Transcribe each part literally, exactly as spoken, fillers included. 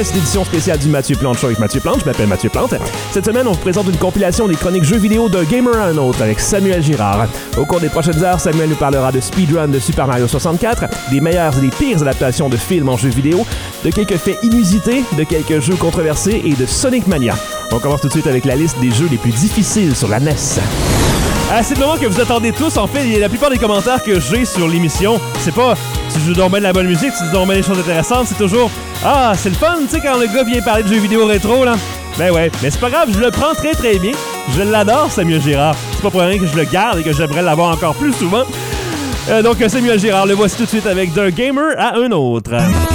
c'est l'édition spéciale du Mathieu Plante Show avec Mathieu Plante. Je m'appelle Mathieu Plante. Cette semaine, on vous présente une compilation des chroniques jeux vidéo d'un gamer à un autre avec Samuel Girard. Au cours des prochaines heures, Samuel nous parlera de speedrun de Super Mario soixante-quatre, des meilleures et des pires adaptations de films en jeux vidéo, de quelques faits inusités, de quelques jeux controversés et de Sonic Mania. On commence tout de suite avec la liste des jeux les plus difficiles sur la N E S. Ah, c'est le moment que vous attendez tous. En fait, la plupart des commentaires que j'ai sur l'émission, c'est pas tu joues donc bien de la bonne musique, tu dis donc bien des choses intéressantes, c'est toujours ah, c'est le fun, tu sais, quand le gars vient parler de jeux vidéo rétro, là. Ben ouais, mais c'est pas grave, je le prends très très bien. Je l'adore, Samuel Girard. C'est pas pour rien que je le garde et que j'aimerais l'avoir encore plus souvent. Euh, donc, Samuel Girard, le voici tout de suite avec d'un gamer à un autre.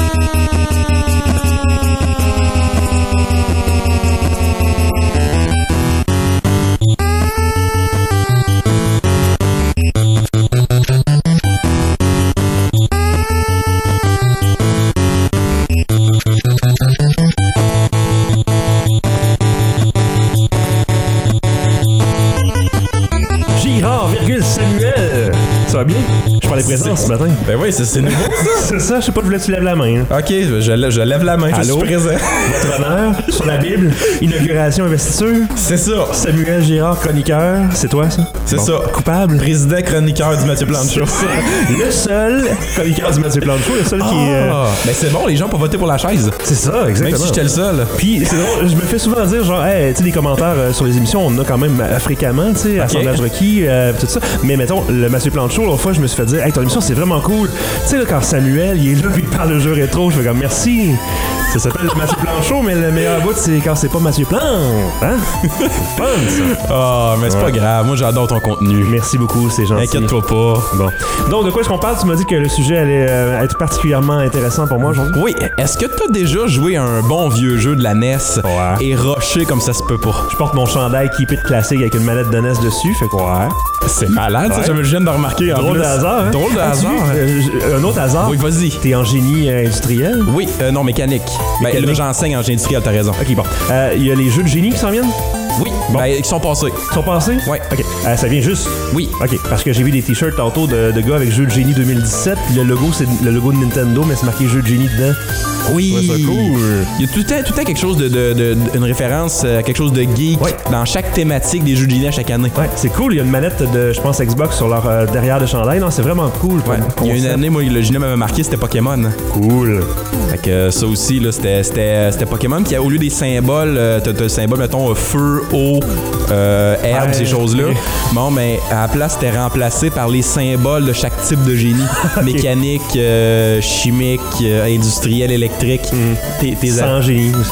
Samuel, ça va bien? Je prends les présences ce matin. Ben oui, c'est, c'est nouveau. C'est ça, je sais pas, je voulais que tu lèves la main. Hein. Ok, je, je lève la main, Allô? je suis présent. Votre honneur, sur la Bible, inauguration, investiture. C'est ça. Samuel Girard, chroniqueur, c'est toi ça? C'est bon. Ça. Coupable? Président chroniqueur du Mathieu Plante Show. Le seul chroniqueur du Mathieu Plante Show, le seul ah, qui est... Euh... Ben c'est bon, les gens peuvent voter pour la chaise. C'est ça, exactement. Même si j'étais le seul. Puis c'est drôle, je me fais souvent dire genre, hey, tu sais, les commentaires euh, sur les émissions, on en a quand même euh, fréquemment, tu sais, assemblage requis, euh, tout ça. Mais mettons, le Mathieu Plante Show, l'autre fois, je me suis fait dire, hey, ton émission, c'est vraiment cool. Tu sais, là, quand Samuel, il est là, puis il parle de jeux rétro, je fais comme merci. Ça s'appelle le Mathieu Plante Show, mais le meilleur bout, c'est quand c'est pas Mathieu Plante. Hein? C'est fun, ça. Ah, oh, mais c'est ouais. pas grave. Moi, j'adore ton contenu. Merci beaucoup, c'est gentil. Inquiète-toi pas. Bon. Donc, de quoi est-ce qu'on parle? Tu m'as dit que le sujet allait euh, être particulièrement intéressant pour moi aujourd'hui. Oui. Est-ce que t'as déjà joué à un bon vieux jeu de la N E S ouais. et rushé comme ça se peut pas? Je porte mon chandail Keep It classique avec une manette de N E S dessus, fait quoi? Ouais. C'est malade, ouais. ça. Je viens de remarquer. En Drôle plus. de hasard, hein? Drôle de ah, hasard. Euh, un autre hasard? Oui, vas-y. T'es en génie euh, industriel? Oui, euh, non, mécanique. mécanique. Ben, là, j'enseigne en génie industriel, t'as raison. Ok, bon. Il euh, y a les jeux de génie qui s'en viennent? Oui, bon. ben, qui sont passés. Ils sont passés? Oui. OK. Euh, ça vient juste? Oui. OK. Parce que j'ai vu des t-shirts tantôt de, de gars avec Jeux de génie deux mille dix-sept, puis le logo, c'est le logo de Nintendo, mais c'est marqué Jeux de génie dedans. Oui. Ouais, c'est cool. Il y a tout le temps, tout le temps quelque chose de, de, de, de une référence à quelque chose de geek ouais. dans chaque thématique des jeux de génie à chaque année. Ouais, c'est cool. Il y a une manette de, je pense, Xbox sur leur euh, derrière de chandail. Non, c'est vraiment cool. Ouais. Il y a une année, moi, le génie m'avait marqué, c'était Pokémon. Cool. Fait que ça aussi, là, c'était, c'était, c'était Pokémon. Puis au lieu des symboles, euh, t'as, t'as le symbole, mettons, feu, eau, euh, herbe, ouais, ces choses-là. Okay. Bon, mais à la place, c'était remplacé par les symboles de chaque type de génie. okay. Mécanique, euh, chimique, euh, industriel, électrique. Mm. T'es, t'es Sans a... génie aussi.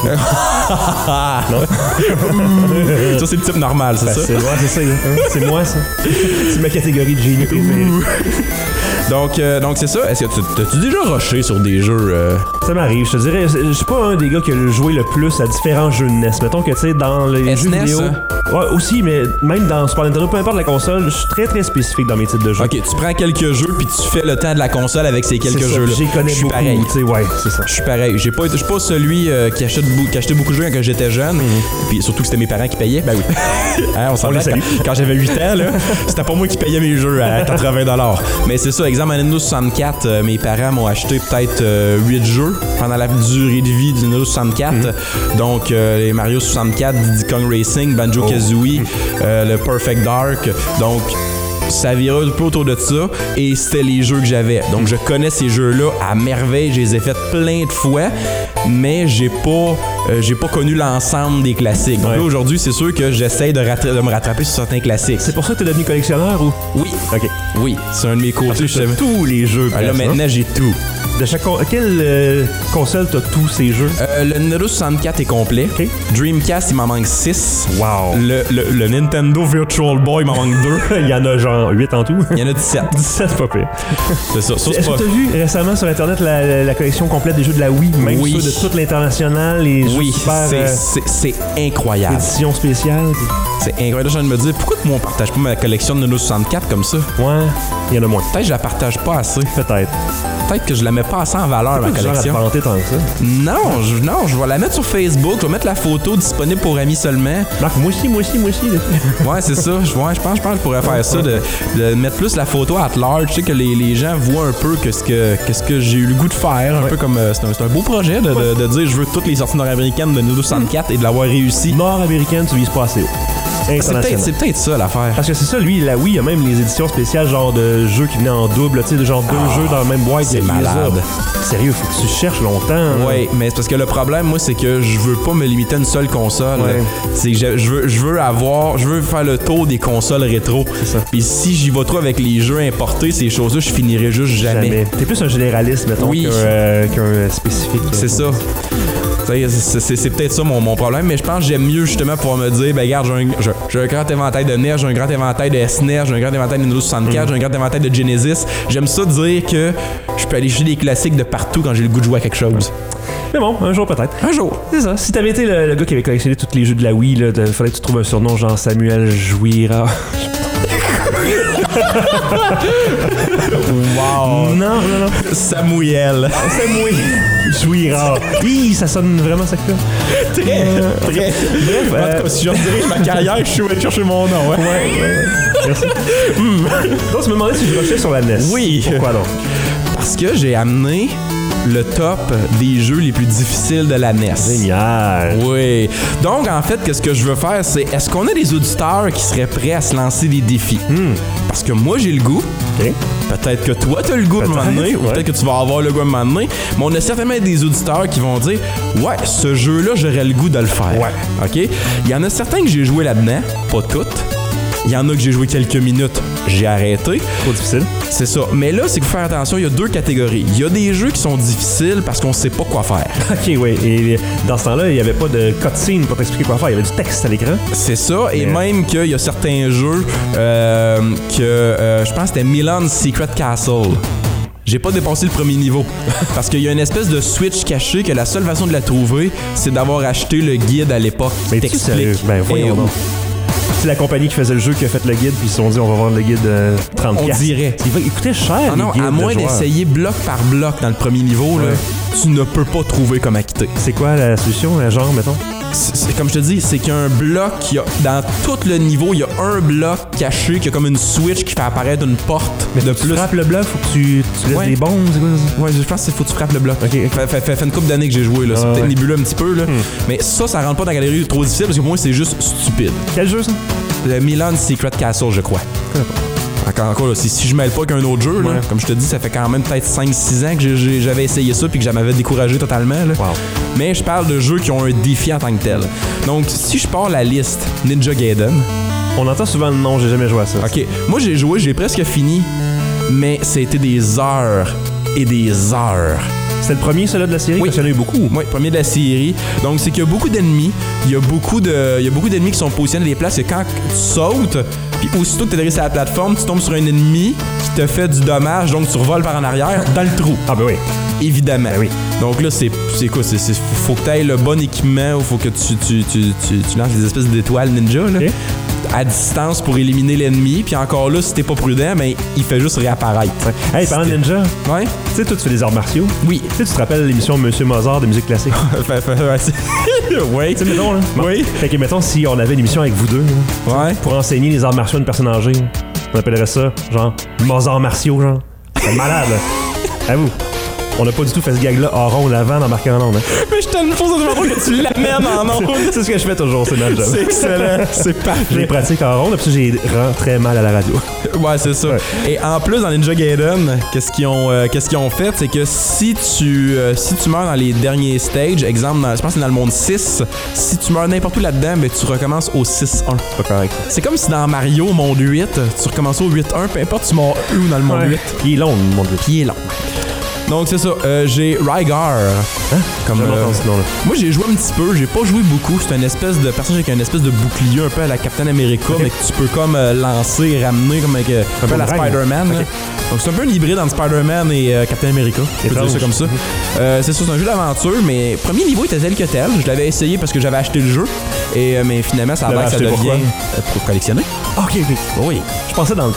non? Ça, c'est le type normal, c'est ben, ça? C'est, ouais, c'est ça. Hein? C'est moi, ça. C'est ma catégorie de génie préférée. Donc, euh, donc c'est ça. Est-ce que tu, t'as-tu déjà rushé sur des jeux? Euh... Ça m'arrive. Je te dirais, je suis pas un des gars qui a joué le plus à différents jeux de N E S. Mettons que, tu sais, dans les S N E S, jeux vidéo... Ouais, aussi, mais même dans Super Nintendo, peu importe la console, je suis très, très spécifique dans mes types de jeux. OK, tu prends quelques jeux puis tu fais le temps de la console avec ces quelques c'est jeux-là. J'y connais je suis beaucoup, pareil. Tu sais, ouais, c'est ça. Je suis pareil. J'ai pas, je suis pas celui euh, qui, achète bou- qui achetait beaucoup de jeux quand j'étais jeune. Mm-hmm. Puis surtout que c'était mes parents qui payaient. Ben oui. hein, on s'en va. Quand, quand j'avais huit ans, là, c'était pas moi qui payais mes jeux à quatre-vingts dollars. Mais c'est ça, exemple, à Nintendo soixante-quatre, euh, mes parents m'ont acheté peut-être euh, huit jeux pendant la durée de vie du Nintendo soixante-quatre. Mm-hmm. Donc, euh, les Mario soixante-quatre, Diddy Kong Racing, Banjo-Kazooie, oh. euh, le Perfect Dark. Donc, ça virait un peu autour de ça et c'était les jeux que j'avais. Donc je connais ces jeux-là à merveille, je les ai faits plein de fois, mais j'ai pas euh, j'ai pas connu l'ensemble des classiques. Donc ouais. là aujourd'hui, c'est sûr que j'essaie de, rattra- de me rattraper sur certains classiques. C'est pour ça que t'es devenu collectionneur ou? Oui. OK. Oui, c'est un de mes côtés. Je tous les jeux. Ah, là maintenant, j'ai tout. De chaque con- quelle euh, console t'as tous ces jeux? Euh, le Nintendo soixante-quatre est complet. Okay. Dreamcast, il m'en manque six. Wow. Le, le, le Nintendo Virtual Boy, il m'en manque deux. Il y en a genre huit en tout. Il y en a dix-sept. dix-sept, pas pire. C'est ça. ça c'est Est-ce pas... que t'as vu récemment sur Internet la, la, la collection complète des jeux de la Wii? Même oui. ceux de toute l'international, les jeux oui, super... c'est, euh, c'est, c'est incroyable. Édition spéciale. C'est incroyable. Je viens de me dire, pourquoi moi on partage pas ma collection de Nintendo soixante-quatre comme ça? Ouais, il y en a moins. Peut-être que je la partage pas assez. Peut-être. Peut-être que je la mets pas assez en valeur ma collection. Genre à te vanter tant que ça. Non, je, non, je vais la mettre sur Facebook. Je vais mettre la photo disponible pour amis seulement. Marc, moi aussi, moi aussi, moi aussi. Ouais, c'est ça. Je, ouais, je pense, je pense que je pourrais faire ça, de, de mettre plus la photo at large. Tu sais, que les, les gens voient un peu que ce que, que, ce que j'ai eu le goût de faire. Un ouais. peu comme. Euh, c'est, un, c'est un beau projet de, ouais. de, de dire je veux toutes les sorties nord-américaines de Nintendo soixante-quatre mmh. et de l'avoir réussi. Nord-américaine, tu vises pas assez haut. C'est peut-être, c'est peut-être ça l'affaire. Parce que c'est ça, lui, la Wii, il y a même les éditions spéciales, genre de jeux qui venaient en double, tu sais, genre deux oh, jeux dans la même boîte. C'est malade. Sérieux, faut que tu cherches longtemps. Oui, mais c'est parce que le problème, moi, c'est que je veux pas me limiter à une seule console. Ouais. C'est que je, je, veux, je veux avoir, je veux faire le tour des consoles rétro. C'est ça. Puis si j'y vais trop avec les jeux importés, ces choses-là, je finirai juste jamais. jamais. T'es plus un généraliste, mettons, oui. qu'un, euh, qu'un spécifique. C'est ça. C'est, c'est, c'est peut-être ça mon, mon problème, mais je pense que j'aime mieux justement pouvoir me dire, ben regarde, j'ai un, j'ai, j'ai un grand éventail de N E S, j'ai un grand éventail de S N E S, j'ai un grand éventail de Nintendo soixante-quatre, mm. j'ai un grand éventail de Genesis. J'aime ça dire que je peux aller chercher des classiques de partout quand j'ai le goût de jouer à quelque chose. Mais bon, un jour peut-être. Un jour. C'est ça. Si t'avais été le, le gars qui avait collectionné tous les jeux de la Wii, il fallait que tu trouves un surnom genre Samuel Jouira. Wow. Non, non, non. Samuel. Samuel. Jouira. Hi, ça sonne vraiment sacré. Très, euh, très. Bref, euh, en tout cas, si je redirige ma carrière, je suis allé chercher mon nom. Hein? Ouais, ouais, ouais. Merci. mm. Donc, tu me demandais si je rushais sur la N E S. Oui. Pourquoi donc? Parce que j'ai amené le top des jeux les plus difficiles de la N E S. Génial! Oui. Donc, en fait, qu'est-ce que je veux faire, c'est est-ce qu'on a des auditeurs qui seraient prêts à se lancer des défis? Hmm. Parce que moi, j'ai le goût. OK. Peut-être que toi, tu as le goût de m'emmener, ou ouais. peut-être que tu vas avoir le goût de m'emmener, mais on a certainement des auditeurs qui vont dire « Ouais, ce jeu-là, j'aurais le goût de le faire. » Ouais. OK? Il y en a certains que j'ai joué là-dedans, pas toutes. Il y en a que j'ai joué quelques minutes, j'ai arrêté. Trop difficile. C'est ça. Mais là, c'est qu'il faut faire attention, il y a deux catégories. Il y a des jeux qui sont difficiles parce qu'on sait pas quoi faire. OK, oui. Et dans ce temps-là, il n'y avait pas de cutscene pour t'expliquer quoi faire. Il y avait du texte à l'écran. C'est ça. Mais... Et même qu'il y a certains jeux euh, que euh, je pense que c'était Milan Secret Castle. J'ai pas dépassé le premier niveau. Parce qu'il y a une espèce de switch caché que la seule façon de la trouver, c'est d'avoir acheté le guide à l'époque. Mais tu sais, ben voyons donc. C'est la compagnie qui faisait le jeu qui a fait le guide, puis ils se sont dit on va vendre le guide euh, trente dollars. On dirait. Il coûtait cher. Ah non, à moins d'essayer bloc par bloc dans le premier niveau, ouais. là, tu ne peux pas trouver comment quitter. C'est quoi la solution, la genre, mettons? C'est, c'est, comme je te dis, c'est qu'il y a un bloc, il y a, dans tout le niveau, il y a un bloc caché qui a comme une switch qui fait apparaître une porte. Mais de tu plus. frappes le bloc, faut que tu, tu laisses ouais. des bombes, c'est quoi ça? Ouais, je pense qu'il faut que tu frappes le bloc. Ok. Fait, fait, fait, fait une couple d'années que j'ai joué, là. C'est ah, peut-être ouais. nébuleux un petit peu, là. Hmm. Mais ça, ça rentre pas dans la galerie trop difficile parce que pour moi, c'est juste stupide. Quel jeu ça? Le Milan Secret Castle, je crois. Encore, encore là, si, si je mêle pas qu'un autre jeu, là, ouais. comme je te dis, ça fait quand même peut-être cinq six ans que j'ai, j'ai, j'avais essayé ça puis que j'avais découragé totalement. Là. Wow. Mais je parle de jeux qui ont un défi en tant que tel. Donc, si je pars la liste Ninja Gaiden... On entend souvent le nom, j'ai jamais joué à ça. OK. Moi, j'ai joué, j'ai presque fini, mais ça a été des heures et des heures. C'est le premier, celui-là, de la série? Oui. Parce qu'il y en a eu beaucoup. Oui, premier de la série. Donc, c'est qu'il y a beaucoup d'ennemis. Il y a beaucoup de, il y a beaucoup d'ennemis qui sont positionnés à des places. Et quand tu sautes, puis aussitôt que tu atterris sur la plateforme, tu tombes sur un ennemi qui te fait du dommage. Donc, tu revoles par en arrière dans le trou. Ah, ben oui. Évidemment. Ben oui. Donc là, c'est, c'est quoi? C'est, c'est, faut que tu aies le bon équipement ou faut que tu, tu, tu, tu, tu lances des espèces d'étoiles ninja, là. Okay. À distance pour éliminer l'ennemi. Puis encore là, si t'es pas prudent, mais il fait juste réapparaître. Hey, parlant de ninja, ouais. Tu sais, toi, tu fais des arts martiaux. Oui. Tu sais, tu te rappelles l'émission Monsieur Mozart de musique classique? Oui. Tu sais, mettons, là. Oui. Fait que, mettons, si on avait une émission avec vous deux, là, ouais. pour enseigner les arts martiaux à une personne âgée, on appellerait ça, genre, Mozart martiaux, genre. C'est malade, là. À vous. On n'a pas du tout fait ce gag-là hors onde avant d'embarquer en onde. Hein. Mais je t'aime pas que tu l'amènes en onde. C'est ce que je fais toujours, c'est notre job. C'est excellent, c'est parfait. Je les pratique en onde, puis j'ai rend très mal à la radio. Ouais, c'est ça. Ouais. Et en plus, dans Ninja Gaiden, qu'est-ce qu'ils ont, euh, qu'est-ce qu'ils ont fait, c'est que si tu, euh, si tu meurs dans les derniers stages, exemple, dans, je pense que c'est dans le monde six, si tu meurs n'importe où là-dedans, ben, tu recommences au six un. Pas correct. C'est comme si dans Mario, monde huit, tu recommences au huit un, peu importe tu meurs où dans le monde ouais. huit. Qui est long, le monde huit. Qui est long. Donc c'est ça, euh, j'ai Rygar. Hein? Comme euh, moi j'ai joué un petit peu, j'ai pas joué beaucoup. C'est une espèce de personnage avec une espèce de bouclier un peu à la Captain America, okay. mais que tu peux comme euh, lancer et ramener comme avec, euh, un peu à la Spider-Man. Okay. Donc c'est un peu un hybride entre Spider-Man et euh, Captain America. Je peux dire ça comme ça. Mm-hmm. Euh, c'est ça, c'est un jeu d'aventure, mais premier niveau était tel que tel. Je l'avais essayé parce que j'avais acheté le jeu, et euh, mais finalement ça a l'air que ça devient pourquoi? pour collectionner. Ok, ok. Oui. Je pensais dans le temps.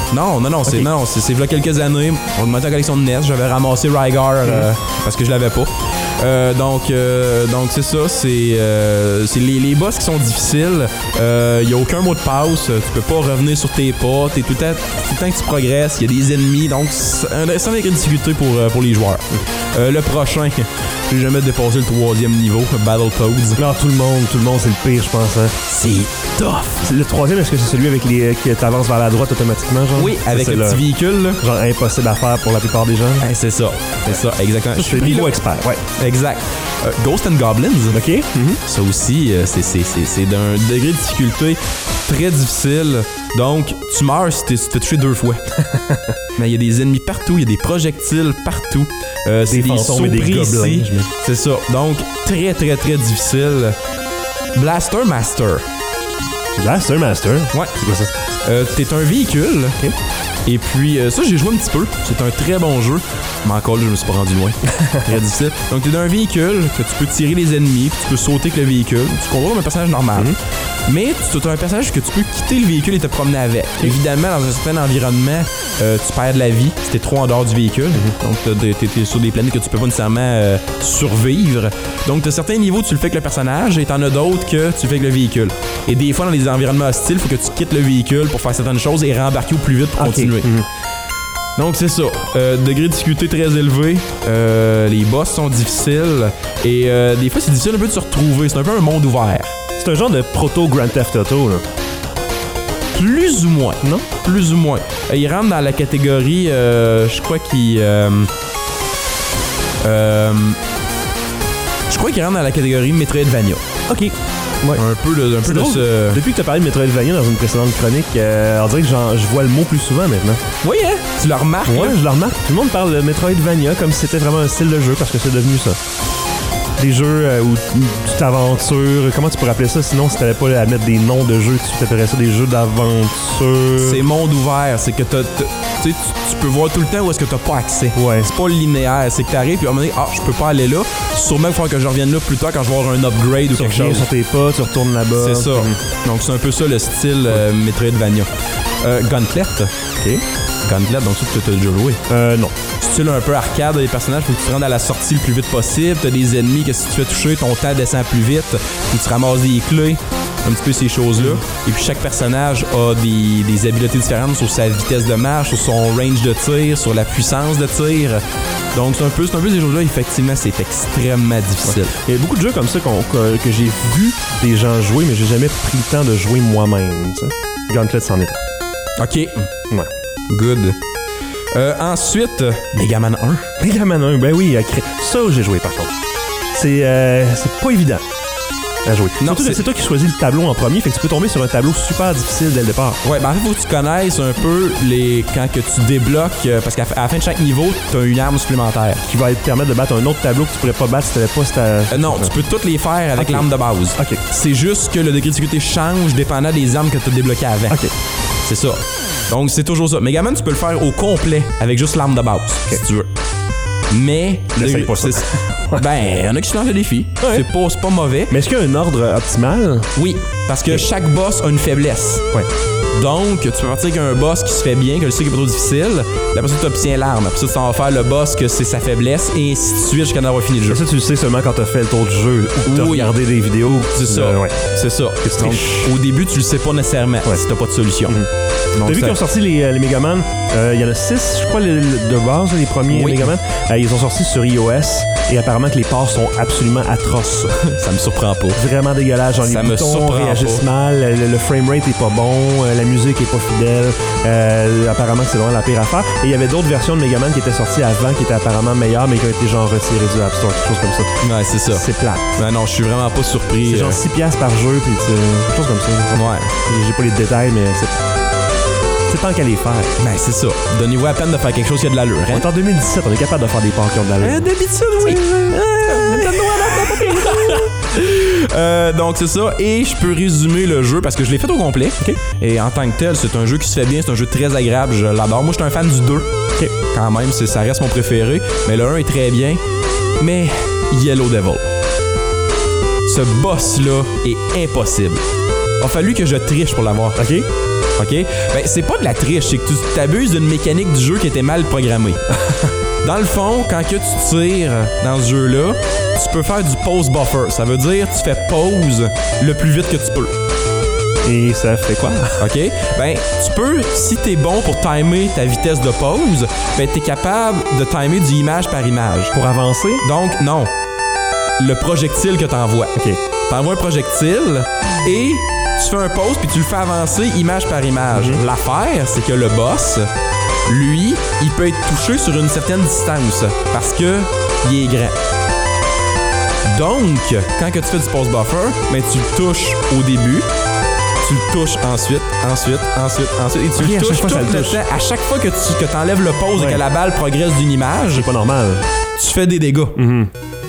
Non, non, non, c'est, okay. non, c'est, c'est il y a quelques années, on demandait la collection de N E S, j'avais ramassé Rygar mm-hmm. euh, parce que je l'avais pas. Euh, donc, euh, donc c'est ça, c'est, euh, c'est les, les boss qui sont difficiles. Il euh, n'y a aucun mot de passe, tu peux pas revenir sur tes pas, t'es tout le temps, tout le temps que tu progresses, il y a des ennemis, donc c'est un avec une difficulté pour, pour les joueurs. Euh, le prochain, j'ai jamais dépassé le troisième niveau, Battletoads. Non, tout le monde, tout le monde, c'est le pire, je pense. Hein. C'est tough. Le troisième, est-ce que c'est celui avec les qui t'avances vers la droite automatiquement, genre? Oui, avec c'est le petit véhicule, là. Genre impossible à faire pour la plupart des gens. Hey, c'est ça, c'est ça, exactement. Ça, je suis niveau expert, ouais. Exact. Euh, Ghosts and Goblins. OK. Mm-hmm. Ça aussi, euh, c'est, c'est, c'est, c'est d'un degré de difficulté très difficile. Donc, tu meurs si tu te fais toucher deux fois. Mais il y a des ennemis partout, il y a des projectiles partout. Euh, c'est des, des sauts et des gobelins. C'est ça. Donc, très, très, très difficile. Blaster Master. Blaster Master? Ouais. C'est quoi ça? Euh, t'es un véhicule. OK. Et puis, euh, ça, j'ai joué un petit peu. C'est un très bon jeu. Mais encore là, je me suis pas rendu loin. Très difficile. Donc, t'es dans un véhicule que tu peux tirer les ennemis, puis tu peux sauter avec le véhicule. Tu contrôles un personnage normal. Mm-hmm. Mais tu as un personnage que tu peux quitter le véhicule et te promener avec. Okay. Évidemment, dans un certain environnement, euh, tu perds de la vie si t'es trop en dehors du véhicule. Mm-hmm. Donc, t'es, t'es, t'es sur des planètes que tu peux pas nécessairement euh, survivre. Donc, t'as certains niveaux, tu le fais avec le personnage, et t'en as d'autres que tu le fais avec le véhicule. Et des fois, dans les environnements hostiles, il faut que tu quittes le véhicule pour faire certaines choses et rembarquer au plus vite pour okay. continuer. Mm-hmm. Donc c'est ça, euh, degré de difficulté très élevé, euh, les boss sont difficiles et euh, des fois c'est difficile un peu de se retrouver, c'est un peu un monde ouvert. C'est un genre de proto Grand Theft Auto là. Plus ou moins, non? Plus ou moins. Euh, il rentre dans la catégorie, euh, je crois qu'il... Euh, euh, je crois qu'il rentre dans la catégorie Metroidvania. Ok. Ouais. Un peu de, un peu de ce... Depuis que tu as parlé de Metroidvania dans une précédente chronique, euh, on dirait que je vois le mot plus souvent maintenant. Oui, hein? Tu le remarques? Ouais, là? je le remarque. Tout le monde parle de Metroidvania comme si c'était vraiment un style de jeu parce que c'est devenu ça. Des jeux euh, où tu t'aventures. Comment tu pourrais appeler ça sinon si t'avais pas à mettre des noms de jeux, tu t'appellerais ça des jeux d'aventure? C'est monde ouvert, c'est que t'as, t'as, tu, tu peux voir tout le temps où est-ce que t'as pas accès. Ouais. C'est pas linéaire, c'est que t'arrives puis à un moment donné, ah, je peux pas aller là. Sûrement qu'il faut que je revienne là plus tard quand je vais avoir un upgrade ou tu quelque chose. sur tes pas, tu retournes là-bas. C'est ça. Mm-hmm. Donc c'est un peu ça le style euh, Metroidvania. Euh, Gauntlet. OK. Gauntlet, donc ça, tu t'as déjà joué? Euh, non. Style un peu arcade, les personnages, faut que tu te rendes à la sortie le plus vite possible. T'as des ennemis que si tu fais toucher, ton temps descend plus vite. Puis tu ramasses des clés, un petit peu ces choses-là. Et puis chaque personnage a des, des habiletés différentes sur sa vitesse de marche, sur son range de tir, sur la puissance de tir. Donc c'est un peu, c'est un peu ces choses-là, effectivement, c'est extrêmement difficile. Ouais. Il y a beaucoup de jeux comme ça qu'on, que, que j'ai vu des gens jouer, mais j'ai jamais pris le temps de jouer moi-même. Ça. Gauntlet, c'en est un. OK. Ouais. Good. Euh, ensuite, Megaman un. Megaman un, ben oui, ça j'ai joué par contre. C'est, euh, c'est pas évident à jouer. Non, Surtout c'est... que c'est toi qui choisis le tableau en premier, fait que tu peux tomber sur un tableau super difficile dès le départ. Ouais, ben en fait, faut que tu connaisses un peu les quand que tu débloques, euh, parce qu'à la fin de chaque niveau, t'as une arme supplémentaire. Qui va te permettre de battre un autre tableau que tu pourrais pas battre si t'avais pas cette... Euh, non, tu peux toutes les faire avec okay. l'arme de base. OK. C'est juste que le degré de difficulté change dépendant des armes que t'as débloquées avant. OK. C'est ça. Donc, c'est toujours ça. Megaman, tu peux le faire au complet avec juste l'arme de base, okay. si tu veux. Mais... N'essaye pas ça. Ben, il y en a qui se lancent le défi. Ouais. C'est, pas, c'est pas mauvais. Mais est-ce qu'il y a un ordre optimal? Oui, parce que okay. chaque boss a une faiblesse. Ouais. Donc, tu peux partir avec un boss qui se fait bien, que le sais qui est pas trop difficile. Après ça, tu obtiens l'arme. Après ça, tu vas faire le boss que c'est sa faiblesse, et ainsi de suite jusqu'à avoir fini le jeu. Ça, tu le sais seulement quand t'as fait le tour du jeu ou t'as oui. regardé des vidéos. C'est ça. Euh, ouais. C'est ça. Donc, au début, tu le sais pas nécessairement ouais. si t'as pas de solution. Mm-hmm. Donc, t'as vu ça... qu'ils ont sorti les, les Megaman? Il euh, y en a six, je crois, les, de base, les premiers oui. Megaman. Euh, ils ont sorti sur iOS. Et apparemment que les parts sont absolument atroces. Ça me surprend pas. Vraiment dégueulasse. Genre ça les boutons réagissent mal, le, le framerate est pas bon, euh, la musique est pas fidèle. Euh, apparemment que c'est vraiment la pire affaire. Et il y avait d'autres versions de Megaman qui étaient sorties avant, qui étaient apparemment meilleures, mais qui ont été genre retirées du App Store, quelque chose comme ça. Ouais, c'est ça. C'est plate. Ouais, non, je suis vraiment pas surpris. C'est genre six piastres par jeu, puis quelque chose comme ça. Ouais. J'ai pas les détails, mais c'est... C'est tant qu'à les faire. Ben, c'est ça. Donnez-vous la peine de faire quelque chose qui a de l'allure. Hein? On est en deux mille dix-sept, on est capable de faire des parts qui ont de l'allure. Euh, d'habitude, oui. euh, donc, c'est ça. Et je peux résumer le jeu parce que je l'ai fait au complet. Okay. Et en tant que tel, c'est un jeu qui se fait bien. C'est un jeu très agréable. Je l'adore. Moi, je suis un fan du deux. Okay. Quand même, c'est, ça reste mon préféré. Mais le un est très bien. Mais Yellow Devil. Ce boss-là est impossible. Il a fallu que je triche pour l'avoir. OK. OK? Ben, c'est pas de la triche, c'est que tu t'abuses d'une mécanique du jeu qui était mal programmée. Dans le fond, quand que tu tires dans ce jeu-là, tu peux faire du pause buffer. Ça veut dire tu fais pause le plus vite que tu peux. Et ça fait quoi? OK? Ben, tu peux, si t'es bon pour timer ta vitesse de pause, ben, t'es capable de timer du image par image. Pour avancer? Donc, non. Le projectile que t'envoies. OK. T'envoies un projectile et tu fais un pause puis tu le fais avancer image par image. Mm-hmm. L'affaire, c'est que le boss, lui, il peut être touché sur une certaine distance parce que il est grand. Donc, quand que tu fais du pause buffer, ben, tu le touches au début. Tu le touches ensuite, ensuite, ensuite, ensuite, et tu okay, le touches tout le touche. temps. À chaque fois que tu que t'enlèves le pause ouais. et que la balle progresse d'une image, c'est pas normal. Tu fais des dégâts. Mm-hmm.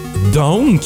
Donc,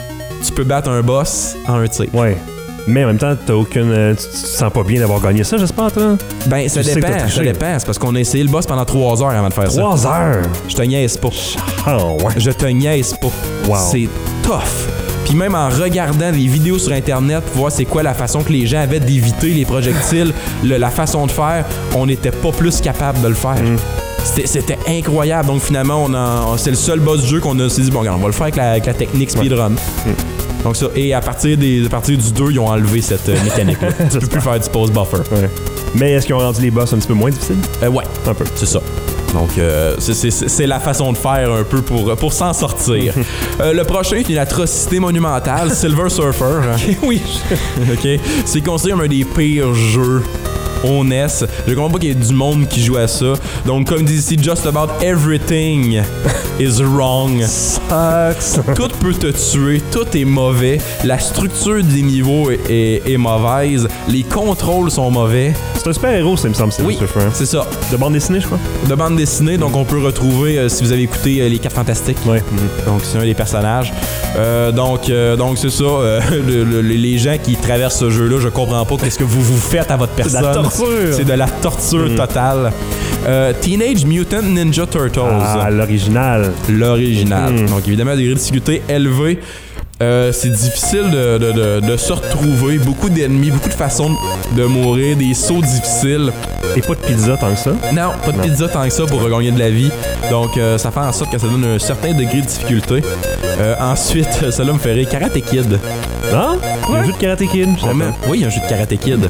tu peux battre un boss en un tir. Ouais. Mais en même temps, t'as aucune. Euh, tu, tu te sens pas bien d'avoir gagné ça, j'espère, toi? Ben, ça tu dépend. Ça dépend. C'est parce qu'on a essayé le boss pendant trois heures avant de faire trois ça. trois heures? Je te niaise pas. Oh, ouais. Je te niaise pas. Wow. C'est tough. Puis même en regardant des vidéos sur Internet pour voir c'est quoi la façon que les gens avaient d'éviter les projectiles, le, la façon de faire, on n'était pas plus capable de le faire. Mm. C'était, c'était incroyable. Donc finalement, on a, c'est le seul boss du jeu qu'on a s'est dit, bon, regarde, on va le faire avec la, avec la technique speedrun. Ouais. Mm. Donc ça, et à partir, des, à partir du deux, ils ont enlevé cette euh, mécanique-là. Tu peux plus faire du pause buffer. Ouais. Mais est-ce qu'ils ont rendu les boss un petit peu moins difficiles? Euh, ouais, un peu. C'est ça. Donc, euh, c'est, c'est, c'est la façon de faire un peu pour, pour s'en sortir. euh, le prochain est une atrocité monumentale, Silver Surfer. Okay, oui. OK. C'est considéré comme un des pires jeux au N E S. Je comprends pas qu'il y ait du monde qui joue à ça. Donc, comme dit ici, just about everything is wrong. Sucks. Tout peut te tuer, tout est mauvais. La structure des niveaux est, est, est mauvaise. Les contrôles sont mauvais. C'est un super-héros, ça me semble, c'est oui, c'est ça. De bande dessinée, je crois. De bande dessinée, donc on peut retrouver, euh, si vous avez écouté euh, Les quatre Fantastiques. Ouais. Mm-hmm. Donc, c'est un des personnages. Euh, donc, euh, donc, c'est ça. Euh, le, le, les gens qui traversent ce jeu-là, je comprends pas qu'est-ce que vous vous faites à votre personne. C'est de la torture. C'est de la torture mm. totale. Euh, Teenage Mutant Ninja Turtles. Ah, l'original. L'original. Mm. Donc, évidemment, des difficultés élevées. Euh, c'est difficile de, de, de, de se retrouver. Beaucoup d'ennemis, beaucoup de façons de mourir, des sauts difficiles. Et pas de pizza tant que ça? Non, pas de non. pizza tant que ça pour regagner de la vie. Donc, euh, ça fait en sorte que ça donne un certain degré de difficulté. Euh, ensuite, cela me ferait Karate Kid. Ah? Il y a un jeu de Karate Kid? Oui, il y a un jeu de Karate Kid.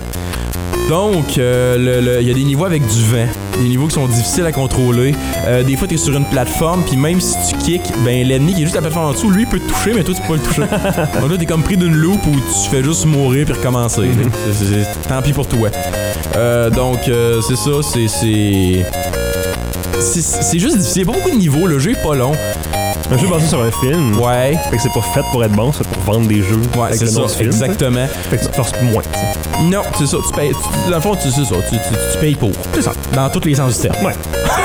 Donc, il euh, y a des niveaux avec du vent. Des niveaux qui sont difficiles à contrôler. Euh, des fois, tu es sur une plateforme, puis même si tu kicks, ben l'ennemi qui est juste à la plateforme en dessous, lui, peut te toucher, mais toi, tu peux pas le toucher. Donc là, t'es comme pris d'une loupe où tu fais juste mourir puis recommencer. Mm-hmm. c'est, c'est, c'est, tant pis pour toi. Euh, donc, euh, c'est ça, c'est c'est, c'est... c'est juste difficile. Il n'y a pas beaucoup de niveaux. Le jeu est pas long. Un jeu basé sur un film. Ouais. Fait que c'est pas fait pour être bon, c'est pour vendre des jeux. Ouais, c'est ça, film, exactement. Fait que tu te forces moins, t'sais. Non, c'est ça, tu payes. Tu, dans le fond, tu, c'est ça, tu, tu, tu payes pour. C'est ça. Dans tous les sens du terme. Ouais.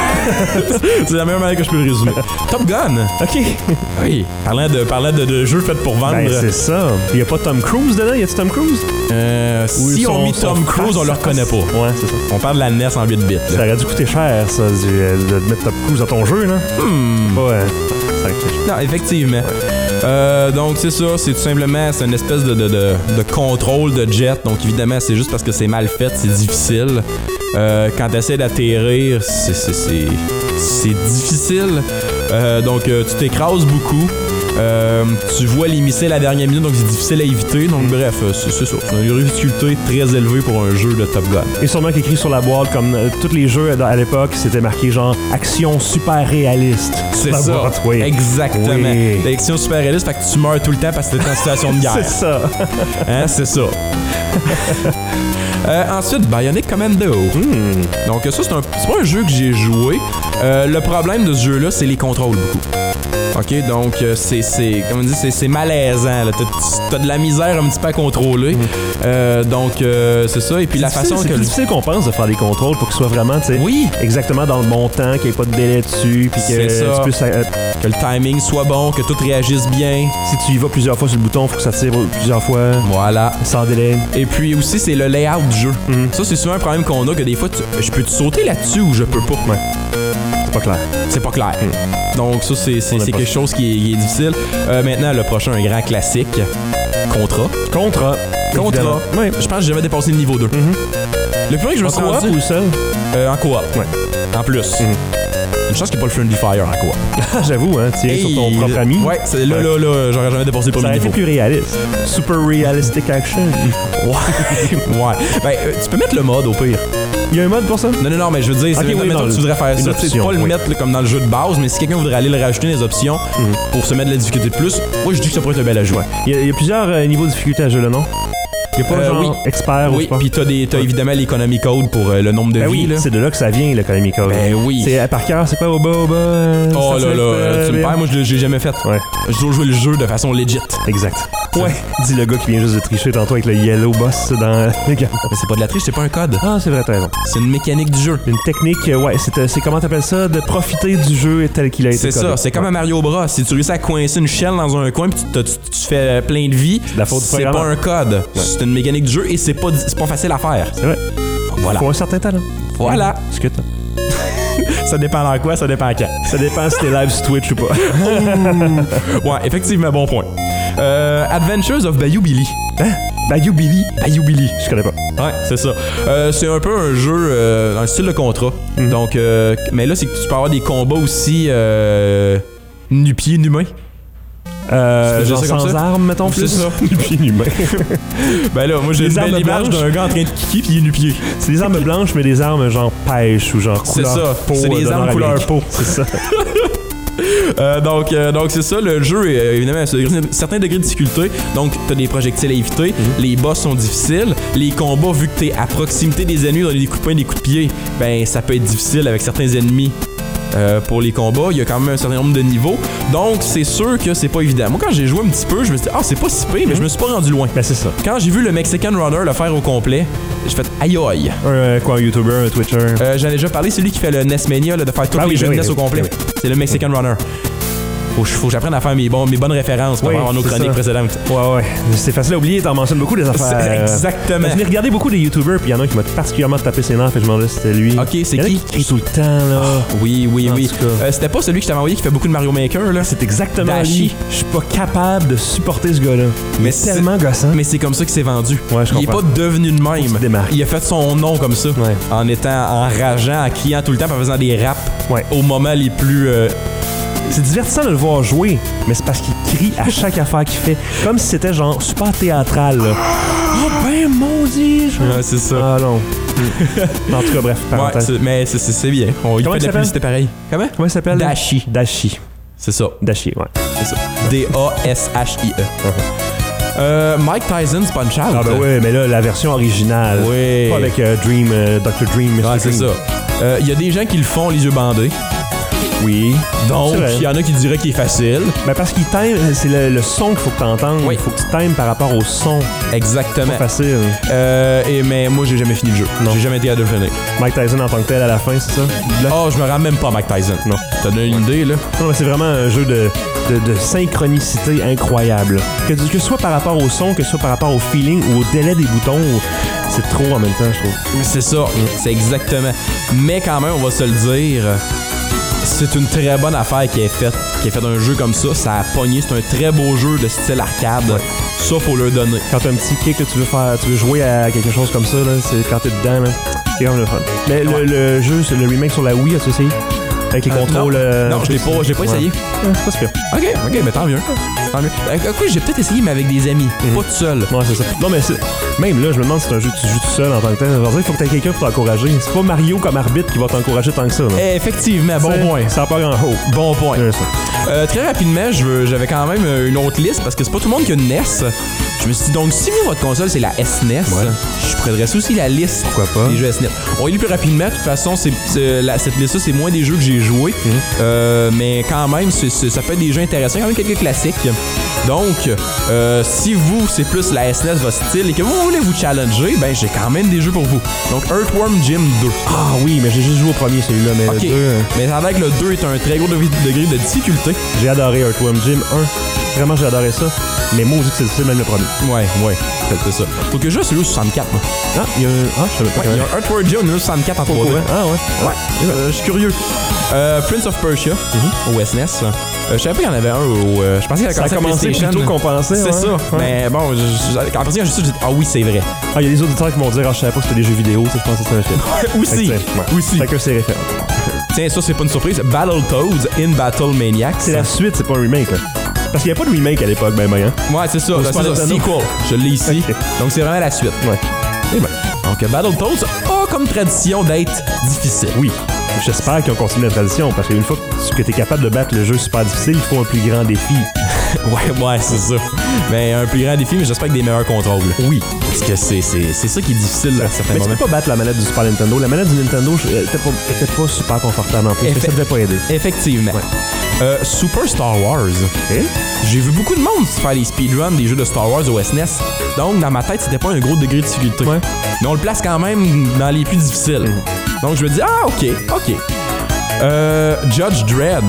C'est la meilleure manière que je peux le résumer. Top Gun. OK. Oui. Parlant de, parlant de, de jeux faits pour vendre. Ben, c'est ça. Il y a pas Tom Cruise dedans? Y a-tu Tom Cruise? Euh, si son, on met Tom Cruise, on le reconnaît pas. Ouais, c'est ça. On parle de la N E S en huit bits. Ça aurait dû coûter cher, ça, de mettre Tom Cruise dans ton jeu, là. Hmm. Ouais. Non, effectivement. Ouais. Euh, donc, c'est ça. C'est tout simplement, c'est une espèce de, de, de, de contrôle de jet. Donc, évidemment, c'est juste parce que c'est mal fait, c'est difficile. Euh, quand tu essaies d'atterrir, c'est, c'est, c'est, c'est difficile. Euh, donc, euh, tu t'écrases beaucoup. Euh, tu vois les missiles à la dernière minute, donc c'est difficile à éviter. Donc, bref, c'est, c'est ça. C'est une difficulté très élevée pour un jeu de Top Gun. Et sûrement qu'écrit sur la boîte, comme euh, tous les jeux à l'époque, c'était marqué genre action super réaliste. C'est ça. Boîte, oui. Exactement. Oui. L'action super réaliste, fait que tu meurs tout le temps parce que t'es en situation de guerre. C'est ça. Hein, c'est ça. Euh, ensuite, Bionic Commando. Mm. Donc ça, c'est, un, c'est pas un jeu que j'ai joué. Euh, le problème de ce jeu-là, c'est les contrôles beaucoup. OK, donc c'est, c'est comme on dit, c'est, c'est malaisant. Là. T'as, t'as de la misère un petit peu à contrôler. Mm. Euh, donc euh, c'est ça. Et puis c'est la façon c'est que... C'est difficile qu'on pense de faire des contrôles pour qu'ils soient vraiment, tu sais, oui. exactement dans le bon temps, qu'il n'y ait pas de délai dessus, puis que tu puisses... Euh, que le timing soit bon, que tout réagisse bien. Si tu y vas plusieurs fois sur le bouton, il faut que ça tire plusieurs fois. Voilà. Sans délai. Et puis aussi, c'est le layout du jeu. Mm. Ça, c'est souvent un problème qu'on a, que des fois, tu, je peux te sauter là-dessus ou je peux pas. Ouais. C'est pas clair. C'est pas clair. Mm. Donc ça, c'est, c'est, c'est quelque chose qui est, qui est difficile. Euh, maintenant, le prochain, un grand classique. Contra. Contra. Contra. Ouais. Je pense que j'ai jamais dépassé le niveau deux. Mm-hmm. Le premier que je me En suis coop rendu... ou seul? Euh, en coop. Ouais. En plus. Mm-hmm. Une chance qu'il n'y a pas le Friendly Fire en coop. J'avoue, hein, tirer sur ton propre ami. Ouais, c'est là, Ouais. là, là, j'aurais jamais dépassé le Ça premier aurait été niveau. plus réaliste. Super realistic action. Ouais. ouais. Ben, euh, tu peux mettre le mode au pire. Il y a un mode pour ça? Non, non, non, mais je veux dire, c'est Ok, oui, mettons dans que tu le- voudrais faire une ça, option, tu sais, pas le oui. mettre là, comme dans le jeu de base, mais si quelqu'un voudrait aller le rajouter des options Mm-hmm. pour se mettre de la difficulté de plus, moi je dis que ça pourrait être un bel ajout. Il y a, il y a plusieurs euh, niveaux de difficulté à ce jeu-là, non? Il n'y a pas Euh, genre oui. expert ou je Oui, sais pas. puis t'as, des, t'as Ouais. évidemment l'économy code pour euh, le nombre de Ben vies. oui, Là. c'est de là que ça vient, l'économie code. Ben oui. C'est euh, par cœur, c'est quoi Oba Oba? euh, Oh là Starship, là, euh, tu me B M? perds, moi je l'ai j'ai jamais fait. Ouais, J'ai toujours joué le jeu de façon legit. exact. Ouais, dit le gars qui vient juste de tricher tantôt avec le yellow boss dans les gars. Mais c'est pas de la triche, c'est pas un code. Ah, c'est vrai, t'as raison. C'est une mécanique du jeu. Une technique, euh, ouais, c'est, euh, c'est comment t'appelles ça? De profiter du jeu tel qu'il a été C'est codé. ça, c'est comme à Mario Bros. Si tu réussis à coincer une shell dans un coin puis tu, tu, tu fais plein de vie, la faute du c'est pas programmeur. un code. C'est une mécanique du jeu et c'est pas, c'est pas facile à faire. C'est vrai. Voilà. Faut un certain talent. Voilà. Ce que t'as. Ça dépend dans quoi, ça dépend quand. Ça dépend si t'es live sur Twitch ou pas. Ouais, effectivement, bon point. Euh, Adventures of Bayou Billy. Hein? Bayou Billy? Bayou Billy. Je connais pas. Ouais, c'est ça. Euh, c'est un peu un jeu euh, dans le style de Contra. Mhm. Donc, euh, mais là, c'est que tu peux avoir des combats aussi euh, nu-pieds, nu-mains. Euh, Tu fais genre ça comme sans ça? armes, mettons C'est plus. ça. Du pied humain. Ben là, moi, j'ai Des une belle armes image blanches. d'un gars en train de kiki puis il est nu-pied. C'est des armes blanches, mais des armes genre pêche ou genre C'est couleur ça. peau. C'est des euh, de armes couleur Nord-Amérique. peau. C'est ça. Euh, donc, euh, donc c'est ça, le jeu est euh, évidemment à un certain degré de difficulté. Donc, t'as des projectiles à éviter, Mm-hmm. les boss sont difficiles, les combats, vu que t'es à proximité des ennemis, donner des coups de poing, des coups de pied, ben ça peut être difficile avec certains ennemis. Euh, pour les combats, il y a quand même un certain nombre de niveaux. Donc, c'est sûr que c'est pas évident. Moi, quand j'ai joué un petit peu, je me suis dit, ah, c'est pas si pire, mais je me suis pas rendu loin. Ben, c'est ça. Quand j'ai vu le Mexican Runner le faire au complet, j'ai fait aïe aïe. Un, euh, quoi, un YouTuber, un Twitcher. Euh, J'en ai déjà parlé, c'est lui qui fait le N E S Mania, là, de faire tous Ah les oui, jeux ben de oui, N E S au complet. ben C'est le Mexican Runner. Faut, que- faut que j'apprenne à faire mes, bons, mes bonnes références pour Oui, avoir nos c'est chroniques ça. précédentes. Ouais, ouais. C'est facile à oublier, t'en mentionnes beaucoup des affaires. C'est- euh, exactement. Je l'ai regardé beaucoup des YouTubers, puis il y en a un qui m'a particulièrement tapé ses nerfs, et je me demandais si c'était lui. Ok, c'est Il y en a qui? qui crie tout le temps, là. Oui, oui, En oui. tout cas. Euh, C'était pas celui que je t'avais envoyé qui fait beaucoup de Mario Maker, là. C'est exactement Dashi. lui. Je suis pas capable de supporter ce gars-là. Il Mais est c'est- tellement gossant. Mais c'est comme ça qu'il s'est vendu. Ouais, je Il est comprends. pas devenu de Faut qu'il se même. démarque. Il a fait son nom comme ça. Ouais. En étant enrageant, en criant tout le temps, en faisant des raps Ouais. au moment les plus. euh, C'est divertissant de le voir jouer, mais c'est parce qu'il crie à chaque affaire qu'il fait. Comme si c'était genre super théâtral, là. Oh ben maudit! genre. Ouais, c'est ça. Ah non. En tout cas, bref, Ouais, parenthèse. c'est- mais c'est- c'est c'est bien. On il Comment fait il de la s'appelle? publicité pareil. Comment? Comment il s'appelle? Dashi. Dashi. C'est ça. Dashi, ouais. C'est ça. D A S H I E. Euh, Mike Tyson's Punch Out. Ah ben ouais, mais là, la version originale. Oui. Pas avec euh, Dream, euh, docteur Dream, mister Ouais, c'est Dream. ça. Il y a des gens qui le font les yeux bandés. Oui. Donc, C'est vrai. il y en a qui diraient qu'il est facile. Ben parce qu'il time, c'est le, le son qu'il faut que t'entendes. Oui. Il faut que tu times par rapport au son. Exactement. Pas facile. Euh, et, mais moi, j'ai jamais fini le jeu. Non. J'ai jamais été à de le finir. Mike Tyson en tant que tel à la fin, c'est ça? Là- Oh, je me rends même pas à Mike Tyson. Non. T'as donné une idée, là? Non, mais c'est vraiment un jeu de, de, de synchronicité incroyable. Que, que ce soit par rapport au son, que ce soit par rapport au feeling ou au délai des boutons, c'est trop en même temps, je trouve. C'est ça. C'est exactement. Mais quand même, on va se le dire, c'est une très bonne affaire qui est faite. Qui est faite d'un jeu comme ça. Ça a pogné. C'est un très beau jeu de style arcade. Ça, faut le donner. Quand t'as un petit kick, là, tu veux faire, tu veux jouer à quelque chose comme ça, là, c'est quand t'es dedans, là, c'est comme le fun. Mais le, le jeu, c'est le remake sur la Wii, as-tu essayé? Avec les Euh, contrôles. non, euh, non je l'ai pas, j'ai pas Ouais. essayé. Ouais, c'est pas super. Ok, ok, mais tant mieux. Tant mieux. Euh, quoi, j'ai peut-être essayé, mais avec des amis. Pas tout seul. Ouais, c'est ça. Non, mais c'est- même là, je me demande si c'est un jeu que tu joues tout seul en tant que tel. Je veux dire, il faut que t'aies quelqu'un pour t'encourager. C'est pas Mario comme arbitre qui va t'encourager tant que ça. Là. Eh, effectivement, bon C'est- point. Ça n'a pas grand haut. Bon point. Ouais, ça. Euh, très rapidement, je veux- j'avais quand même euh, une autre liste parce que c'est pas tout le monde qui a une N E S. Je me suis dit, donc, si vous, votre console, c'est la S N E S, Ouais. je pourrais dresser aussi la liste Pourquoi pas? des jeux S N E S. On y lit plus rapidement. De toute façon, c'est, c'est- la- cette liste-là, c'est moins des jeux que j'ai joués. Mhm. Euh, mais quand même, c'est- c'est- ça peut être des jeux intéressants. Quand même quelques classiques. Donc, euh, si vous, c'est plus la S N E S, votre style, et que vous voulez vous challenger, ben, j'ai quand même des jeux pour vous. Donc, Earthworm Jim deux. Ah oui, mais j'ai juste joué au premier celui-là. Mais Ok. le deux, euh, Mais ça a l'air que le deux est un très gros degré degré de difficulté. j'ai adoré Earthworm Jim un. Vraiment, j'ai adoré ça. Mais moi, on dit que c'est difficile, même le premier. Ouais, ouais. C'est ça. Faut que je joue sur le soixante-quatre, moi. Ah, il y a un. Ah, je savais pas. Ouais, il y a un Earthworm Jim, un soixante-quatre en trois D. Ah, ouais. Ouais. Euh, je suis curieux. Euh, Prince of Persia, mm-hmm. au S N E S. Euh, je savais pas qu'il y en avait un au. Euh, je pensais qu'il y avait ça a commencé plus tôt qu'on pensait. C'est ouais. ça. Ouais. Mais bon, je, je, après ça, j'ai dit, ah oui, c'est vrai. Ah, il y a des auditeurs qui vont dire, ah, je savais pas que c'était des jeux vidéo, ça, je pensais que c'était un film. Aussi. Ouais. Aussi. Chacun ses références. Tiens, ça, c'est pas une surprise. Battletoads in Battle Maniacs. C'est la suite, c'est pas un remake, là. Parce qu'il n'y a pas de remake à l'époque, ben, ben, hein. Ouais, c'est ça. C'est ça. Sequel. Je l'ai ici. Okay. Donc, c'est vraiment la suite. Ouais. Et ben. Donc, Battletoads a comme tradition d'être difficile. Oui. J'espère qu'ils ont continué la tradition, parce qu'une fois que tu es capable de battre le jeu super difficile, il faut un plus grand défi. ouais, ouais, c'est ça. Mais un plus grand défi, mais j'espère que des meilleurs contrôles. Oui. Parce que c'est, c'est, c'est ça qui est difficile à certains mais moments. Mais tu peux pas battre la manette du Super Nintendo. La manette du Nintendo était pas, était pas super confortable en plus. Effe- ça devait pas aider. Effectivement. Ouais. Euh, Super Star Wars. Okay. J'ai vu beaucoup de monde faire les speedruns des jeux de Star Wars au S N E S. Donc, dans ma tête, c'était pas un gros degré de difficulté. Ouais. Mais on le place quand même dans les plus difficiles. Mm. Donc, je me dis, ah, ok, ok. Euh, Judge Dredd.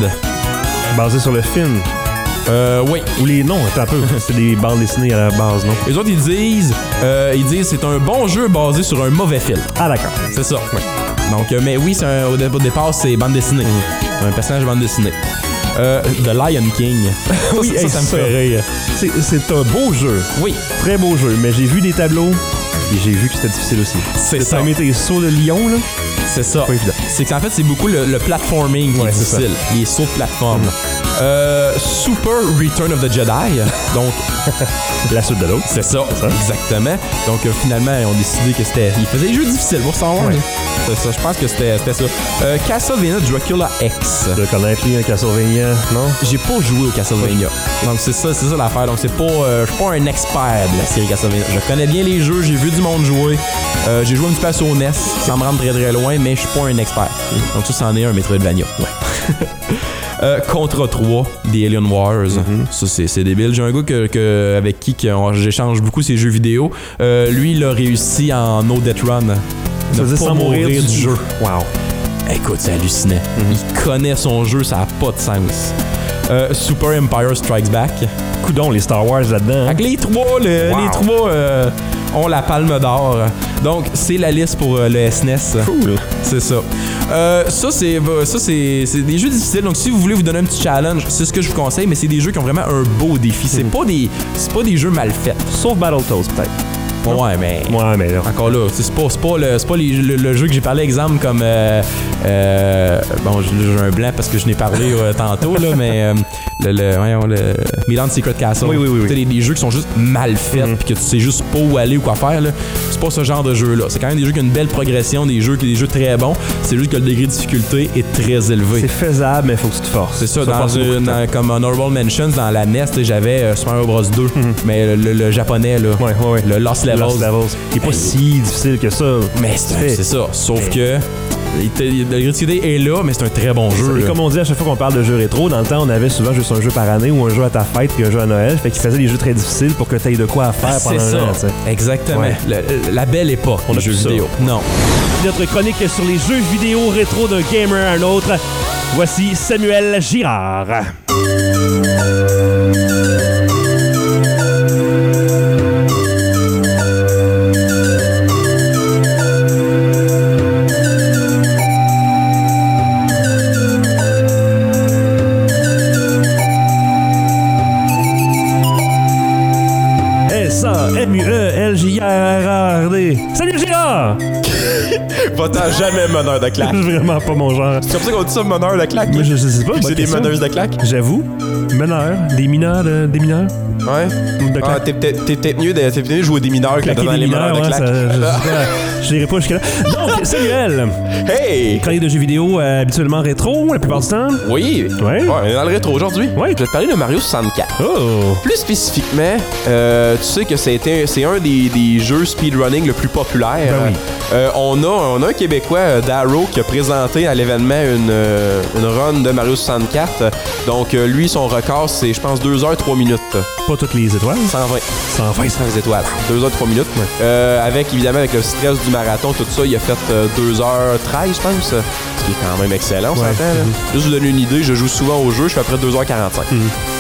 Basé sur le film. Euh, oui. Ou les noms, attends un peu. C'est des bandes dessinées à la base, non? Les autres, ils disent, euh, ils disent, c'est un bon jeu basé sur un mauvais film. Ah, d'accord. C'est ça. Ouais. Donc, euh, mais oui, c'est un, au, dé- au départ, c'est bande dessinée. Mm. Un personnage de bande dessinée. Euh, The Lion King. oui, ça, hey, ça me ça. fait rire. C'est, c'est un beau jeu. Oui. Très beau jeu. Mais j'ai vu des tableaux et j'ai vu que c'était difficile aussi. C'est de ça. T'as tes sauts de lion, là. C'est ça. Pas évident. C'est qu'en fait, c'est beaucoup le, le platforming qui ouais, est difficile. Les sauts de plateforme. Mm. Euh, Super Return of the Jedi. Donc, la suite de l'autre. C'est ça, c'est ça. Exactement. Donc, euh, finalement, ils ont décidé que c'était. Ils faisaient des jeux difficiles pour Star Wars. Ouais. C'est ça, je pense que c'était, c'était ça. Euh, Castlevania Dracula X. De connaître lui un Castlevania, non? J'ai pas joué au Castlevania. Donc, c'est ça, c'est ça l'affaire. Donc, c'est pas. Euh, je suis pas un expert de la série Castlevania. Je connais bien les jeux, j'ai vu du monde jouer. Euh, j'ai joué un petit peu au N E S sans me rendre très très loin, mais je suis pas un expert. Donc, ça, c'en est un Metroidvania. Ouais. Euh, Contra trois, des Alien Wars. Mm-hmm. Ça, c'est, c'est débile. J'ai un gars que, que, avec qui que, on, j'échange beaucoup ses jeux vidéo. Euh, lui, il a réussi en No Death Run. Ça faisait sans mourir du, du jeu. Wow. Écoute, c'est hallucinant. Mm-hmm. Il connaît son jeu, ça n'a pas de sens. Euh, Super Empire Strikes Back. Coudon, les Star Wars là-dedans. Avec les trois, le, wow. les trois euh, ont la palme d'or. Donc, c'est la liste pour euh, le S N E S. Cool. C'est ça. Euh, ça, c'est, ça c'est, c'est des jeux difficiles. Donc, si vous voulez vous donner un petit challenge, c'est ce que je vous conseille, mais c'est des jeux qui ont vraiment un beau défi. C'est, mm. pas, des, c'est pas des jeux mal faits. Sauf Battletoads, peut-être. Ouais, mais. Ouais, mais là. Encore là, c'est pas, c'est pas, le, c'est pas les, le, le jeu que j'ai parlé, exemple, comme. Euh, euh, bon, j'ai un blanc parce que je n'ai parlé euh, tantôt, là, mais. Euh, le, le, voyons, le. Milan Secret Castle. Oui, oui, oui. Tu sais, oui. des, des jeux qui sont juste mal faits, mm-hmm. puis que tu sais juste pas où aller ou quoi faire, là. C'est pas ce genre de jeu-là. C'est quand même des jeux qui ont une belle progression, des jeux, des jeux très bons. C'est juste que le degré de difficulté est très élevé. C'est faisable, mais il faut que tu te forces. C'est ça, ça dans une, dans, comme Honorable Mentions, dans la N E S, j'avais euh, Super Mario Bros deux, mm-hmm. mais le, le japonais, là. Ouais, ouais, ouais. Le Lost Levels. Lost Levels. Il est pas si difficile que ça. Mais c'est, c'est ça. Sauf que le degré de difficulté est là, mais c'est un très bon jeu. Et là. comme on dit à chaque fois qu'on parle de jeux rétro, dans le temps, on avait souvent juste un jeu par année ou un jeu à ta fête puis un jeu à Noël. Fait qu'ils faisaient des jeux très difficiles pour que tu aies de quoi à faire ah, pendant c'est un ça. an. Exactement. Ouais. Le, la belle époque, on a jeux ça. vidéo. Non. Notre chronique sur les jeux vidéo rétro d'un gamer à un autre. Voici Samuel Girard. M U E L J R R D. Salut Girard! Va-t'en jamais meneur de claque. C'est vraiment pas mon genre. C'est comme ça qu'on dit ça, meneur de claque? Mais je, je sais pas. C'est des meneuses de claque? J'avoue. Meneurs. Des mineurs de, des mineurs. Ouais. De ah, t'es peut-être, t'es peut-être mieux de, t'es peut-être mieux de jouer des mineurs que devant les meneurs de ouais, claque. Je n'irai pas jusque-là. Donc, Samuel! Hey! Chronique de jeux vidéo euh, habituellement rétro, la plupart du temps. Oui. Ouais. Ouais, on est dans le rétro aujourd'hui. Ouais. Je vais te parler de Mario soixante-quatre. Oh! Plus spécifiquement, euh, tu sais que c'était, c'est un des, des jeux speedrunning le plus populaire. Ben oui. Euh, on, a, on a un Québécois, euh, Darrow, qui a présenté à l'événement une, euh, une run de Mario soixante-quatre. Donc, euh, lui, son record, c'est, je pense, deux heures trois minutes. Pas toutes les étoiles. cent vingt. cent vingt. cent vingt étoiles. deux heures trois minutes. Ouais. Euh, avec, évidemment, avec le stress du marathon, tout ça, il a fait euh, deux heures treize, je pense. Ce qui est quand même excellent, on ouais. s'entend. Mm-hmm. Juste vous donner une idée, je joue souvent au jeu, je fais après deux heures quarante-cinq. Mm-hmm.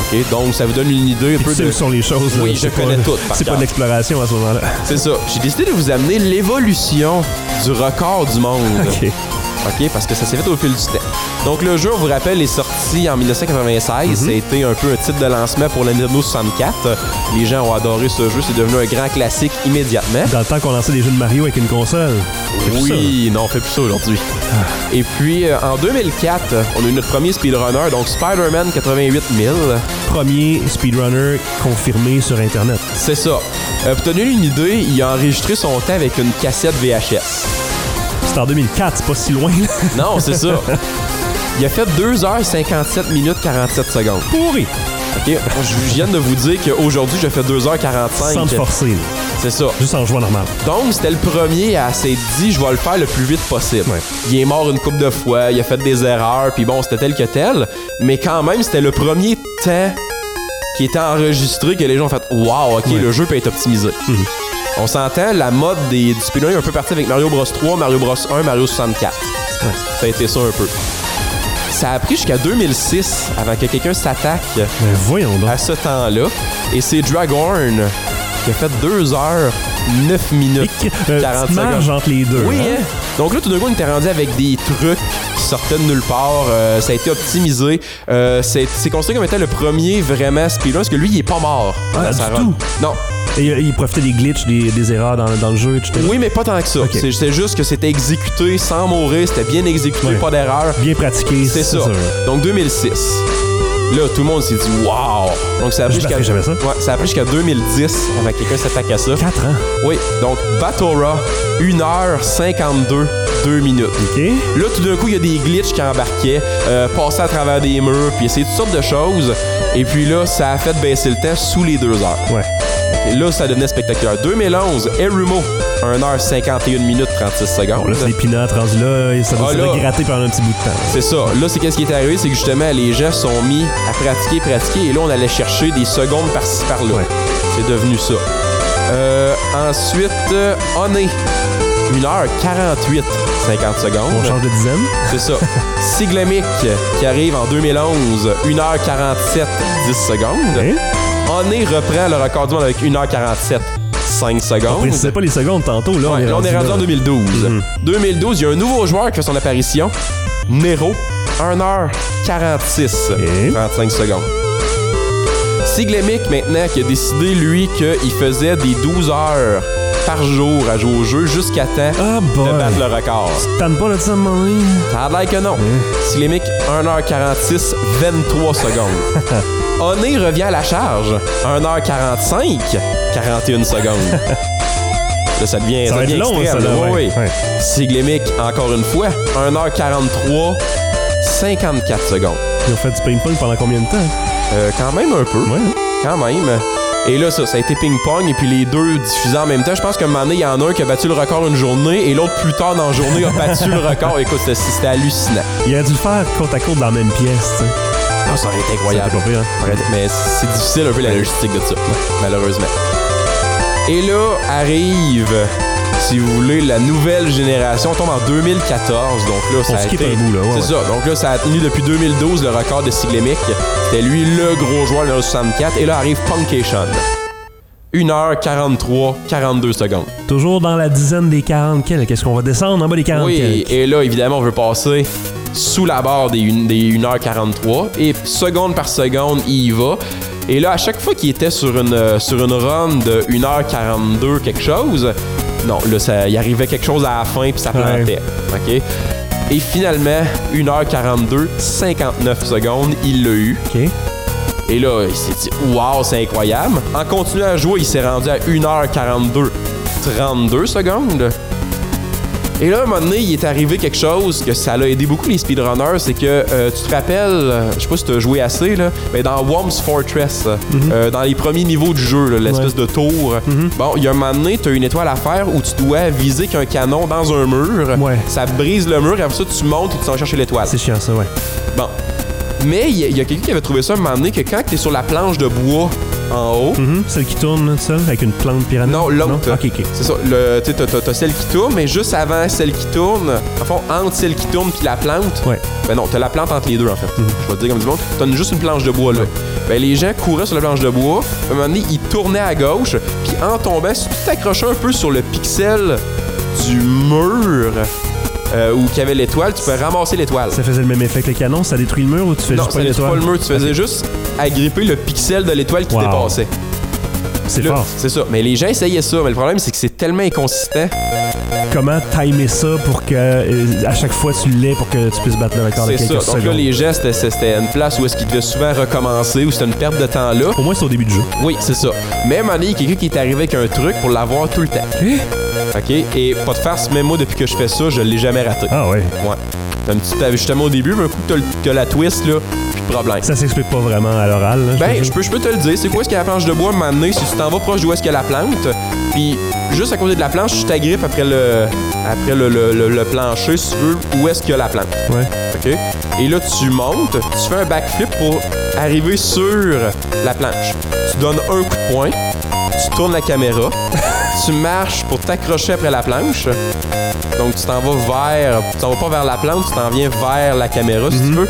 OK? Donc, ça vous donne une idée un Puis peu tu sais de... où sont les choses. Là. Oui, je connais pas, toutes, par C'est pas cœur. de l'exploration à ce moment-là. C'est ça. J'ai décidé de vous amener l'évolution du record du monde. OK. OK? Parce que ça s'est fait au fil du temps. Donc, le jeu, on vous rappelle, est sorti en dix-neuf cent quatre-vingt-seize. Mm-hmm. Ça a été un peu un titre de lancement pour la Nintendo soixante-quatre. Les gens ont adoré ce jeu. C'est devenu un grand classique immédiatement. Dans le temps qu'on lançait des jeux de Mario avec une console. Oui, non, on fait plus ça aujourd'hui. Ah. Et puis, euh, en deux mille quatre, on a eu notre premier speedrunner, donc Spider-Man quatre-vingt-huit mille. Premier speedrunner confirmé sur Internet. C'est ça. Euh, pour te donner une idée, il a enregistré son temps avec une cassette V H S. C'est en deux mille quatre, c'est pas si loin. Là. Non, c'est ça. Il a fait deux heures cinquante-sept minutes quarante-sept secondes. Pourri. OK. Je viens de vous dire qu'aujourd'hui, je fais deux heures quarante-cinq. Sans te forcer. C'est ça. Juste en jouant normal. Donc, c'était le premier à s'être dit, je vais le faire le plus vite possible. Ouais. Il est mort une couple de fois, il a fait des erreurs, puis bon, c'était tel que tel. Mais quand même, c'était le premier temps qui était enregistré que les gens ont fait « Wow, OK, ouais. le jeu peut être optimisé. Mm-hmm. » On s'entend, la mode des, du speedrun est un peu partie avec Mario Bros trois, Mario Bros un, Mario soixante-quatre. Ouais. Ça a été ça un peu. Ça a pris jusqu'à deux mille six avant que quelqu'un s'attaque voyons donc. à ce temps-là. Et c'est Draghorn qui a fait deux heures neuf minutes euh, quarante secondes. Marge entre les deux. Oui, hein? Hein? Donc là, tout d'un coup, on était rendu avec des trucs qui sortaient de nulle part. Euh, ça a été optimisé. Euh, c'est, c'est considéré comme étant le premier vraiment speedrun parce que lui, il est pas mort. Ah, du tout? Non. Et il profitait des glitches, des, des erreurs dans, dans le jeu, et cetera. Oui, mais pas tant que ça. Okay. C'est, c'est juste que c'était exécuté sans mourir, c'était bien exécuté, ouais. pas d'erreur. Bien pratiqué. C'est, c'est ça. ça. Donc deux mille six. Là, tout le monde s'est dit « Wow! » Donc ça a pris jusqu'à... jamais ça. Ouais, ça a pris jusqu'à deux mille dix avant que quelqu'un s'attaque à ça. Quatre ans? Oui. Donc, Batora, une heure cinquante-deux, deux minutes. OK. Là, tout d'un coup, il y a des glitches qui embarquaient, euh, passaient à travers des murs, puis essayer toutes sortes de choses. Et puis là, ça a fait baisser le temps sous les deux heures. Ouais. Et là, ça devenait spectaculaire. deux mille onze, Erumo, une heure cinquante et une minutes trente-six secondes. Bon, là, c'est des peanuts rendus là et ça va ah, gratter pendant un petit bout de temps. C'est ça. Là, c'est qu'est-ce qui est arrivé, c'est que justement, les gens sont mis à pratiquer, pratiquer, et là, on allait chercher des secondes par-ci, par-là. Ouais. C'est devenu ça. Euh, ensuite, euh, Honey, une heure quarante-huit, cinquante secondes. On change de dizaine. C'est ça. Siglemic, qui arrive en deux mille onze, une heure quarante-sept, dix secondes. Okay. Honey reprend le record du monde avec une heure quarante-sept, cinq secondes. On précisait pas les secondes tantôt. Là, ouais, on est là, rendu, on est rendu là. en deux mille douze. Mm-hmm. deux mille douze, il y a un nouveau joueur qui fait son apparition. Nero, une heure quarante-six, okay. trente-cinq secondes. Siglemic, maintenant, qui a décidé, lui, qu'il faisait des douze heures par jour à jouer au jeu jusqu'à temps ah de battre le record. T'as pas là de ça, mon ami? Ça a l'air que non. Mm. Siglemic, une heure quarante-six, vingt-trois secondes. Honey revient à la charge. une heure quarante-cinq, quarante et une secondes. Là, ça devient, ça ça devient long, extrême. Ça, là, oui, ouais. Ouais. Siglemic, encore une fois, une heure quarante-trois, cinquante-quatre secondes. Ils ont fait du ping-pong pendant combien de temps? Euh, quand même un peu. Ouais. Quand même. Et là, ça, ça a été ping-pong et puis les deux diffusés en même temps. Je pense qu'à un moment donné, il y en a un qui a battu le record une journée et l'autre, plus tard dans la journée, a battu le record. Écoute, c'était, c'était hallucinant. Il a dû le faire côte à côte dans la même pièce, tu sais. Ah, ça aurait été incroyable. Ça aurait été pas pire, hein? Mais c'est difficile un peu la logistique de ça, malheureusement. Et là, arrive, si vous voulez, la nouvelle génération. On tombe en deux mille quatorze. Donc là, ça on a été... un bout, là. Ouais, c'est ouais. ça. Donc là, ça a tenu depuis deux mille douze le record de Siglemic. C'était lui le gros joueur de la soixante-quatre. Et là, arrive Punkation. une heure quarante-trois, quarante-deux secondes. Toujours dans la dizaine des quarante quelques. Qu'est-ce qu'on va descendre en bas des quarante oui, quelques? Et là, évidemment, on veut passer sous la barre des, une, des une heure quarante-trois. Et seconde par seconde, il y va. Et là, à chaque fois qu'il était sur une, sur une run de une heure quarante-deux quelque chose, non, là, ça, il arrivait quelque chose à la fin puis ça plantait. Ouais. OK? Et finalement, une heure quarante-deux, cinquante-neuf secondes, il l'a eu. OK. Et là, il s'est dit « Wow, c'est incroyable! » En continuant à jouer, il s'est rendu à une heure quarante-deux, trente-deux secondes. Et là, à un moment donné, il est arrivé quelque chose que ça a aidé beaucoup les speedrunners, c'est que euh, tu te rappelles, je sais pas si tu as joué assez, là, mais dans Worms Fortress, mm-hmm. euh, dans les premiers niveaux du jeu, là, l'espèce ouais. de tour, mm-hmm. bon, il y a un moment donné, tu as une étoile à faire où tu dois viser qu'un canon dans un mur, ouais. ça brise le mur, et après ça, tu montes et tu t'en cherches l'étoile. C'est chiant, ça, ouais. Bon. Mais il y, y a quelqu'un qui avait trouvé ça à un moment donné que quand t'es sur la planche de bois en haut... Mm-hmm. Celle qui tourne, là, ça, avec une plante pyramide? Non, l'autre. Non? OK, OK. C'est ça. Le, t'as, t'as, t'as celle qui tourne, mais juste avant celle qui tourne, en fond, entre celle qui tourne puis la plante, ouais. ben non, t'as la plante entre les deux, en fait. Mm-hmm. Je vais te dire comme du monde. T'as une, juste une planche de bois, là. Ouais. Ben les gens couraient sur la planche de bois, à un moment donné, ils tournaient à gauche, puis en tombant, si tu t'accrochais un peu sur le pixel du mur... Euh, où il y avait l'étoile, tu pouvais ramasser l'étoile. Ça faisait le même effet que les canons? Ça détruit le mur ou tu fais non, juste pas l'étoile? Non, ça détruit pas le mur. Tu faisais okay. juste agripper le pixel de l'étoile qui wow. dépassait. C'est là, fort. C'est ça. Mais les gens essayaient ça. Mais le problème, c'est que c'est tellement inconsistant. Comment timer ça pour que euh, à chaque fois tu l'aies pour que tu puisses battre le record de quelques secondes? C'est ça. Donc là, les gens, c'était, c'était une place où est-ce qu'ils devaient souvent recommencer, où c'était une perte de temps là. Au moins, c'est au début du jeu. Oui, c'est ça. Mais à un moment donné, il y a quelqu'un qui est arrivé avec un truc pour l'avoir tout le temps. OK? Et pas de farce, même moi, depuis que je fais ça, je l'ai jamais raté. Ah ouais? Ouais. T'as une petite, justement au début, mais un coup que t'as, t'as la twist, là, plus de problème. Ça s'explique pas vraiment à l'oral, là? Ben, je peux, je peux te le dire. C'est quoi, est-ce qu'il y a la planche de bois, à un moment donné, si tu t'en vas proche d'où est-ce qu'il y a la plante, puis juste à côté de la planche, tu t'agrippes après le après le, le, le, le plancher, si tu veux, où est-ce qu'il y a la plante. Ouais. OK? Et là, tu montes, tu fais un backflip pour arriver sur la planche. Tu donnes un coup de poing, tu tournes la caméra, tu marches pour t'accrocher après la planche. Donc, tu t'en vas vers... Tu t'en vas pas vers la plante, tu t'en viens vers la caméra, si mm-hmm. tu veux.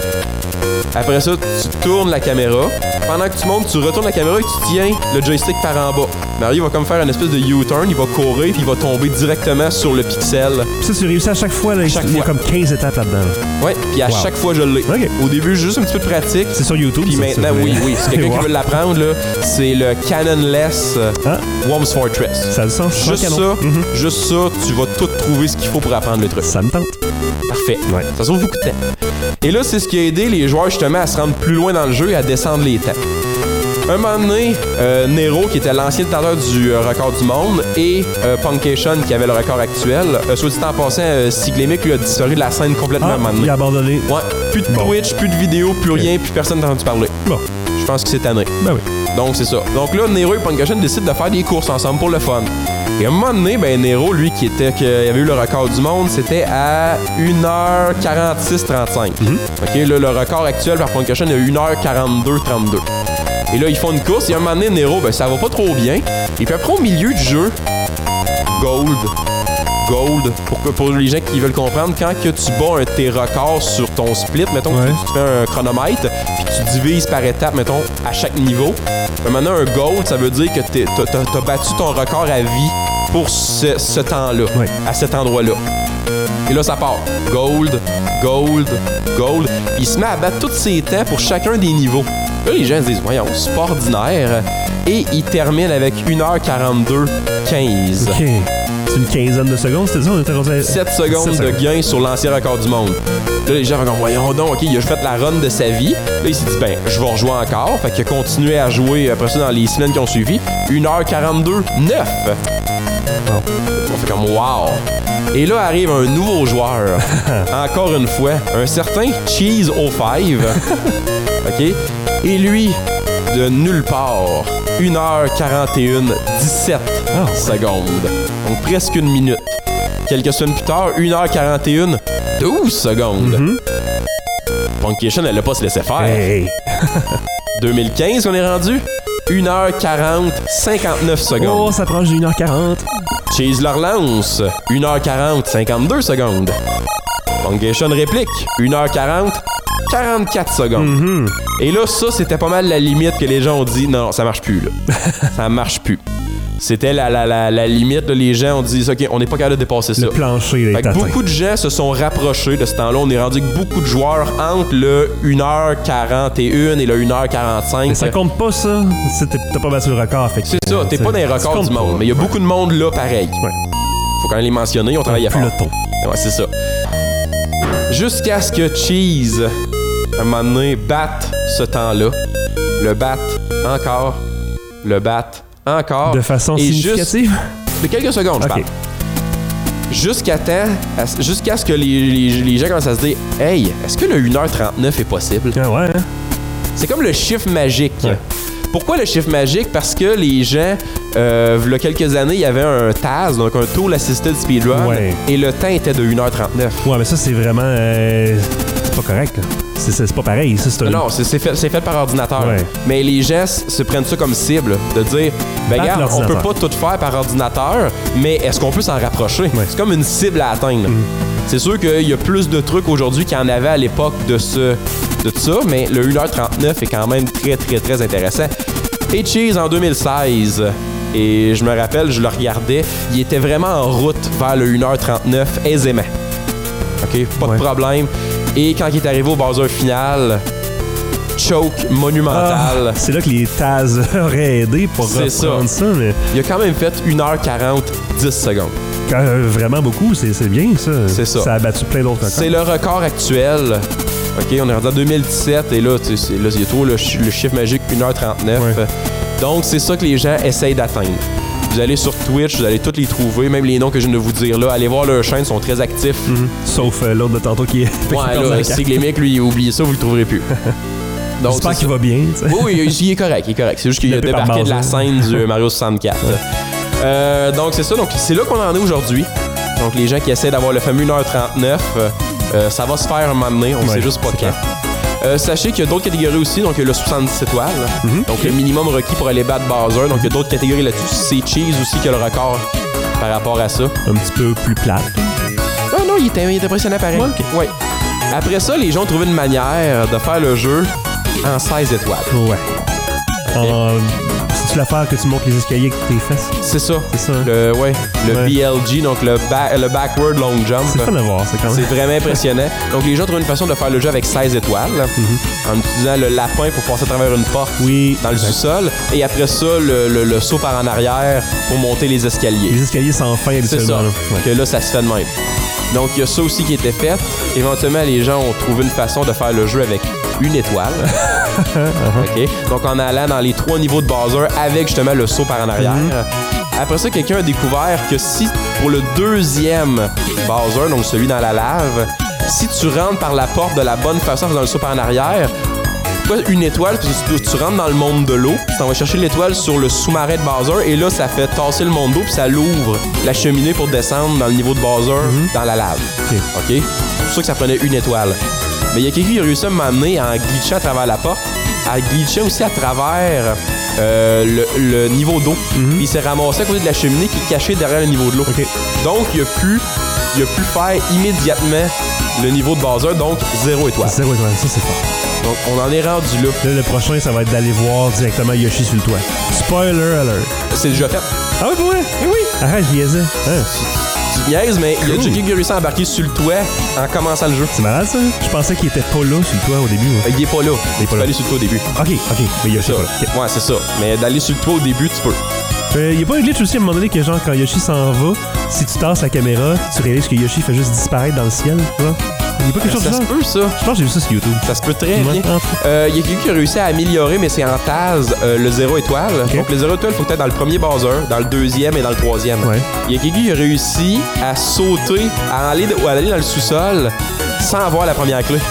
Après ça, tu tournes la caméra. Pendant que tu montes, tu retournes la caméra et tu tiens le joystick par en bas. Mario va comme faire une espèce de U-turn, il va courir puis il va tomber directement sur le pixel. Puis ça, tu réussis à chaque fois, là, chaque il y a fois. comme quinze étapes là-dedans. Ouais, puis à wow. chaque fois, je l'ai. Okay. Au début, juste un petit peu de pratique. C'est sur YouTube. Puis maintenant, oui, oui. Si quelqu'un wow. qui veut l'apprendre, là, c'est le Canonless hein? Worms Fortress. Ça a le sens. Juste ça, mm-hmm. juste ça, tu vas tout trouver ce qu'il faut pour apprendre le truc. Ça me tente. Parfait. Ouais. Ça sauve beaucoup de temps. Et là, c'est ce qui a aidé les joueurs justement à se rendre plus loin dans le jeu et à descendre les temps. Un moment donné, euh, Nero, qui était l'ancien détenteur du euh, record du monde, et euh, Punkation, qui avait le record actuel, euh, soit dit en passant, euh, Cyclémique lui a disparu de la scène complètement ah, à un moment donné. Il a abandonné. Ouais. Plus de bon. Twitch, plus de vidéos, plus rien, plus personne n'a entendu parler. Bon. Je pense que c'est tanné. Ben oui. Donc, c'est ça. Donc là, Nero et Punkation décident de faire des courses ensemble pour le fun. Et à un moment donné, ben, Nero, lui, qui, était, qui avait eu le record du monde, c'était à une heure quarante-six trente-cinq. Mm-hmm. OK, là, le record actuel par Punkation est à une heure quarante-deux trente-deux. Et là, ils font une course, et à un moment donné, Nero, ben, ça va pas trop bien. Et puis après, au milieu du jeu, Gold. Gold. Pour, pour les gens qui veulent comprendre, quand que tu bats un de tes records sur ton split, mettons ouais. que tu fais un chronomètre, puis tu divises par étape, mettons, à chaque niveau. Maintenant, un Gold, ça veut dire que t'as, t'as, t'as battu ton record à vie pour ce, ce temps-là, ouais. à cet endroit-là. Et là, ça part. Gold, Gold, Gold. Il se met à battre tous ses temps pour chacun des niveaux. Là, les gens se disent, voyons, c'est pas ordinaire. Et il termine avec une heure quarante-deux quinze. OK. C'est une quinzaine de secondes, c'était ça? On était rendu à... sept secondes de gain sur l'ancien record du monde. Là, les gens vont dire, voyons donc, OK, il a fait la run de sa vie. Là, il s'est dit, ben, je vais rejouer encore. Fait qu'il a continué à jouer après ça dans les semaines qui ont suivi. une heure quarante-deux neuf. Oh. On fait comme, wow. Et là arrive un nouveau joueur. Encore une fois, un certain Cheese oh cinq. OK? Et lui, de nulle part, une heure quarante et une dix-sept oh. secondes. Donc presque une minute. Quelques semaines plus tard, une heure quarante et une douze secondes. Mm-hmm. Punkation, elle n'a pas se laisser faire. Hey. deux mille quinze, on est rendu. une heure quarante cinquante-neuf secondes. Oh, ça approche d'une heure quarante. Cheese le relance. une heure quarante cinquante-deux secondes. Punkation réplique. une heure quarante quarante-quatre secondes. Mm-hmm. Et là, ça, c'était pas mal la limite que les gens ont dit, non, ça marche plus, là. Ça marche plus. C'était la, la, la, la limite, là, les gens ont dit, OK, on n'est pas capable de dépasser ça. Le plancher est atteint. Beaucoup de gens se sont rapprochés de ce temps-là. On est rendu avec beaucoup de joueurs entre le une heure quarante et une et le une heure quarante-cinq. Mais ça compte pas, ça. T'as, t'as pas battu le record. Fait que, c'est ça, t'es pas dans les records du monde. Pas. Mais il y a beaucoup de monde là, pareil. Ouais. Faut quand même les mentionner, on travaille à fort. Peloton. Ouais, c'est ça. Jusqu'à ce que Cheese, à un moment donné, batte ce temps-là. Le batte encore. Le batte encore. De façon et significative? Juste, de quelques secondes, okay. je parle. Jusqu'à temps, jusqu'à ce que les, les, les gens commencent à se dire, hey, est-ce que le une heure trente-neuf est possible? Ah ouais, hein? C'est comme le chiffre magique. Ouais. Pourquoi le chiffre magique? Parce que les gens, euh, il y a quelques années, il y avait un T A S, donc un Tool Assisted Speedrun, ouais. et le temps était de une heure trente-neuf. Ouais, mais ça, c'est vraiment... Euh... c'est pas correct. Là. C'est, c'est, c'est pas pareil. Ça, c'est un... Non, c'est, c'est, fait, c'est fait par ordinateur. Ouais. Mais les gens se prennent ça comme cible, de dire, ben regarde, on peut pas tout faire par ordinateur, mais est-ce qu'on peut s'en rapprocher? Ouais. C'est comme une cible à atteindre. Mm. C'est sûr qu'il y a plus de trucs aujourd'hui qu'il y en avait à l'époque de, ce, de ça, mais le une heure trente-neuf est quand même très, très, très intéressant. Et Cheese en deux mille seize, et je me rappelle, je le regardais, il était vraiment en route vers le une heure trente-neuf aisément. OK? Pas ouais. de problème. Et quand il est arrivé au buzzer final, choke monumental. Ah, c'est là que les Taz auraient aidé pour c'est reprendre ça. ça mais... Il a quand même fait une heure quarante, dix secondes. Quand, euh, vraiment beaucoup, c'est, c'est bien ça. C'est ça. Ça a battu plein d'autres records. C'est le record actuel. OK, on est rendu en deux mille dix-sept et là, tu sais, là, il y a trop le, le chiffre magique une heure trente-neuf. Ouais. Donc, c'est ça que les gens essayent d'atteindre. Vous allez sur Twitch, vous allez tous les trouver, même les noms que je viens de vous dire là. Allez voir leur chaîne, ils sont très actifs. Mm-hmm. Sauf euh, l'autre de tantôt qui est... Ouais, là, si les mecs, lui, oubliez ça, vous le trouverez plus. Donc, j'espère qu'il va bien. T'sais. Oui, oui, il est correct, il est correct. C'est juste qu'il a débarqué de la scène du Mario soixante-quatre. Ouais. Euh, donc, c'est ça. Donc, c'est là qu'on en est aujourd'hui. Donc, les gens qui essaient d'avoir le fameux une heure trente-neuf, euh, ça va se faire un moment donné. On ne ouais, sait juste pas quand. Euh, sachez qu'il y a d'autres catégories aussi. Donc, il y a le soixante-dix étoiles. Mm-hmm. Donc, le minimum requis pour aller battre Bowser. Donc, il y a d'autres catégories là-dessus. C'est Cheese aussi qui a le record par rapport à ça. Un petit peu plus plate. Ah non, il était, il était impressionnant pareil. Ouais, okay. ouais. Après ça, les gens ont trouvé une manière de faire le jeu en seize étoiles. Ouais. Okay. Euh, c'est-tu l'affaire que tu montes les escaliers avec tes fesses? C'est ça. C'est ça. Le, ouais, le ouais. B L G, donc le, ba- le backward long jump. C'est fun à voir, c'est quand même. C'est vraiment impressionnant. Donc, les gens trouvent une façon de faire le jeu avec seize étoiles, mm-hmm. en utilisant le lapin pour passer à travers une porte oui, dans le exact. sous-sol. Et après ça, le, le, le saut par en arrière pour monter les escaliers. Les escaliers sans fin, habituellement. C'est ça. Là. Ouais. Que là, ça se fait de même. Donc, il y a ça aussi qui était fait. Éventuellement, les gens ont trouvé une façon de faire le jeu avec une étoile. uh-huh. OK. Donc, en allant dans les trois niveaux de Bowser avec justement le saut par en arrière. Mm-hmm. Après ça, quelqu'un a découvert que si, pour le deuxième Bowser, donc celui dans la lave, si tu rentres par la porte de la bonne façon en faisant le saut par en arrière, pourquoi une étoile? Parce que tu, tu rentres dans le monde de l'eau, tu t'en vas chercher l'étoile sur le sous-marin de Bowser et là, ça fait tasser le monde d'eau puis ça l'ouvre la cheminée pour descendre dans le niveau de Bowser mm-hmm. dans la lave. OK. OK? C'est pour ça que ça prenait une étoile. Mais il y a quelqu'un qui a réussi à m'amener en glitchant à travers la porte, à glitcher aussi à travers euh, le, le niveau d'eau. Mm-hmm. Il s'est ramassé à côté de la cheminée qui est cachée derrière le niveau de l'eau. Okay. Donc, il a pu, il a pu faire immédiatement le niveau de Bowser, donc zéro étoile. Zéro étoile, ça c'est fort. Donc, on en est rendu là. Là, le prochain, ça va être d'aller voir directement Yoshi sur le toit. Spoiler alert. C'est déjà fait. Ah oui, pour vrai? Eh oui. Arrête, je niaisais. Hein? Tu niaises, mais il y a Jiggy qui a réussi à embarquer sur le toit en commençant le jeu. C'est malade, ça? Je pensais qu'il était pas là sur le toit au début. Ouais. Il est pas là. Il est pas là. Tu peux aller sur le toit au début. OK, OK. Mais Yoshi est pas là. Okay. Ouais, c'est ça. Mais d'aller sur le toit au début, tu peux. Il n'y a pas un glitch aussi à un moment donné que genre quand Yoshi s'en va, si tu tasses la caméra, tu réalises que Yoshi fait juste disparaître dans le ciel, tu vois? Il y a pas quelque chose ça de se peut, ça. Je pense que j'ai vu ça sur YouTube. Ça se peut très ouais, bien. Il euh, y a quelqu'un qui a réussi à améliorer, mais c'est en Taz, euh, le zéro étoile. Okay. Donc, le zéro étoile, il faut que tu dans le premier Bowser, dans le deuxième et dans le troisième. Il ouais. y a quelqu'un qui a réussi à sauter, à aller, à aller dans le sous-sol sans avoir la première clé.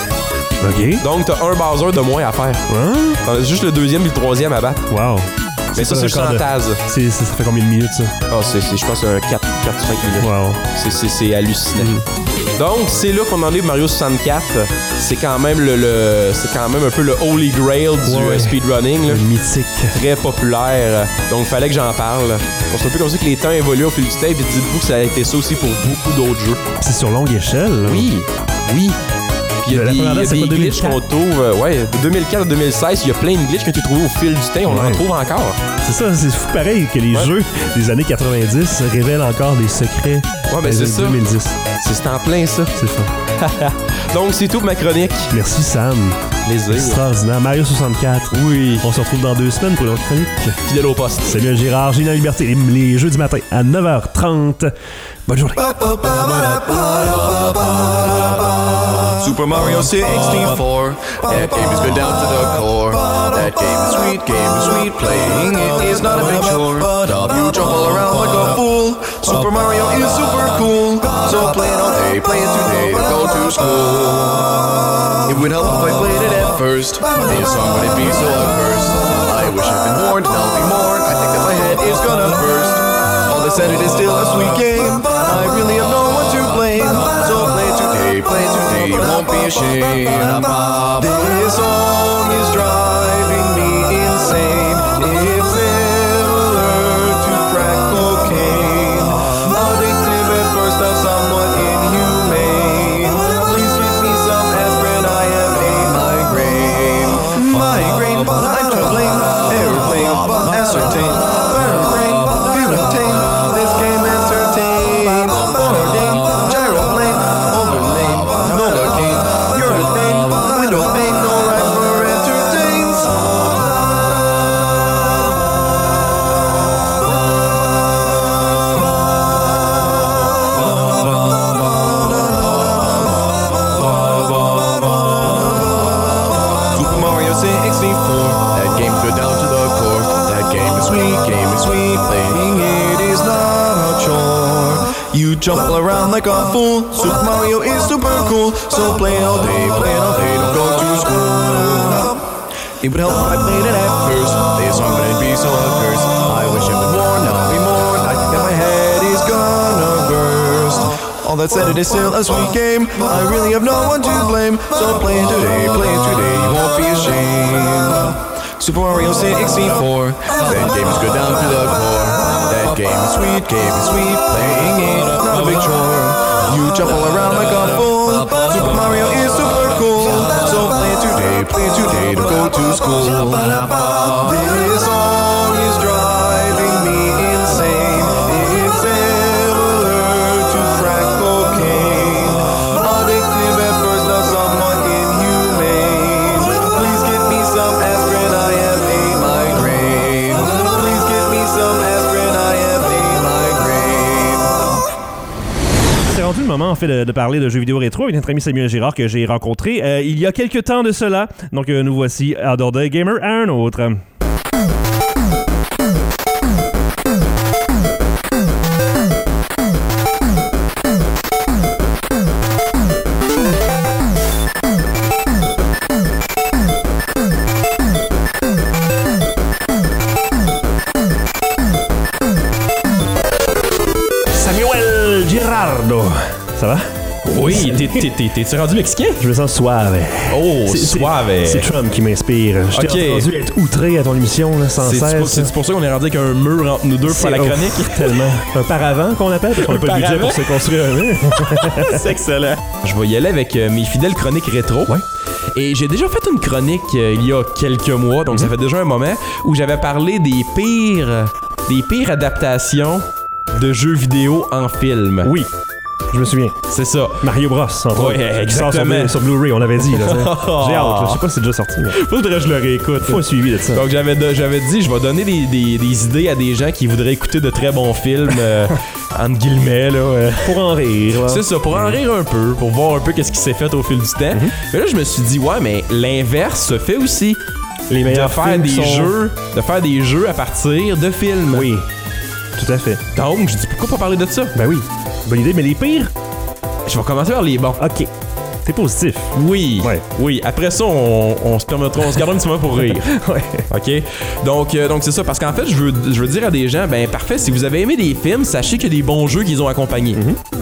OK. Donc, tu as un Bowser de moins à faire. Hein? T'en as juste le deuxième et le troisième à battre. Wow. Mais ça, c'est juste en Taz. C'est, ça, ça fait combien de minutes, ça? Ah, oh, c'est, c'est, je pense que c'est un quatre à cinq minutes. Wow. C'est, c'est, c'est hallucinant. Mm. Donc, c'est là qu'on en est Mario soixante-quatre. C'est quand même le, le c'est quand même un peu le holy grail du ouais. speedrunning. Le mythique. Très populaire. Donc, il fallait que j'en parle. Donc, c'est un peu comme ça que les temps évoluent au fil du temps. Et dites-vous que ça a été ça aussi pour beaucoup d'autres jeux. C'est sur longue échelle. Là. Oui. Oui. Puis il y a des, y a des glitches qu'on trouve. Euh, ouais, de deux mille quatre à deux mille seize, il y a plein de glitches que tu trouves au fil du temps. On ouais. en trouve encore. C'est ça, c'est fou pareil que les ouais. jeux des années quatre-vingt-dix révèlent encore des secrets ouais, ben des c'est ça. deux mille dix. C'est, c'est en plein ça. C'est ça. Donc, c'est tout pour ma chronique. Merci, Sam. Plaisir. Extraordinaire. Mario soixante-quatre. Oui. On se retrouve dans deux semaines pour notre chronique. Fidèle au poste. Salut Gérard, Génie en Liberté. Les, les jeux du matin à neuf heures trente. Bonne journée. Super Mario sixty-four. That game has been down to the core. That game is sweet, game is sweet. Playing it is not a big chore. You jump all around like a fool. Super Mario is super cool. So play it all day, play it today, or go to school. It would help if I played it at first. This song wouldn't be so accursed. I wish I'd been warned, and I'll be mourned. I think that my head is gonna burst. All they said, it is still a sweet game. I really have no one to blame. So play it today, play it today, it won't be be ashamed. This song is driving me insane. It's similar to crack cocaine. Addictive at first, now somewhat inhumane. Please give me some aspirin, I have a migraine. Migraine, I'm troubling. Airplane, ascertain. Brain, feeling tame. This game entertain. Ordain, gyroplane, overlane, novocaine. You're the thing, window pane, no right for entertains. Super Mario sixty-four, that game good down to the core. That game is sweet, game is sweet, playing it is not a chore. You jump around like a fool, Super Mario is super cool. So play all day, play all day, don't go to school. It would help if I played it at first. This song wouldn't be so accursed. I wish it would warn, not be mourned. I think that my head is gonna burst. All that said, it is still a sweet game. I really have no one to blame. So play it today, play it today, you won't be ashamed. Super Mario sixty-four, that game is good down to the core. That game is sweet, game is sweet, playing it, not a big chore. You jump all around like a fool. Super Mario is super cool. So play it today, play it today, to go to school. This song is driving me insane. It's similar to crack cocaine. Addictive at first, now somewhat inhumane. Please give me some aspirin, I have a migraine. Please give me some aspirin, I have a migraine. C'est rendu le moment en fait de, de parler de jeux vidéo rétro avec notre ami Samuel Girard que j'ai rencontré euh, il y a quelques temps de cela. Donc euh, nous voici à Outdoor Day Gamer à un autre. Samuel Girardo. Ça va? Oui, t'es- t'es- t'es- t'es-tu rendu mexicain? Je me sens suave. Oh, C'est- c'est- suave. C'est Trump qui m'inspire. Je Ok. t'ai entendu être outré à ton émission là, sans C'est cesse. pour, c'est pour ça qu'on est rendu avec un mur entre nous deux pour faire la C'est- chronique. oh, tellement. Un paravent qu'on appelle, parce qu'on n'a Un pas le budget paravent? pour se construire un mur. C'est excellent. Je vais y aller avec euh, mes fidèles chroniques rétro. Ouais. Et j'ai déjà fait une chronique euh, il y a quelques mois, donc ça fait déjà un moment, où j'avais parlé des pires, des pires adaptations de jeux vidéo en film. Oui, je me souviens. C'est ça. Mario Bros. Entre Ouais, autres, qui sort sur, exactement. sur Blu-ray, on l'avait dit. Là, j'ai hâte. là. Je sais pas si c'est déjà sorti. Mais Faudrait que je le réécoute. faut un suivi de ça. Donc j'avais, de- j'avais dit, je vais donner des, des- des idées à des gens qui voudraient écouter de très bons films, euh, entre guillemets, là. euh. Pour en rire. Là. C'est ça, pour en rire un peu, pour voir un peu qu'est-ce qui s'est fait au fil du temps. Mais là, je me suis dit, ouais, mais l'inverse se fait aussi. Les De meilleurs faire films des sont... jeux, de faire des jeux à partir de films. Oui, tout à fait. Donc, je dis, pourquoi pas parler de ça? Ben oui, bonne idée. Mais les pires, Je vais commencer par les bons. ok. C'est positif. Oui, Ouais. oui. Après ça, on, on se permettra, on se gardera un petit moment pour rire. Ouais. OK? Donc, euh, donc c'est ça. Parce qu'en fait, je veux, je veux dire à des gens, ben parfait, si vous avez aimé des films, sachez qu'il y a des bons jeux qu'ils ont accompagnés.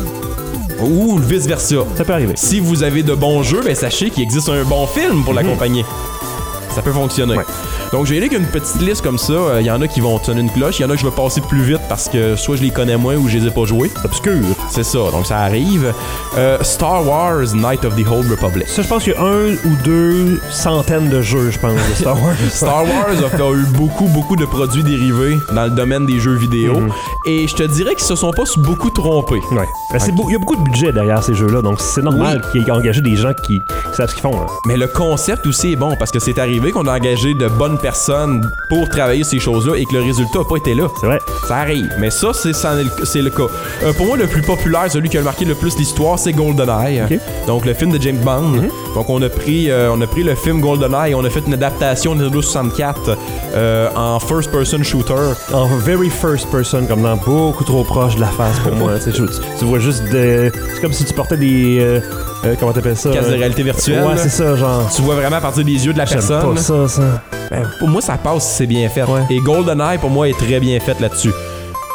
Ou vice-versa. Ça peut arriver. Si vous avez de bons jeux, ben sachez qu'il existe un bon film pour l'accompagner. Ça peut fonctionner. Ouais. Donc, j'ai avec une petite liste comme ça. Il y en a qui vont sonner une cloche. Il y en a que je vais passer plus vite parce que soit je les connais moins ou je les ai pas joués. C'est obscur. C'est ça. Donc, ça arrive. Euh, Star Wars Knight of the Old Republic. Ça, je pense qu'il y a un ou deux centaines de jeux, je pense, de Star Wars. Star Wars a fait, a eu beaucoup, beaucoup de produits dérivés dans le domaine des jeux vidéo. Mhm. Et je te dirais qu'ils se sont pas beaucoup trompés. Ouais. Ben, c'est beau- il y a beaucoup de budget derrière ces jeux-là, donc c'est normal qu'il y ait engagé des gens qui savent ce qu'ils font. Là. Mais le concept aussi est bon parce que c'est arrivé qu'on a engagé de bonnes personnes pour travailler ces choses-là et que le résultat n'a pas été là. C'est vrai. Ça arrive. Mais ça, c'est, ça en est le, c'est le cas. Euh, pour moi, le plus populaire, celui qui a marqué le plus l'histoire, c'est GoldenEye. Ok. Donc, le film de James Bond. Donc, on a, pris, euh, on a pris le film GoldenEye et on a fait une adaptation de Nintendo soixante-quatre euh, en first-person shooter. En very first person, comme dans beaucoup trop proche de la face pour moi. Tu sais, tu, tu vois juste de. C'est comme si tu portais des. euh, euh, comment t'appelles ça? Casque de euh, réalité virtuelle. Ouais, là. c'est ça, genre. Tu vois vraiment à partir des yeux de la J'aime personne. pas ça, ça. Ben, pour moi, ça passe si c'est bien fait. Ouais. Et GoldenEye, pour moi, est très bien fait là-dessus.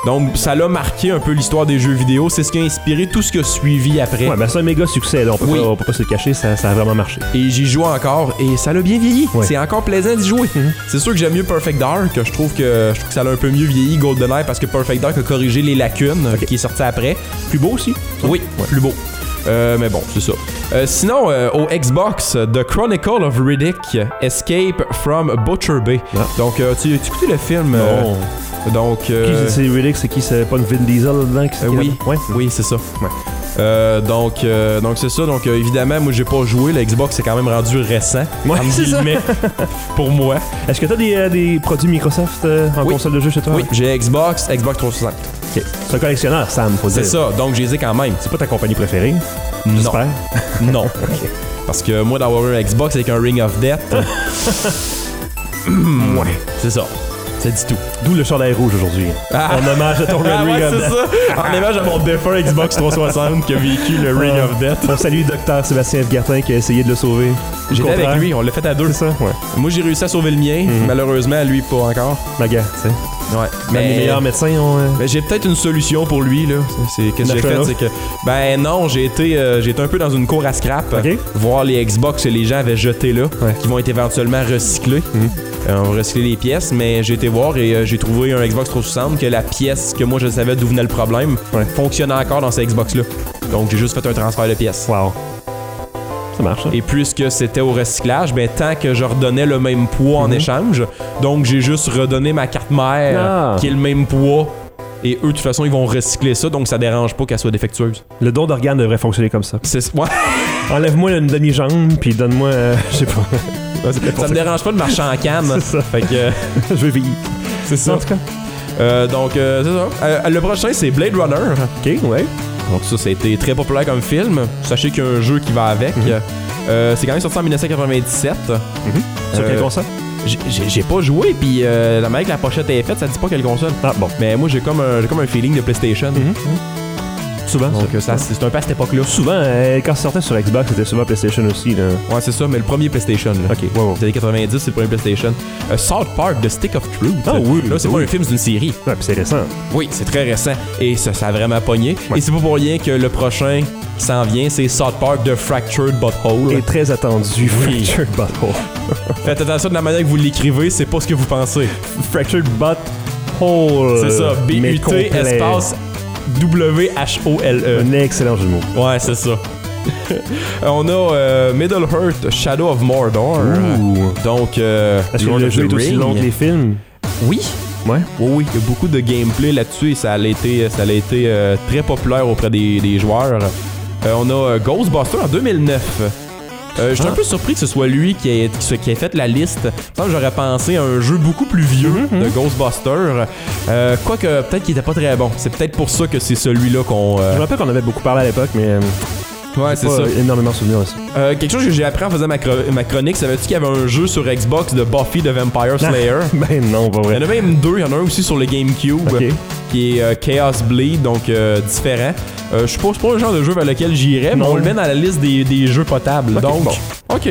Donc, ça l'a marqué un peu l'histoire des jeux vidéo. C'est ce qui a inspiré tout ce qui a suivi après. Ouais, ben c'est un méga succès, là. On peut, Oui. pas, on peut pas se le cacher, ça, ça a vraiment marché. Et j'y joue encore et ça l'a bien vieilli. Ouais. C'est encore plaisant d'y jouer. Mhm. C'est sûr que j'aime mieux Perfect Dark. Je trouve que je trouve que ça l'a un peu mieux vieilli GoldenEye parce que Perfect Dark a corrigé les lacunes Ok. qui est sorti après. Plus beau aussi? ça? Oui, plus beau. Euh, mais bon, c'est ça. Euh, sinon, euh, au Xbox, The Chronicle of Riddick, Escape from Butcher Bay. Ah. Donc, euh, tu as écouté le film? euh, Non. donc, euh, Qui c'est Riddick? C'est qui? C'est pas une Vin Diesel là-dedans? Qui c'est euh, qui, oui, là-dedans? Ouais. oui, c'est ça. Ouais. Euh, donc, euh, donc c'est ça. Donc, euh, évidemment, moi, j'ai pas joué. Le Xbox est quand même rendu récent. Ouais, entre c'est ça. guillemets, pour moi. Est-ce que t'as des, euh, des produits Microsoft euh, en Oui. console de jeu chez toi? Oui, j'ai Xbox, Xbox trois cent soixante. Ok. C'est un collectionneur, Sam, faut C'est dire. ça. Donc, je les ai quand même. C'est pas ta compagnie préférée? Non. J'espère. Non. Parce que moi, d'avoir un Xbox avec un Ring of Death, Ouais. c'est ça. Ça dit tout. D'où le chandail rouge aujourd'hui. Ah. En hommage à ton Red Ah Ring ouais, of c'est Death. ça. En image à mon défunt Xbox trois cent soixante qui a vécu le Ring of Death. On salue Docteur Sébastien Edgartin qui a essayé de le sauver. Au J'étais contraire. avec lui, on l'a fait à deux. C'est ça? Ouais. Moi, j'ai réussi à sauver le mien. Mhm. Malheureusement, lui, pas encore. Ma gars, tu sais. Ouais. Même les meilleurs médecins ont. euh, Mais j'ai peut-être une solution pour lui, là. C'est, qu'est-ce que j'ai fait, Lâche-le c'est que... Ben non, j'ai été, euh, j'ai été un peu dans une cour à scrap. Ok. Voir les Xbox que les gens avaient jetés là, Ouais. qui vont être éventuellement recyclés. Mhm. Euh, on va recycler les pièces, mais j'ai été voir et euh, j'ai trouvé un Xbox trois cent soixante que la pièce que moi je savais d'où venait le problème Ouais. fonctionnait encore dans ces Xbox-là. Donc j'ai juste fait un transfert de pièces. Wow. Ça marche, ça. Et puisque c'était au recyclage, ben tant que je redonnais le même poids en Mhm. échange, donc j'ai juste redonné ma carte mère Ah. qui est le même poids. Et eux, de toute façon, ils vont recycler ça, donc ça dérange pas qu'elle soit défectueuse. Le don d'organes devrait fonctionner comme ça. C'est... Ouais. Enlève-moi une demi-jambe, puis donne-moi. euh, je sais pas. Ça me dérange pas de marcher en canne. C'est ça. Fait que euh, Je vais vivre. c'est ça. En tout cas. Euh, donc euh, c'est ça. Euh, le prochain c'est Blade Runner. Ok, ouais. Donc ça, ça a été très populaire comme film. Sachez qu'il y a un jeu qui va avec. Mhm. Euh, c'est quand même sorti en dix-neuf quatre-vingt-dix-sept. Sur quelle Euh, console? J'ai, j'ai- j'ai pas joué, puis euh, la manière que la pochette est faite, ça dit pas quelle console. Ah, bon. Mais moi, j'ai comme un, j'ai comme un feeling de PlayStation. Mhm. Souvent, Donc ça. euh, ça, c'est, c'est un peu à cette époque-là. Souvent, euh, quand ça sortait sur Xbox, c'était souvent PlayStation aussi. Là. Ouais, c'est ça, mais le premier PlayStation. Là. Ok, ouais, ouais. Les années quatre-vingt-dix, c'est le premier PlayStation. Euh, South Park, The Stick of Truth. Ah oui, Là, c'est oui. pas un film, c'est une série. Ouais, puis c'est récent. Oui, c'est très récent. Et ça, ça a vraiment pogné. Ouais. Et c'est pas pour rien que le prochain qui s'en vient, c'est South Park, The Fractured Butthole. Et très attendu, Oui. Fractured Butthole. Faites attention de la manière que vous l'écrivez, c'est pas ce que vous pensez. Fractured Butthole. C'est ça, B mais U T complet. espace W H O L E. Un excellent jeu de mots. Ouais, c'est ça. On a euh, Middle Earth, Shadow of Mordor. Ouh. Donc, euh, Est-ce que Lord le of jeu the est aussi Ring. long que les films? Oui. Ouais. Oui, oui, il y a beaucoup de gameplay là-dessus et ça a été, ça a été euh, très populaire auprès des, des joueurs. Euh, on a euh, Ghostbusters en deux mille neuf. Euh, je suis Ah. un peu surpris que ce soit lui qui ait, qui, qui ait fait la liste. Je pense que j'aurais pensé à un jeu beaucoup plus vieux Mhm, de Ghostbusters. Euh, Quoique, peut-être qu'il était pas très bon. C'est peut-être pour ça que c'est celui-là qu'on... euh, Je me rappelle qu'on avait beaucoup parlé à l'époque, mais euh, Ouais, c'est pas ça. énormément souvenir de ça. Euh, quelque chose que j'ai appris en faisant ma, cro- ma chronique, savais-tu qu'il y avait un jeu sur Xbox de Buffy the Vampire Slayer? Ben non, pas Il y vrai. en a même deux. Il y en a un aussi sur le GameCube. Ok. Qui est euh, Chaos Bleed, donc euh, différent. Euh, je suppose pas le genre de jeu vers lequel j'irais, mais Non. on le met dans la liste des, des jeux potables. Ok, donc, bon. ok.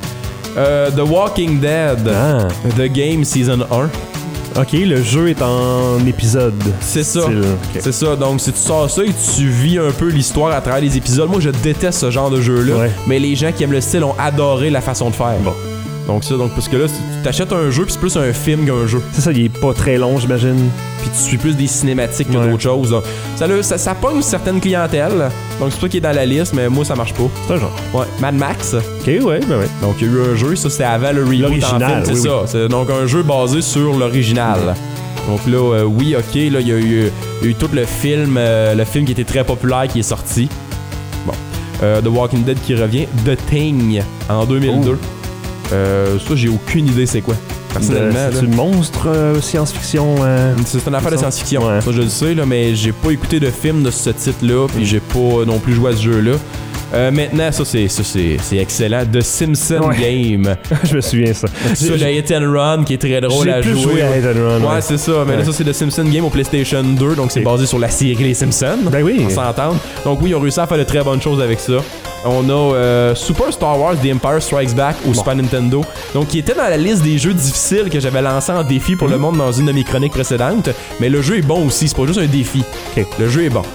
Euh, The Walking Dead, Ah. The Game Season un. Ok, le jeu est en épisode. C'est ça. Style, ok. C'est ça. Donc, si tu sors ça et tu vis un peu l'histoire à travers les épisodes, moi je déteste ce genre de jeu-là. Ouais. Mais les gens qui aiment le style ont adoré la façon de faire. Bon. Donc, ça, donc, parce que là, si tu t'achètes un jeu, puis c'est plus un film qu'un jeu. C'est ça, il est pas très long, j'imagine. Puis tu suis plus des cinématiques que Ouais. d'autres choses. Donc, ça, le- ça, ça pogne une certaine clientèle. Donc, c'est toi qui est dans la liste, mais moi, ça marche pas. C'est un genre. Ouais. Mad Max. Ok, ouais, ben ouais. Donc, il y a eu un jeu, ça, c'était avant le reboot en L'original, film, c'est oui, ça. C'est donc un jeu basé sur l'original. Donc là, euh, oui, ok, là, il y, a eu- il y a eu tout le film, euh, le film qui était très populaire qui est sorti. Bon. Euh, The Walking Dead qui revient. The Thing en deux mille deux. Euh, ça, j'ai aucune idée c'est quoi. Personnellement, là. C'est une monstre euh, science-fiction. euh, C'est une affaire de ça. science-fiction. Ouais. Ça, je le sais, là, mais j'ai pas écouté de film de ce titre-là, puis j'ai pas non plus joué à ce jeu-là. Euh, maintenant, ça, c'est, ça c'est, c'est excellent. The Simpson Ouais. Game. Je me souviens ça. Ça, le Hit and Run qui est très drôle J'ai à plus jouer. joué à Hit and Run. Ouais, c'est ça. Mais là, Ouais. ça, c'est The Simpson Game au PlayStation deux, donc c'est Ok. basé sur la série Les Simpsons. Ben oui. On s'entend. Donc oui, ils ont réussi à faire de très bonnes choses avec ça. On a euh, Super Star Wars The Empire Strikes Back au bon. Super Nintendo. Donc, qui était dans la liste des jeux difficiles que j'avais lancé en défi pour mm-hmm. le monde dans une de mes chroniques précédentes. Mais le jeu est bon aussi, c'est pas juste un défi. Okay. Le jeu est bon.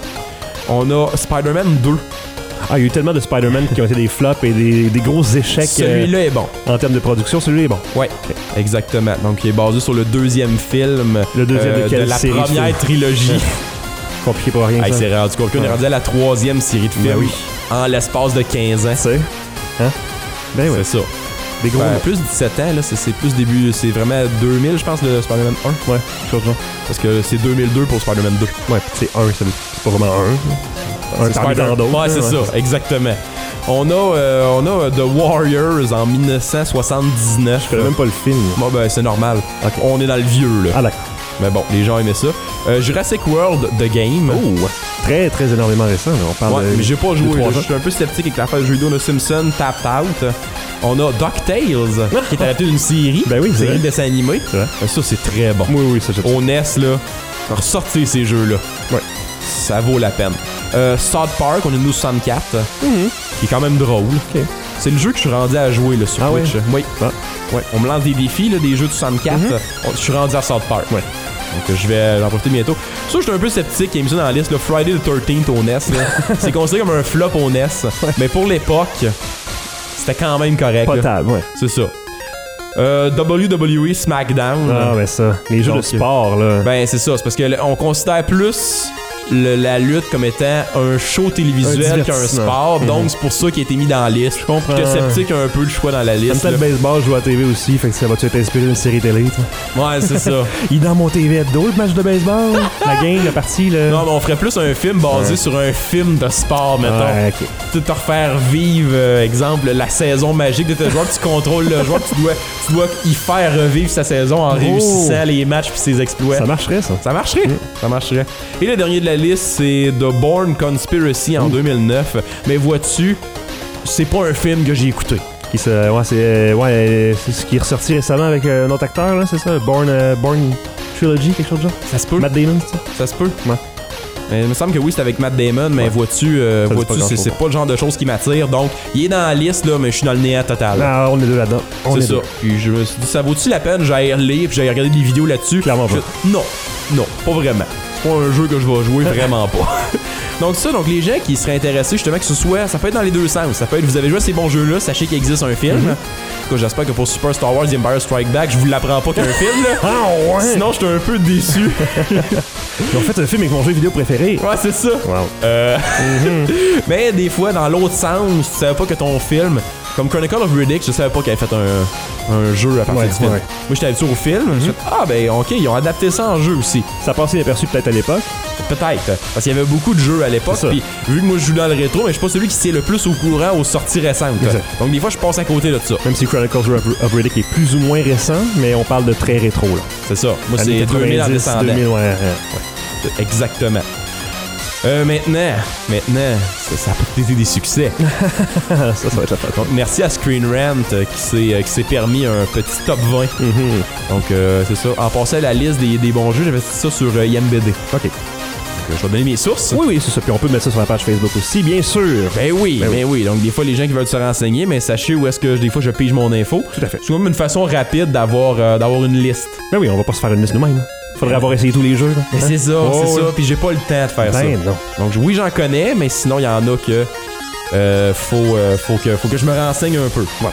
On a Spider-Man deux. Ah, il y a eu tellement de Spider-Man qui ont été des flops et des, des gros échecs. Celui-là euh, est bon. En termes de production, celui-là est bon. Ouais, okay. Exactement. Donc, il est basé sur le deuxième film le deuxième euh, de, quelle de la série première trilogie. Compliqué pour rien. Hey, ça. c'est rendu compte qu'on est rendu à la troisième série de films ben oui. en l'espace de quinze ans. C'est hein? Ben oui. C'est ça. Des gros ben, plus de dix-sept ans, là, c'est, c'est plus début, c'est vraiment deux mille, je pense, le Spider-Man un. Ouais, chose genre. Parce que c'est deux mille deux pour Spider-Man deux. Ouais, c'est un, c'est pas vraiment un. Un parmi tant d'autres. Ouais, c'est ouais, ça, c'est exactement. On a, euh, on a The Warriors en dix-neuf soixante-dix-neuf. Je connais même pas le film. Bon, ben, c'est normal. Okay. On est dans le vieux, là. Ah, d'accord. Mais bon, les gens aimaient ça. Euh, Jurassic World The Game. Oh, très, très énormément récent. Là. On parle ouais, de, mais j'ai pas joué. Je suis un peu sceptique avec l'affaire de jeu vidéo de Simpson, Tapped Out. On a DuckTales, qui est adapté d'une série. Ben oui, c'est une série de dessins animés. Ouais. Ça, c'est très bon. Oui, oui, ça, j'ai Au N E S, là, ressortir ces jeux-là. Ouais. Ça vaut la peine. Euh, South Park, on est nous soixante-quatre, mm-hmm. qui est quand même drôle. Okay. C'est le jeu que je suis rendu à jouer là, sur ah Twitch. Ouais? Oui. Ah. Ouais. On me lance des défis, là, des jeux de soixante-quatre. Mm-hmm. On, je suis rendu à South Park. Ouais. Donc je vais en profiter bientôt. Ça, je suis un peu sceptique, il y a mis ça dans la liste. Le Friday the thirteenth au N E S. Là. C'est considéré comme un flop au N E S. Ouais. Mais pour l'époque, c'était quand même correct. Potable, ouais. C'est ça. Euh, W W E SmackDown. Ah, ben ça. Les jeux Donc, de sport, là. Ben, c'est ça. C'est parce qu'on considère plus le, la lutte comme étant un show télévisuel un qu'un sport. Mm-hmm. Donc, c'est pour ça qu'il a été mis dans la liste. Je comprends. J'étais sceptique un peu le choix dans la liste. Comme ça, le baseball joue à la T V aussi. Fait que ça va-tu être inspiré d'une série télé, toi? Ouais, c'est ça. Il est dans mon T V hebdo, le match de baseball. La game, la partie, là. Non, mais on ferait plus un film basé ouais. sur un film de sport, mettons. Ouais, ok. Tu te refaire vivre, euh, exemple, la saison magique de tes joueurs, tu contrôles le joueur, tu dois, tu dois y faire revivre sa saison en oh. réussissant les matchs puis ses exploits. Ça marcherait, ça. Ça marcherait. Mm. Ça marcherait. Et le dernier de la liste, c'est The Bourne Conspiracy en mm. deux mille neuf. Mais vois-tu, c'est pas un film que j'ai écouté. Qui se, ouais, c'est, ouais, c'est ce qui est ressorti récemment avec euh, un autre acteur, là, c'est ça? Bourne, euh, Bourne Trilogy, quelque chose de genre? Ça se peut. Matt Damon, c'est ça? Ça se peut. Ouais. Mais il me semble que oui, c'est avec Matt Damon, mais ouais. vois-tu, euh, vois-tu pas c'est, c'est pas le genre de choses qui m'attire. Donc, il est dans la liste, là, mais je suis dans le néant total. Ah, on est deux là-dedans. On c'est est ça. Deux. Puis je me suis dit, ça vaut-tu la peine? J'aille lire, puis j'aille regarder des vidéos là-dessus. Clairement pas. Je... Non, non, pas vraiment. C'est pas un jeu que je vais jouer, vraiment pas. Donc ça, donc les gens qui seraient intéressés justement que ce soit, ça peut être dans les deux sens. Ça peut être, vous avez joué à ces bons jeux-là, sachez qu'il existe un film. Mm-hmm. Quoi, j'espère que pour Super Star Wars The Empire Strike Back, je vous l'apprends pas qu'il y a un film. Là. Ah ouais. Sinon, j'étais un peu déçu. Ils ont fait un film avec mon jeu vidéo préféré. Ouais, c'est ça. Wow. Euh... Mm-hmm. Mais des fois, dans l'autre sens, tu savais pas que ton film, comme Chronicle of Riddick, je savais pas qu'il avait fait un, un jeu à partir ouais, du film. Ouais. Moi, j'étais habitué au film. Mm-hmm. Fait, ah ben, ok, ils ont adapté ça en jeu aussi. Ça passait inaperçu peut-être à l'époque. Peut-être. Parce qu'il y avait beaucoup de jeux à l'époque. Puis vu que moi je joue dans le rétro, mais je suis pas celui qui s'est le plus au courant aux sorties récentes. Donc des fois je passe à côté de ça. Même si Chronicles of Riddick est plus ou moins récent, mais on parle de très rétro là. C'est ça. Moi c'est deux mille en descendant. deux mille, ouais, ouais. Ouais. Exactement. Euh, maintenant, maintenant, ça, ça a pas été des succès. ça, ça va être la fin. Donc, merci à Screen Rant euh, qui, s'est, euh, qui s'est permis un petit top vingt. Mm-hmm. Donc, euh, c'est ça. En passant à la liste des, des bons jeux, j'avais fait ça sur euh, I M B D. OK. Donc, euh, je vais donner mes sources. Oui, oui, c'est ça. Puis on peut mettre ça sur la page Facebook aussi, bien sûr. Ben oui, ben, ben oui. oui. Donc, des fois, les gens qui veulent se renseigner, mais sachez où est-ce que des fois je pige mon info. Tout à fait. C'est comme une façon rapide d'avoir, euh, d'avoir une liste. Ben oui, on va pas se faire une liste nous-mêmes. Faudrait avoir essayé tous les jeux. Là. Mais hein? c'est ça, oh, c'est oui. ça. Puis j'ai pas le temps de faire ben ça. Non. Donc oui, j'en connais, mais sinon, il y en a que euh, faut, euh, faut, que, faut que je me renseigne un peu. Ouais.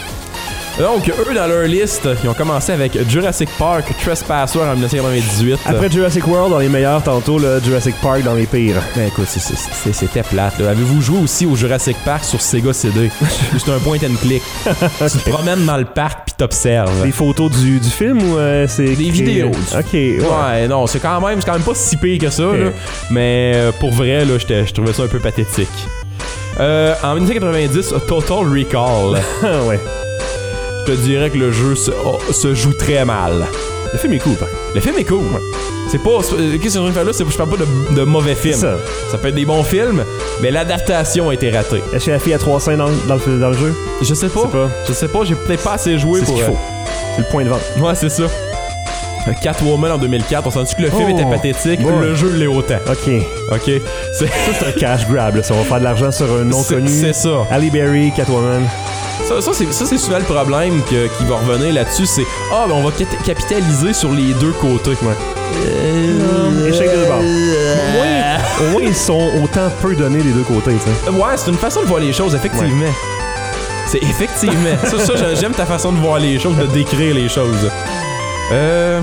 Donc, eux, dans leur liste, ils ont commencé avec Jurassic Park Trespasser en dix-neuf quatre-vingt-dixhuit. Après Jurassic World dans les meilleurs, tantôt le Jurassic Park dans les pires. Ben écoute, c'est, c'est, c'est, c'était plate. Là. Avez-vous joué aussi au Jurassic Park sur Sega C D? C'est un point and click. Okay. Tu te promènes dans le parc puis t'observes. Des photos du, du film ou euh, c'est... Des vidéos. Ok, ouais. ouais. non, c'est quand même, c'est quand même pas si pire que ça. Okay. Là. Mais euh, pour vrai, là, je trouvais ça un peu pathétique. Euh, en dix-neuf quatre-vingt-dix, Total Recall. ouais. Je te dirais que le jeu se, oh, se joue très mal. Le film est cool, par Le film est cool. Ouais. C'est pas. Qu'est-ce que je veux faire là? C'est, je parle pas de, de mauvais films. Ça. ça peut être des bons films, mais l'adaptation a été ratée. Est-ce que la fille a trois seins dans, dans, le, dans le jeu? Je sais pas. pas. Je sais pas, j'ai peut-être pas assez joué c'est pour. Ce qu'il faut. C'est le point de vente. Ouais, c'est ça. Catwoman en deux mille quatre. On sent-tu que le film Oh, était pathétique? bon. Le jeu l'est autant. OK. OK? C'est... Ça, c'est un cash grab. Là. Ça va faire de l'argent sur un nom C'est- connu. c'est ça. Halle Berry, Catwoman. Ça, ça, c'est, ça, c'est souvent le problème que, qui va revenir là-dessus. C'est ah, ben on va cat- capitaliser sur les deux côtés. Ouais. Euh, Échec de bord. euh, Au moins, au moins, ils sont autant peu donnés des deux côtés. Tu sais. Ouais, c'est une façon de voir les choses, effectivement. C'est effectivement. ça, ça, j'aime- j'aime ta façon de voir les choses, de décrire les choses. Euh.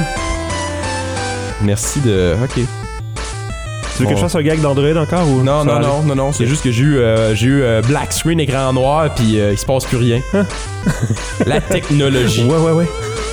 Merci de. Ok. Tu veux Bon. que je fasse un gag d'Android encore ou Non, ça non, va non, non, non. C'est juste que j'ai eu, euh, j'ai eu euh, black screen, écran noir, puis euh, il se passe plus rien. La technologie. aller? Ouais, ouais, ouais.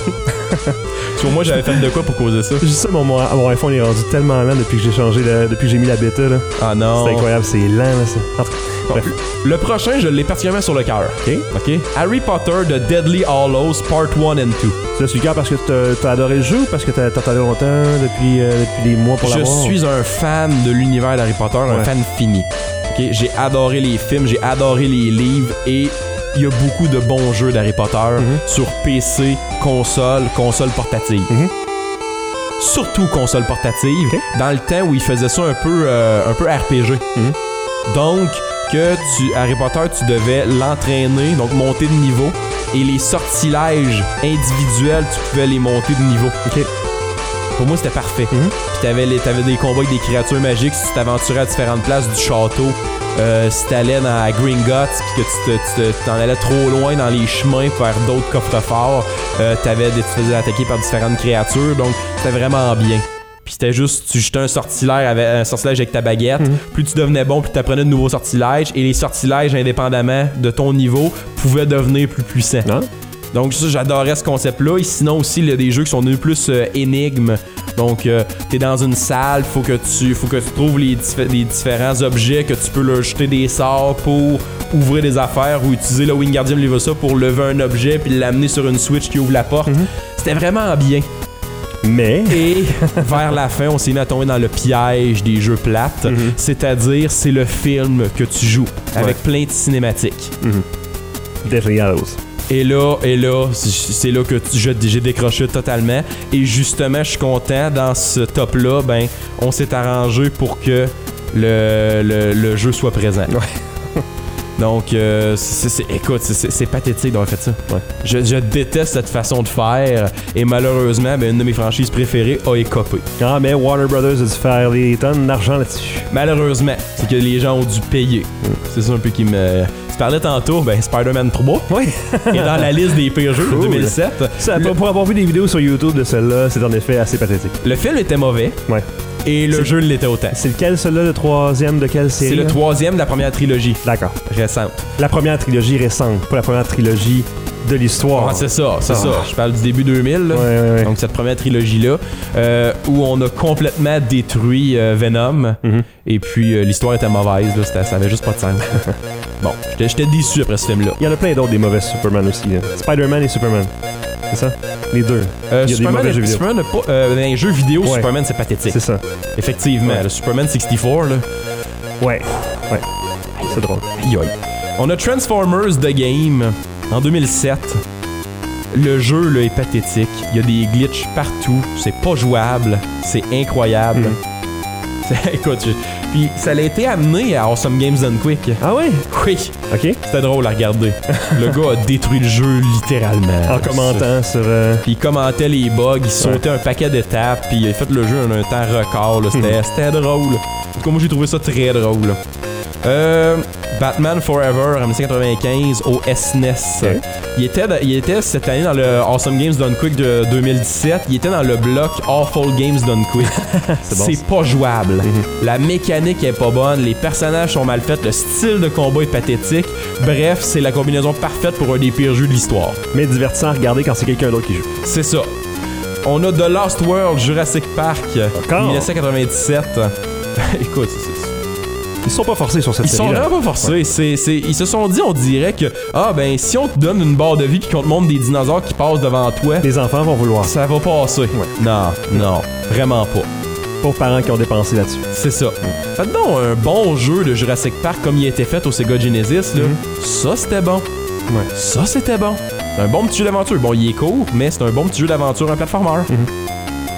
Sur moi, j'avais fait de quoi pour causer ça? Juste ça, mon, mon, mon iPhone est rendu tellement lent depuis que j'ai changé, la- depuis que j'ai mis la bêta. Là. Ah non. C'est incroyable, c'est lent. Là, ça. En tout cas, Bon, bref. le prochain, je l'ai particulièrement sur le cœur. OK. OK? Harry Potter The Deadly Hallows Part un and deux. Tu l'as su le cœur parce que t'as, t'as adoré le jeu ou parce que t'as, t'attendais longtemps depuis, euh, depuis des mois pour Je l'avoir? suis un fan de l'univers d'Harry Potter, un Ouais. fan fini. OK? J'ai adoré les films, j'ai adoré les livres et il y a beaucoup de bons jeux d'Harry Potter Mm-hmm. sur P C, console, console portative. Mhm. Surtout console portative, OK. dans le temps où ils faisaient ça un peu, euh, un peu R P G. Mhm. Donc, que tu, Harry Potter, tu devais l'entraîner, donc monter de niveau, et les sortilèges individuels, tu pouvais les monter de niveau. OK. Pour moi, c'était parfait. Mhm. Puis t'avais, les, t'avais des combats avec des créatures magiques si tu t'aventurais à différentes places du château. Euh, si t'allais dans la Gringotts puis que tu, te, tu te- t'en allais trop loin dans les chemins pour faire d'autres coffres-forts, euh, t'avais des, tu te faisais attaquer par différentes créatures. Donc, c'était vraiment bien. Puis c'était juste, tu jetais un sortilège avec, un sortilège avec ta baguette. Plus tu devenais bon, plus tu apprenais de nouveaux sortilèges. Et les sortilèges, indépendamment de ton niveau, pouvaient devenir plus puissants. Ah. Donc ça, j'adorais ce concept-là. Et sinon aussi, il y a des jeux qui sont devenus plus euh, énigmes. Donc, euh, t'es dans une salle, faut que tu, faut que tu trouves les, dif- les différents objets que tu peux leur jeter des sorts pour ouvrir des affaires ou utiliser le Wingardium Leviosa pour lever un objet puis l'amener sur une switch qui ouvre la porte. C'était vraiment bien. Mais... Et vers la fin, on s'est mis à tomber dans le piège des jeux plates, Mhm. c'est-à-dire c'est le film que tu joues avec plein de cinématiques. Deathly Hallows. Et là, et là, c'est là que tu- je- j'ai décroché totalement. Et justement, je suis content, dans ce top-là, ben, on s'est arrangé pour que le, le, le jeu soit présent. Donc, euh, c'est, c'est- écoute, c'est, c'est- c'est pathétique d'avoir fait ça. Ouais. Je, je déteste cette façon de faire. Et malheureusement, ben, une de mes franchises préférées a écopé. Ah, mais Warner Brothers a dû faire des tonnes d'argent là-dessus. Malheureusement, c'est que les gens ont dû payer. C'est ça un peu qui me... Tu parlais tantôt, ben Spider-Man trois Oui. est dans la liste des pires jeux de Cool. deux mille sept. Ça, Le- pour avoir vu des vidéos sur YouTube de celle-là, c'est en effet assez pathétique. Le film était mauvais Ouais. et le C'est- jeu l'était autant. C'est lequel, celui-là, le troisième de quelle série? C'est le là? troisième de la première trilogie D'accord. récente. La première trilogie récente, pas la première trilogie de l'histoire. Ah, c'est ça, c'est Ah. ça. Je parle du début deux mille. là. Ouais, ouais, ouais. Donc cette première trilogie-là, euh, où on a complètement détruit euh, Venom. Mhm. Et puis euh, l'histoire était mauvaise, là, c'était- ça avait juste pas de sens. Bon, j'étais, j'étais déçu après ce film-là. Il y en a plein d'autres des mauvais Superman aussi. Là. Spider-Man et Superman. C'est ça? Les deux. Euh, Il y a des Superman, mauvais jeux vidéo. Superman n'a pas, euh, dans les jeux vidéo, Ouais. Superman c'est pathétique. C'est ça. Effectivement, Ouais. le Superman soixante-quatre, là. Ouais. Ouais. C'est drôle. Aïe, aïe. On a Transformers The Game en deux mille sept. Le jeu là, est pathétique. Il y a des glitches partout. C'est pas jouable. C'est incroyable. Mhm. C'est- Écoute, je- puis ça a été amené à Awesome Games Done Quick. Ah ouais? Oui, OK. c'était drôle à regarder. Le gars a détruit le jeu littéralement. En commentant sur... euh, Puis il commentait les bugs, il sautait un paquet d'étapes, puis il a fait le jeu en un temps record. là. C'était, c'était drôle. En tout cas, moi j'ai trouvé ça très drôle. Euh, Batman Forever en dix-neuf cent quatre-vingt-quinze au S N E S. Ok. Il, était, il était cette année dans le Awesome Games Done Quick de deux mille dix-sept. Il était dans le bloc Awful Games Done Quick. C'est bon, C'est pas jouable. La mécanique est pas bonne, les personnages sont mal faits, le style de combat est pathétique. Bref, c'est la combinaison parfaite pour un des pires jeux de l'histoire. mais divertissant à regarder quand c'est quelqu'un d'autre qui joue. C'est ça. On a The Lost World Jurassic Park Encore? dix-neuf cent quatre-vingt-dix-sept. Écoute, c'est- c'est- Ils sont pas forcés sur cette ils sont série-là. vraiment pas forcés. C'est, c'est- ils se sont dit, on dirait que ah ben si on te donne une barre de vie puis qu'on te montre des dinosaures qui passent devant toi, Les enfants vont vouloir. ça va passer. Non, non, vraiment pas. Pauvres parents qui ont dépensé là-dessus. C'est ça. Faites donc un bon jeu de Jurassic Park comme il a été fait au Sega Genesis. Là. Ça, c'était bon. Ouais. Ça, c'était bon. C'est un bon petit jeu d'aventure. Bon, il est court, mais c'est un bon petit jeu d'aventure, un platformer.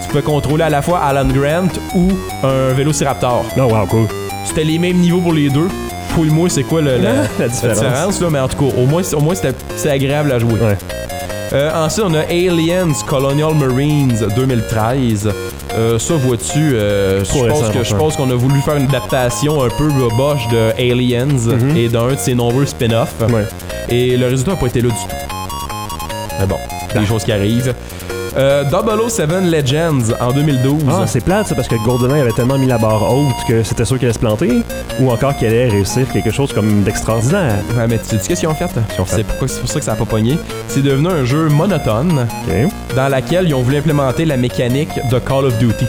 pouvais contrôler à la fois Alan Grant ou un Vélociraptor. Oh, wow, cool. C'était les mêmes niveaux pour les deux. Fouille-moi, c'est quoi le, la, la différence, la différence là, mais en tout cas, au moins, au moins c'était, c'était agréable à jouer. Ouais. Euh, ensuite, on a Aliens Colonial Marines deux mille treize. Euh, ça, vois-tu, euh, je pense que je pense qu'on a voulu faire une adaptation un peu boboche de Aliens mm-hmm. et d'un de ses nombreux spin-offs. Ouais. Et le résultat n'a pas été là du tout. Mais bon, des choses qui arrivent. Euh, double oh sept Legends en deux mille douze. Ah, c'est plate ça parce que GoldenEye avait tellement mis la barre haute que c'était sûr qu'il allait se planter ou encore qu'il allait réussir quelque chose comme d'extraordinaire. Ouais, mais tu sais qu'est-ce qu'ils ont fait? Ils ont fait. C'est, pourquoi, c'est pour ça que ça a pas pogné. C'est devenu un jeu monotone okay. dans lequel ils ont voulu implémenter la mécanique de Call of Duty.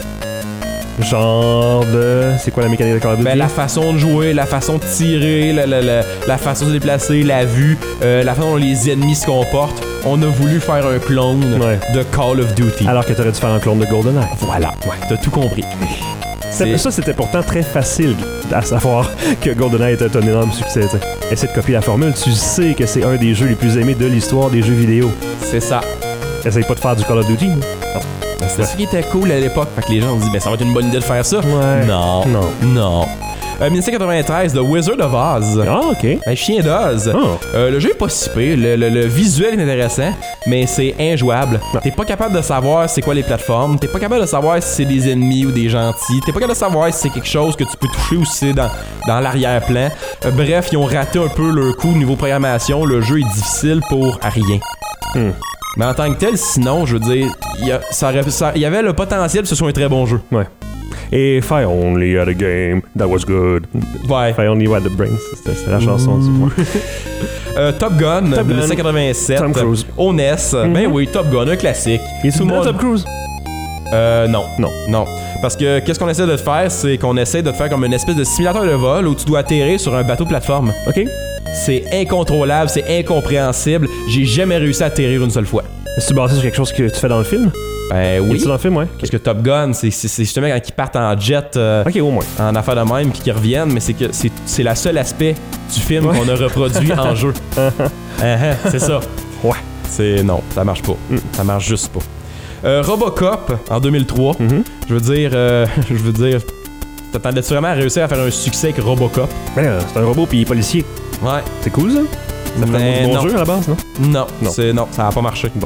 Genre de... C'est quoi la mécanique de Call of Duty? Ben, la façon de jouer, la façon de tirer, la, la, la, la façon de se déplacer, la vue, euh, la façon dont les ennemis se comportent. On a voulu faire un clone ouais. de Call of Duty. Alors que t'aurais dû faire un clone de GoldenEye. Voilà, ouais, t'as tout compris. C'est... Ça, c'était pourtant très facile à savoir que GoldenEye était un énorme succès. T'sais. Essaie de copier la formule, tu sais que c'est un des jeux les plus aimés de l'histoire des jeux vidéo. C'est ça. Essaye pas de faire du Call of Duty. Non. C'était ça qui était cool à l'époque. Fait que les gens ont dit, ben ça va être une bonne idée de faire ça. Ouais. Non. Non. Non. Euh, dix-neuf cent quatre-vingt-treize, The Wizard of Oz. Ah, ok. Un chien d'Oz. Oh. Euh, le jeu est pas si pire. Le, le, le visuel est intéressant, mais c'est injouable. Non. T'es pas capable de savoir c'est quoi les plateformes. T'es pas capable de savoir si c'est des ennemis ou des gentils. T'es pas capable de savoir si c'est quelque chose que tu peux toucher ou si c'est dans, dans l'arrière-plan. Euh, bref, ils ont raté un peu leur coup au niveau programmation. Le jeu est difficile pour rien. Hmm. Mais en tant que tel, sinon, je veux dire, il y, a, ça aurait, ça, y avait le potentiel que ce soit un très bon jeu. Ouais. Et If I only had a game that was good. Ouais. If I only had the brains. C'était, c'était la chanson, mmh. tu vois. euh, Top Gun, Top Gun. dix-neuf cent quatre-vingt-sept. Tom Cruise. Au N E S. Mm-hmm. Ben oui, Top Gun, un classique. Et c'est monde... Tom Cruise? Euh, non. Non. Non. Parce que qu'est-ce qu'on essaie de te faire, c'est qu'on essaie de te faire comme une espèce de simulateur de vol où tu dois atterrir sur un bateau plateforme. OK. C'est incontrôlable, c'est incompréhensible. J'ai jamais réussi à atterrir une seule fois. Est-ce basé sur quelque chose que tu fais dans le film? Ben oui. C'est dans le film, ouais. Parce que Top Gun, c'est, c'est, c'est justement quand ils partent en jet euh, ok, au moins. en affaire de même puis qu'ils reviennent, mais c'est que c'est, c'est le seul aspect du film ouais. qu'on a reproduit en jeu. uh-huh, c'est ça. Ouais. C'est non, ça marche pas. Mm. Ça marche juste pas. Euh, Robocop en deux mille trois. Mm-hmm. Je veux dire, euh, je veux dire, t'attendais-tu vraiment à réussir à faire un succès avec Robocop? Ben, euh, c'est un robot puis il est policier. Ouais. C'est cool ça? Ça fait un bon jeu à la base, non? Non, non. C'est, non, ça a pas marché. Bon.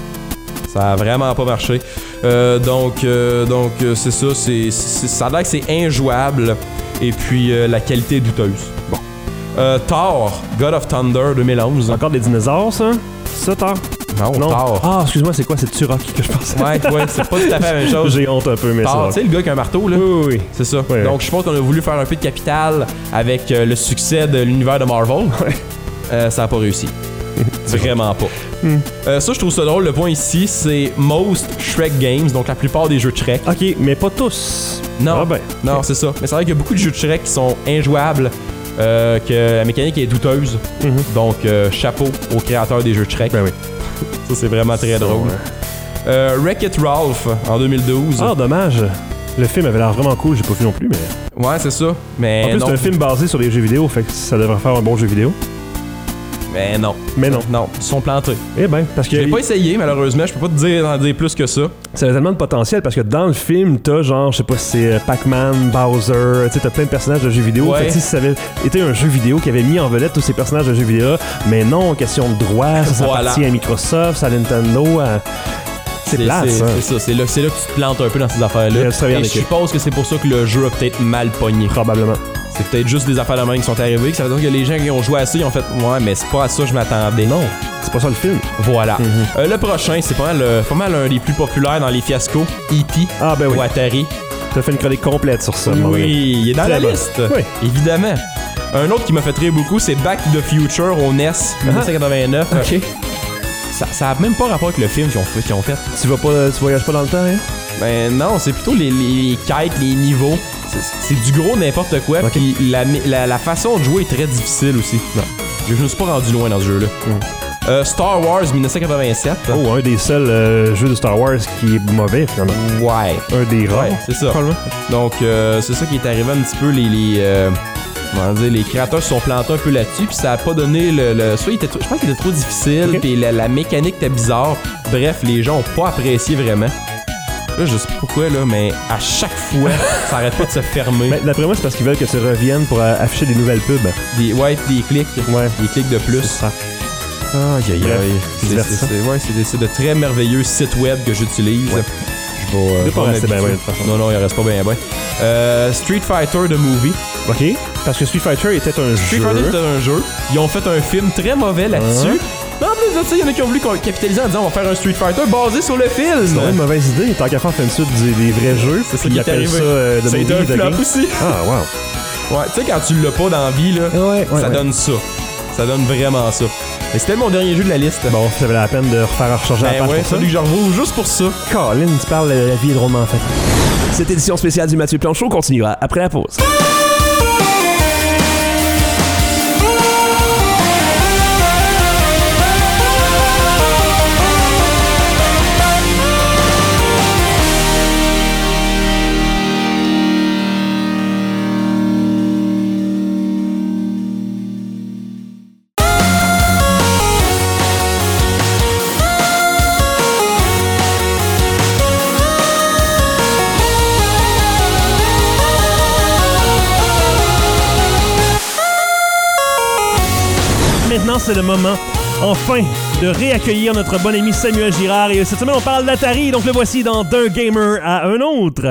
Ça a vraiment pas marché. Euh, donc, euh, donc euh, c'est ça. C'est, c'est, ça a l'air que c'est injouable. Et puis, euh, la qualité est douteuse. Bon. Euh, Thor, God of Thunder deux mille onze. Encore des dinosaures, ça? C'est ça, Thor? Non, non, Thor. Ah, excuse-moi, c'est quoi? C'est Turok que je pensais. Ouais, ouais, c'est pas tout à fait la même chose. J'ai honte un peu, mais Thor, ça. Tu sais, le gars qui a un marteau, là? Oui, oui, oui. C'est ça. Oui, donc, oui. je pense qu'on a voulu faire un peu de capital avec euh, le succès de l'univers de Marvel. Ouais. Euh, ça a pas réussi. Vraiment pas. Mm. Euh, ça, je trouve ça drôle. Le point ici, c'est Most Shrek Games, donc la plupart des jeux de Shrek. Ok, mais pas tous. Non, ah ben. non, okay. c'est ça. Mais c'est vrai qu'il y a beaucoup de jeux de Shrek qui sont injouables, euh, que la mécanique est douteuse. Mm-hmm. Donc, euh, chapeau aux créateurs des jeux de Shrek. Ben oui. Ça, c'est vraiment très ça, drôle. Ouais. Euh, Wreck-It Ralph en deux mille douze. Ah, dommage. Le film avait l'air vraiment cool, j'ai pas vu non plus, mais. Ouais, c'est ça. Mais en plus, non. c'est un film basé sur les jeux vidéo, fait que ça devrait faire un bon jeu vidéo. Mais non. Mais non. Non, ils sont plantés. Eh ben, parce que. Je l'ai pas essayé, malheureusement. Je peux pas te dire, en dire plus que ça. Ça a tellement de potentiel parce que dans le film, t'as genre, je sais pas si c'est Pac-Man, Bowser, tu sais, t'as plein de personnages de jeux vidéo. Ouais. Fait que si ça avait été un jeu vidéo qui avait mis en vedette tous ces personnages de jeux vidéo, mais non, question de droit, ça, ça voilà. appartient à Microsoft, à Nintendo, à. C'est, c'est plate, c'est, ça. C'est ça. C'est là, c'est là que tu te plantes un peu dans ces affaires-là. Et je suppose que c'est pour ça que le jeu a peut-être mal pogné. Probablement. C'est peut-être juste des affaires de main qui sont arrivées. Que ça veut dire que les gens qui ont joué à ça, ils ont fait ouais, mais c'est pas à ça que je m'attendais. Non, c'est pas ça le film. Voilà. Mm-hmm. Euh, le prochain, c'est pas mal, euh, pas mal un des plus populaires dans les fiascos. E T Ah, ben oui. Ou Atari. T'as fait une chronique complète sur ça. Oui, il est dans Très la bon. liste. Oui. Évidemment. Un autre qui m'a fait rire beaucoup, c'est Back to the Future au N E S Ah. dix-neuf cent quatre-vingt-neuf. Ok. Ça, ça a même pas rapport avec le film qu'ils ont fait. Qu'ils ont fait. Tu vas pas, tu voyages pas dans le temps, hein? Ben non, c'est plutôt les, les, les quêtes, les niveaux. C'est, c'est du gros n'importe quoi. Okay. Puis la, la, la façon de jouer est très difficile aussi. Non. Je me suis pas rendu loin dans ce jeu-là. Mm. Euh, Star Wars dix-neuf cent quatre-vingt-sept. Oh, un des seuls euh, jeux de Star Wars qui est mauvais, finalement. Ouais. Un des rares. Ouais, c'est ça. Probablement. Donc, euh, c'est ça qui est arrivé un petit peu. Les, les, euh, comment dire, les créateurs se sont plantés un peu là-dessus. Puis ça a pas donné le. le soit il était trop, je pense qu'il était trop difficile. Okay. Puis la, la mécanique était bizarre. Bref, les gens ont pas apprécié vraiment. Là, je sais pas pourquoi, là, mais à chaque fois, ça arrête pas de se fermer. Ben, d'après moi, c'est parce qu'ils veulent que tu reviennes pour euh, afficher des nouvelles pubs. Des, ouais, des clics. Ouais. Des clics de plus. C'est ça. Aïe, aïe, aïe. C'est, c'est, c'est, ouais, c'est, des, c'est de très merveilleux sites web que j'utilise. Ouais. Je vais. Euh, il pas rester bien, bien, de toute façon. Non, non, il reste pas bien, bien. Euh, Street Fighter The Movie. Ok. Parce que Street Fighter était un Street jeu. Street Fighter était un jeu. Ils ont fait un film très mauvais là-dessus. Uh-huh. En plus de ça, il y en a qui ont voulu capitaliser en disant on va faire un Street Fighter basé sur le film. C'est une mauvaise idée. Tant qu'à faire, fait une suite des, des vrais jeux. C'est ça qui appelle ça euh, The Movie. C'est un flop aussi. Ah, wow. Ouais, tu sais, quand tu l'as pas dans la vie, là, ouais, ouais, ça ouais. donne ça. Ça donne vraiment ça. Et c'était mon dernier jeu de la liste. Bon, ça valait la peine de refaire recharger ben la page ouais, pour ça. celui que je revois juste pour ça. Colin, tu parles, la vie est drôlement faite. Cette édition spéciale du Mathieu Plante Show continuera après la pause. Maintenant, c'est le moment, enfin, de réaccueillir notre bon ami Samuel Girard. Et cette semaine, on parle d'Atari, donc le voici dans D'un gamer à un autre.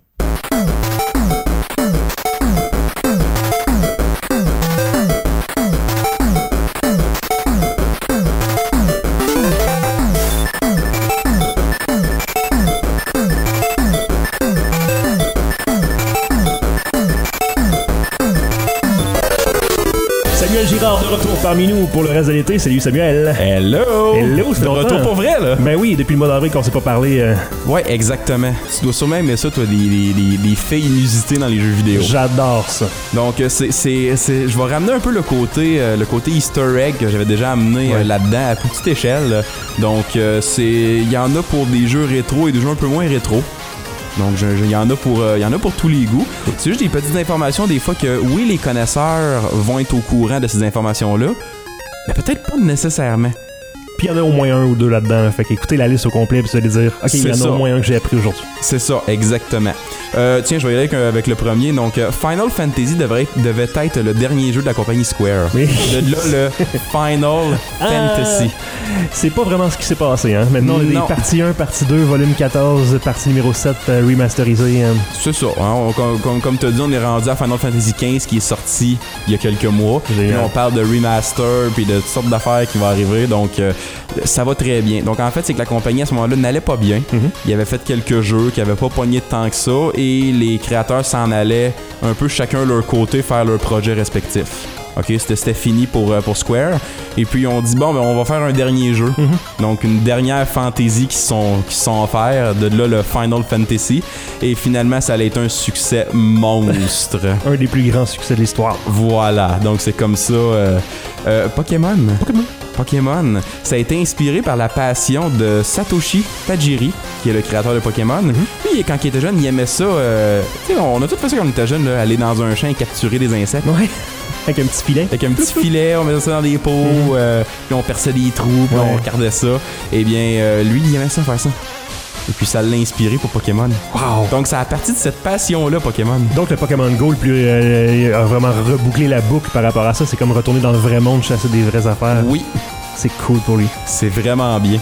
Samuel Girard de retour parmi nous pour le reste de l'été. Salut Samuel. Hello. Hello, c'est de retour pour vrai là. Ben oui, depuis le mois d'avril qu'on s'est pas parlé. Euh... Ouais, exactement. Tu dois sûrement aimer ça, toi, des, des, des, des faits inusités dans les jeux vidéo. J'adore ça. Donc c'est, c'est, c'est, je vais ramener un peu le côté, euh, le côté Easter egg que j'avais déjà amené ouais. euh, là-dedans à plus petite échelle. Donc euh, c'est, il y en a pour des jeux rétro et des jeux un peu moins rétro. Donc, il y en a pour, il euh, y en a pour tous les goûts. C'est juste des petites informations des fois que, oui, les connaisseurs vont être au courant de ces informations-là, mais peut-être pas nécessairement. Puis il y en a au moins un ou deux là-dedans. Fait qu'écoutez la liste au complet puis se dire, OK, il y en a ça. au moins un que j'ai appris aujourd'hui. C'est ça, exactement. Euh, tiens, je vais y aller avec, avec le premier. Donc, euh, Final Fantasy devrait être, devait être le dernier jeu de la compagnie Square. Oui. De là, le Final ah, Fantasy. C'est pas vraiment ce qui s'est passé, hein. Maintenant, on a des partie un, partie deux, volume quatorze, partie numéro sept, euh, remasterisé. Hein. C'est ça. Hein, on, comme comme, comme tu as dit, on est rendu à Final Fantasy quinze qui est sorti il y a quelques mois. Puis on parle de remaster puis de toutes sortes d'affaires qui vont arriver. Donc, euh, ça va très bien. Donc, en fait, c'est que la compagnie, à ce moment-là, n'allait pas bien. Mm-hmm. Il avait fait quelques jeux qui n'avaient pas pogné de tant que ça. Et les créateurs s'en allaient un peu chacun leur côté faire leur projet respectif. OK, c'était, c'était fini pour, euh, pour Square. Et puis, on dit, bon, ben, on va faire un dernier jeu. Mm-hmm. Donc, une dernière fantasy qui sont, qui sont offerts. De là, le Final Fantasy. Et finalement, ça allait être un succès monstre. Un des plus grands succès de l'histoire. Voilà. Donc, c'est comme ça. Euh, euh, Pokémon. Pokémon. Pokémon. Ça a été inspiré par la passion de Satoshi Tajiri, qui est le créateur de Pokémon. Mm-hmm. Lui, quand il était jeune, il aimait ça. Euh, on a tout fait ça quand on était jeune, là, aller dans un champ et capturer des insectes. Ouais. Avec un petit filet. Avec un petit filet, on mettait ça dans des pots, mm-hmm. euh, puis on perçait des trous, puis ouais. on regardait ça. Eh bien, euh, lui, il aimait ça faire ça. Et puis ça l'a inspiré pour Pokémon. Wow. Donc ça a parti de cette passion-là, Pokémon. Donc le Pokémon Go, le plus, euh, a vraiment rebouclé la boucle par rapport à ça. C'est comme retourner dans le vrai monde, chasser des vraies affaires. Oui. C'est cool pour lui. C'est vraiment bien.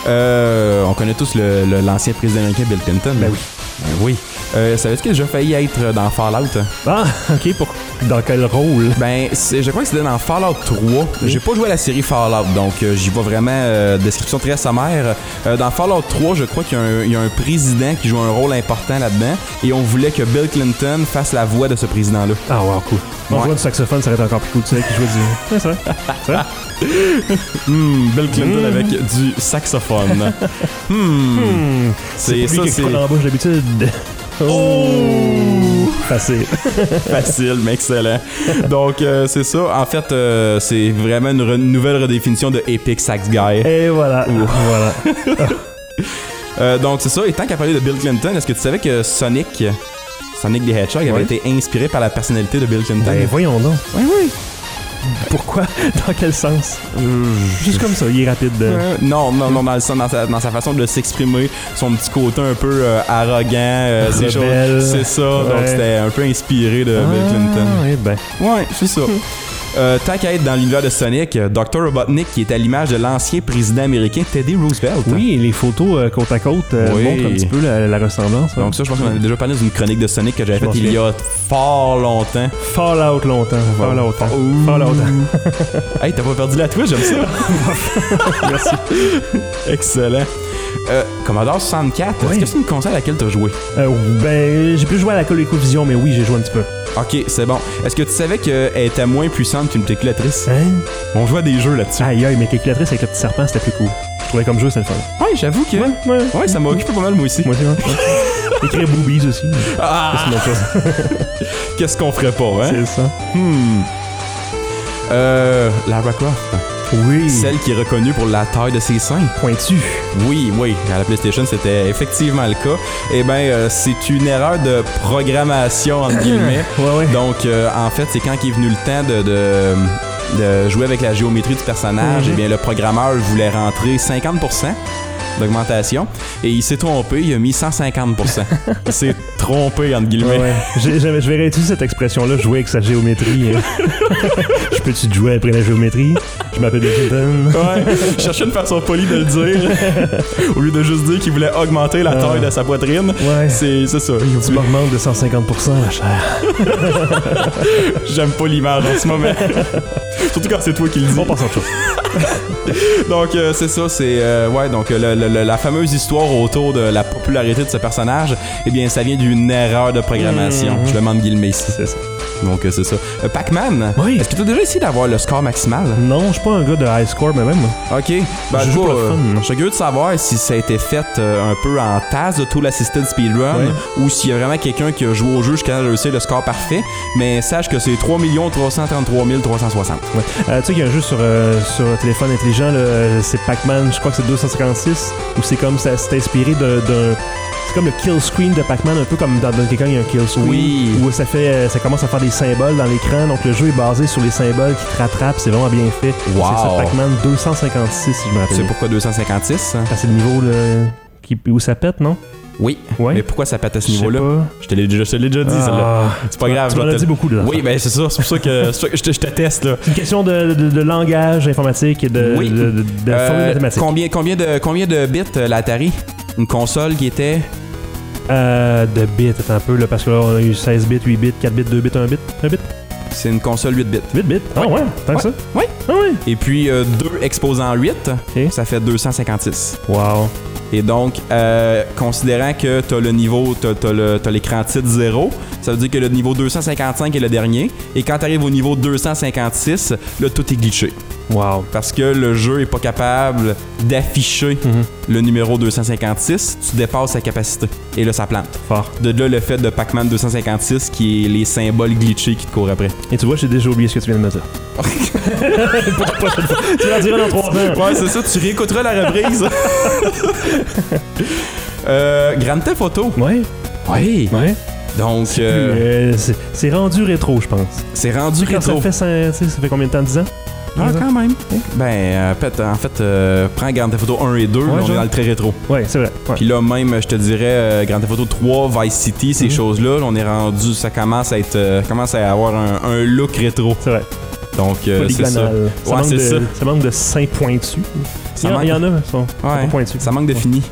Euh, on connaît tous le, le, l'ancien président américain Bill Clinton. Ben oui. Ben oui. Euh, savais-tu qu'il a déjà failli être dans Fallout? Ah, ok. Pour... Dans quel rôle? Ben, c'est, je crois que c'était dans Fallout trois. Oui. J'ai pas joué à la série Fallout, donc euh, j'y vois vraiment euh, description très sommaire. Euh, dans Fallout trois, je crois qu'il y a, un, il y a un président qui joue un rôle important là-dedans, et on voulait que Bill Clinton fasse la voix de ce président-là. Ah, wow, cool. On ouais. voit du saxophone, ça va être encore plus cool. Tu sais, qui joue du... C'est vrai. C'est vrai. mm, Bill Clinton mm. avec du saxophone. mm. Mm. C'est, c'est ça, c'est... dans la bouche d'habitude. Oh! Facile. Facile, mais excellent. Donc, euh, c'est ça. En fait, euh, c'est vraiment une re- nouvelle redéfinition de Epic Sax Guy. Et voilà. Ouh. Voilà. euh, donc, c'est ça. Et tant qu'à parler de Bill Clinton, est-ce que tu savais que Sonic, Sonic the Hedgehog, avait ouais. été inspiré par la personnalité de Bill Clinton? Ben, voyons donc. Oui, oui. Pourquoi? Dans quel sens? Juste comme ça, il est rapide. De... Euh, non, non, non, dans, le, dans, sa, dans sa façon de s'exprimer, son petit côté un peu euh, arrogant, euh, ces choses. C'est ça, ouais. Donc c'était un peu inspiré de Bill ah, Clinton. Eh ben. Ouais, c'est ça. Euh, tant qu'à être dans l'univers de Sonic, docteur Robotnik qui est à l'image de l'ancien président américain Teddy Roosevelt. Oui, les photos euh, côte à côte euh, oui. montrent un petit peu la, la ressemblance. Donc ça, je pense qu'on a déjà parlé d'une chronique de Sonic que j'avais faite il y a fort longtemps. Fallout longtemps. Fallout longtemps. Fallout longtemps. Hey, t'as pas perdu la Twitch, j'aime ça. Merci. Excellent. Euh, Commodore soixante-quatre, oui. Est-ce que c'est une console à laquelle t'as joué? Euh, ben, j'ai plus joué à la ColecoVision, mais oui, j'ai joué un petit peu. Ok, c'est bon. Est-ce que tu savais qu'elle était moins puissante qu'une calculatrice? Hein? On jouait à des jeux là-dessus. Aïe aïe, mais calculatrice avec le petit serpent, c'était plus cool. Je trouvais comme jeu, c'était le fun. Ouais, j'avoue que. Ouais, ouais. Ouais, ça m'a occupé pas mal, moi aussi. Moi aussi, ouais. Écrire Boobies aussi. Ah! C'est une autre chose. Qu'est-ce qu'on ferait pas, hein? C'est ça. Hmm. Euh. Lara Croft. Oui. Celle qui est reconnue pour la taille de ses seins. Pointu. Oui, oui. À la PlayStation, c'était effectivement le cas. Eh bien, euh, c'est une erreur de programmation, entre guillemets. Ouais, ouais. Donc, euh, en fait, c'est quand il est venu le temps de, de, de jouer avec la géométrie du personnage, mm-hmm. Eh bien, le programmeur voulait rentrer cinquante pour cent d'augmentation et il s'est trompé, il a mis cent cinquante pour cent. Il s'est trompé, entre guillemets. Ouais, ouais. Je, je, je vais réutiliser cette expression-là, jouer avec sa géométrie. Je peux-tu te jouer après la géométrie? Je m'appelle Bill Clinton. Ouais, je cherchais une façon polie de le dire. Au lieu de juste dire qu'il voulait augmenter la taille ah. de sa poitrine. Ouais. C'est, c'est ça. Il tu m'augmentes de cent cinquante pour cent, ma chère. J'aime pas l'image en ce moment. Surtout quand c'est toi qui le dis. On passe à autre chose. Donc, euh, c'est ça, c'est... Euh, ouais, donc le, le, le, la fameuse histoire autour de la popularité de ce personnage, eh bien, ça vient d'une erreur de programmation. Mmh. Je le demande guillemets ici. C'est ça. Donc, euh, c'est ça. Euh, Pac-Man, oui. Est-ce que tu as déjà essayé d'avoir le score maximal? Non, je suis pas un gars de high score, mais même. OK. Ben, je suis euh, curieux de savoir si ça a été fait euh, un peu en tasse de Tool Assisted Speedrun oui. Ou s'il y a vraiment quelqu'un qui a joué au jeu jusqu'à réussir le score parfait. Mais sache que c'est trois millions trois cent trente-trois mille trois cent soixante. Ouais. Euh, tu sais qu'il y a un jeu sur, euh, sur téléphone intelligent, là, c'est Pac-Man, je crois que c'est deux cent cinquante-six, où c'est comme ça, c'est inspiré d'un... C'est comme le kill screen de Pac-Man, un peu comme dans Donkey Kong, il y a un kill screen. Oui. Où ça fait, ça commence à faire des symboles dans l'écran. Donc le jeu est basé sur les symboles qui te rattrapent. C'est vraiment bien fait. Wow. C'est ça, Pac-Man deux cent cinquante-six, si je me rappelle. C'est pourquoi deux cent cinquante-six? Hein? C'est le niveau là, qui, où ça pète, non? Oui. Ouais. Mais pourquoi ça pète à ce niveau-là? Je te l'ai déjà, je te l'ai déjà dit, ah, celle-là. C'est pas grave. Tu m'en as te... dit beaucoup, là. Oui, ben c'est ça. C'est pour ça que, c'est que je, te, je te teste, là. C'est une question de, de, de langage informatique et de, oui. de, de, de, de euh, formule mathématique. Combien, combien, de, combien de bits, euh, l'Atari? Une console qui était... Euh, de bits, attends un peu, là, parce que là, on a eu seize bits, huit bits, quatre bits, deux bits, un bit, un bit. C'est une console huit bits. huit bits? Ah ouais, ouais tant ouais. que ça? Oui. Ah ouais. Et puis, euh, deux exposants huit, okay. Ça fait deux cent cinquante-six. Wow. Et donc, euh, considérant que t'as le niveau, t'as, t'as, le, t'as l'écran titre zéro, ça veut dire que le niveau deux cent cinquante-cinq est le dernier. Et quand t'arrives au niveau deux cent cinquante-six, là, tout est glitché. Wow. Parce que le jeu est pas capable d'afficher mm-hmm. le numéro deux cent cinquante-six, tu dépasses sa capacité. Et là, ça plante. Fort. De là, le fait de Pac-Man deux cent cinquante-six qui est les symboles glitchés qui te courent après. Et tu vois, j'ai déjà oublié ce que tu viens de me dire. Tu vas dire dans trois ans. Ouais, c'est ça, tu réécouteras la reprise. euh, Grand Theft Auto. Ouais. Ouais. Ouais. Donc. C'est, euh, plus, euh, c'est, c'est rendu rétro, je pense. C'est rendu quand rétro. Ça fait, ça, ça fait combien de temps? dix ans? Ah, quand même. Ouais. Ben, euh, en fait, euh, prends Grand Theft Auto un et deux, ouais, on genre. Est dans le très rétro. Ouais, c'est vrai. Ouais. Puis là, même, je te dirais, euh, Grand Theft Auto trois, Vice City, ces mm-hmm. choses-là, on est rendu, ça commence à être, euh, commence à avoir un, un look rétro. C'est vrai. Donc, euh, c'est ça. Ça, ouais, manque c'est de, ça. Ça manque de seins pointus. Ça il, y en, manque... il y en a, ils sont, ouais, sont pointus. Ça manque de fini.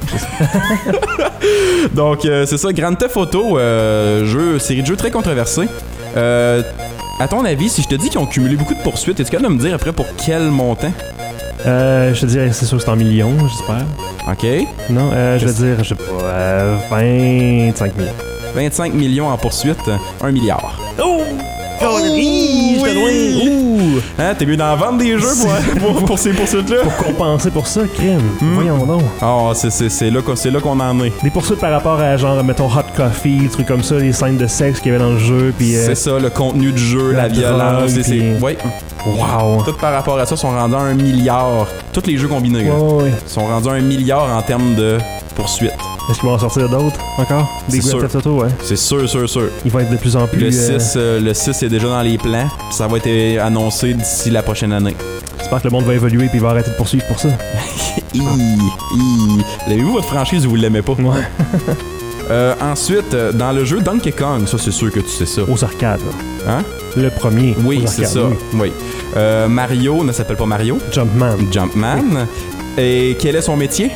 Donc, euh, c'est ça. Grand Theft Auto, euh, jeu, série de jeux très controversée. Euh, à ton avis, si je te dis qu'ils ont cumulé beaucoup de poursuites, est-ce que tu vas me dire après pour quel montant? Euh, je te dirais, c'est sûr que c'est en millions, j'espère. OK. Non, euh, je vais dire, je sais pas, euh, vingt-cinq millions. vingt-cinq millions en poursuite, un milliard. Oh! Oh, oui, j'étais loin. Ouh. Hein, t'es mieux d'en vendre des jeux pour, pour, pour ces poursuites-là? Pour compenser pour ça, crème. Mm. Voyons donc. Oh, c'est, c'est, c'est, là, c'est là qu'on en est. Des poursuites par rapport à, genre, mettons, Hot Coffee, des trucs comme ça, les scènes de sexe qu'il y avait dans le jeu. Pis, euh, c'est ça, le contenu du jeu, la, la violence. C'est, c'est... Oui. Wow. Tout par rapport à ça sont rendus à un milliard. Tous les jeux combinés. Oh, oui. Sont rendus à un milliard en termes de poursuites. Est-ce qu'ils vont en sortir d'autres encore? Des C'est Grand sûr. Theft Auto, ouais. C'est sûr, sûr, sûr. Ils vont être de plus en plus... Le euh, six, euh, le six est déjà dans les plans. Puis ça va être annoncé d'ici la prochaine année. J'espère que le monde va évoluer puis il va arrêter de poursuivre pour ça. Hi, hi. L'avez-vous votre franchise ou vous l'aimez pas? Ouais. Euh, ensuite, euh, dans le jeu Donkey Kong, ça c'est sûr que tu sais ça. Aux arcades, là. Hein? Le premier. Oui, aux c'est arcades, ça. oui. Oui. Euh, Mario ne s'appelle pas Mario. Jumpman. Jumpman. Et quel est son métier?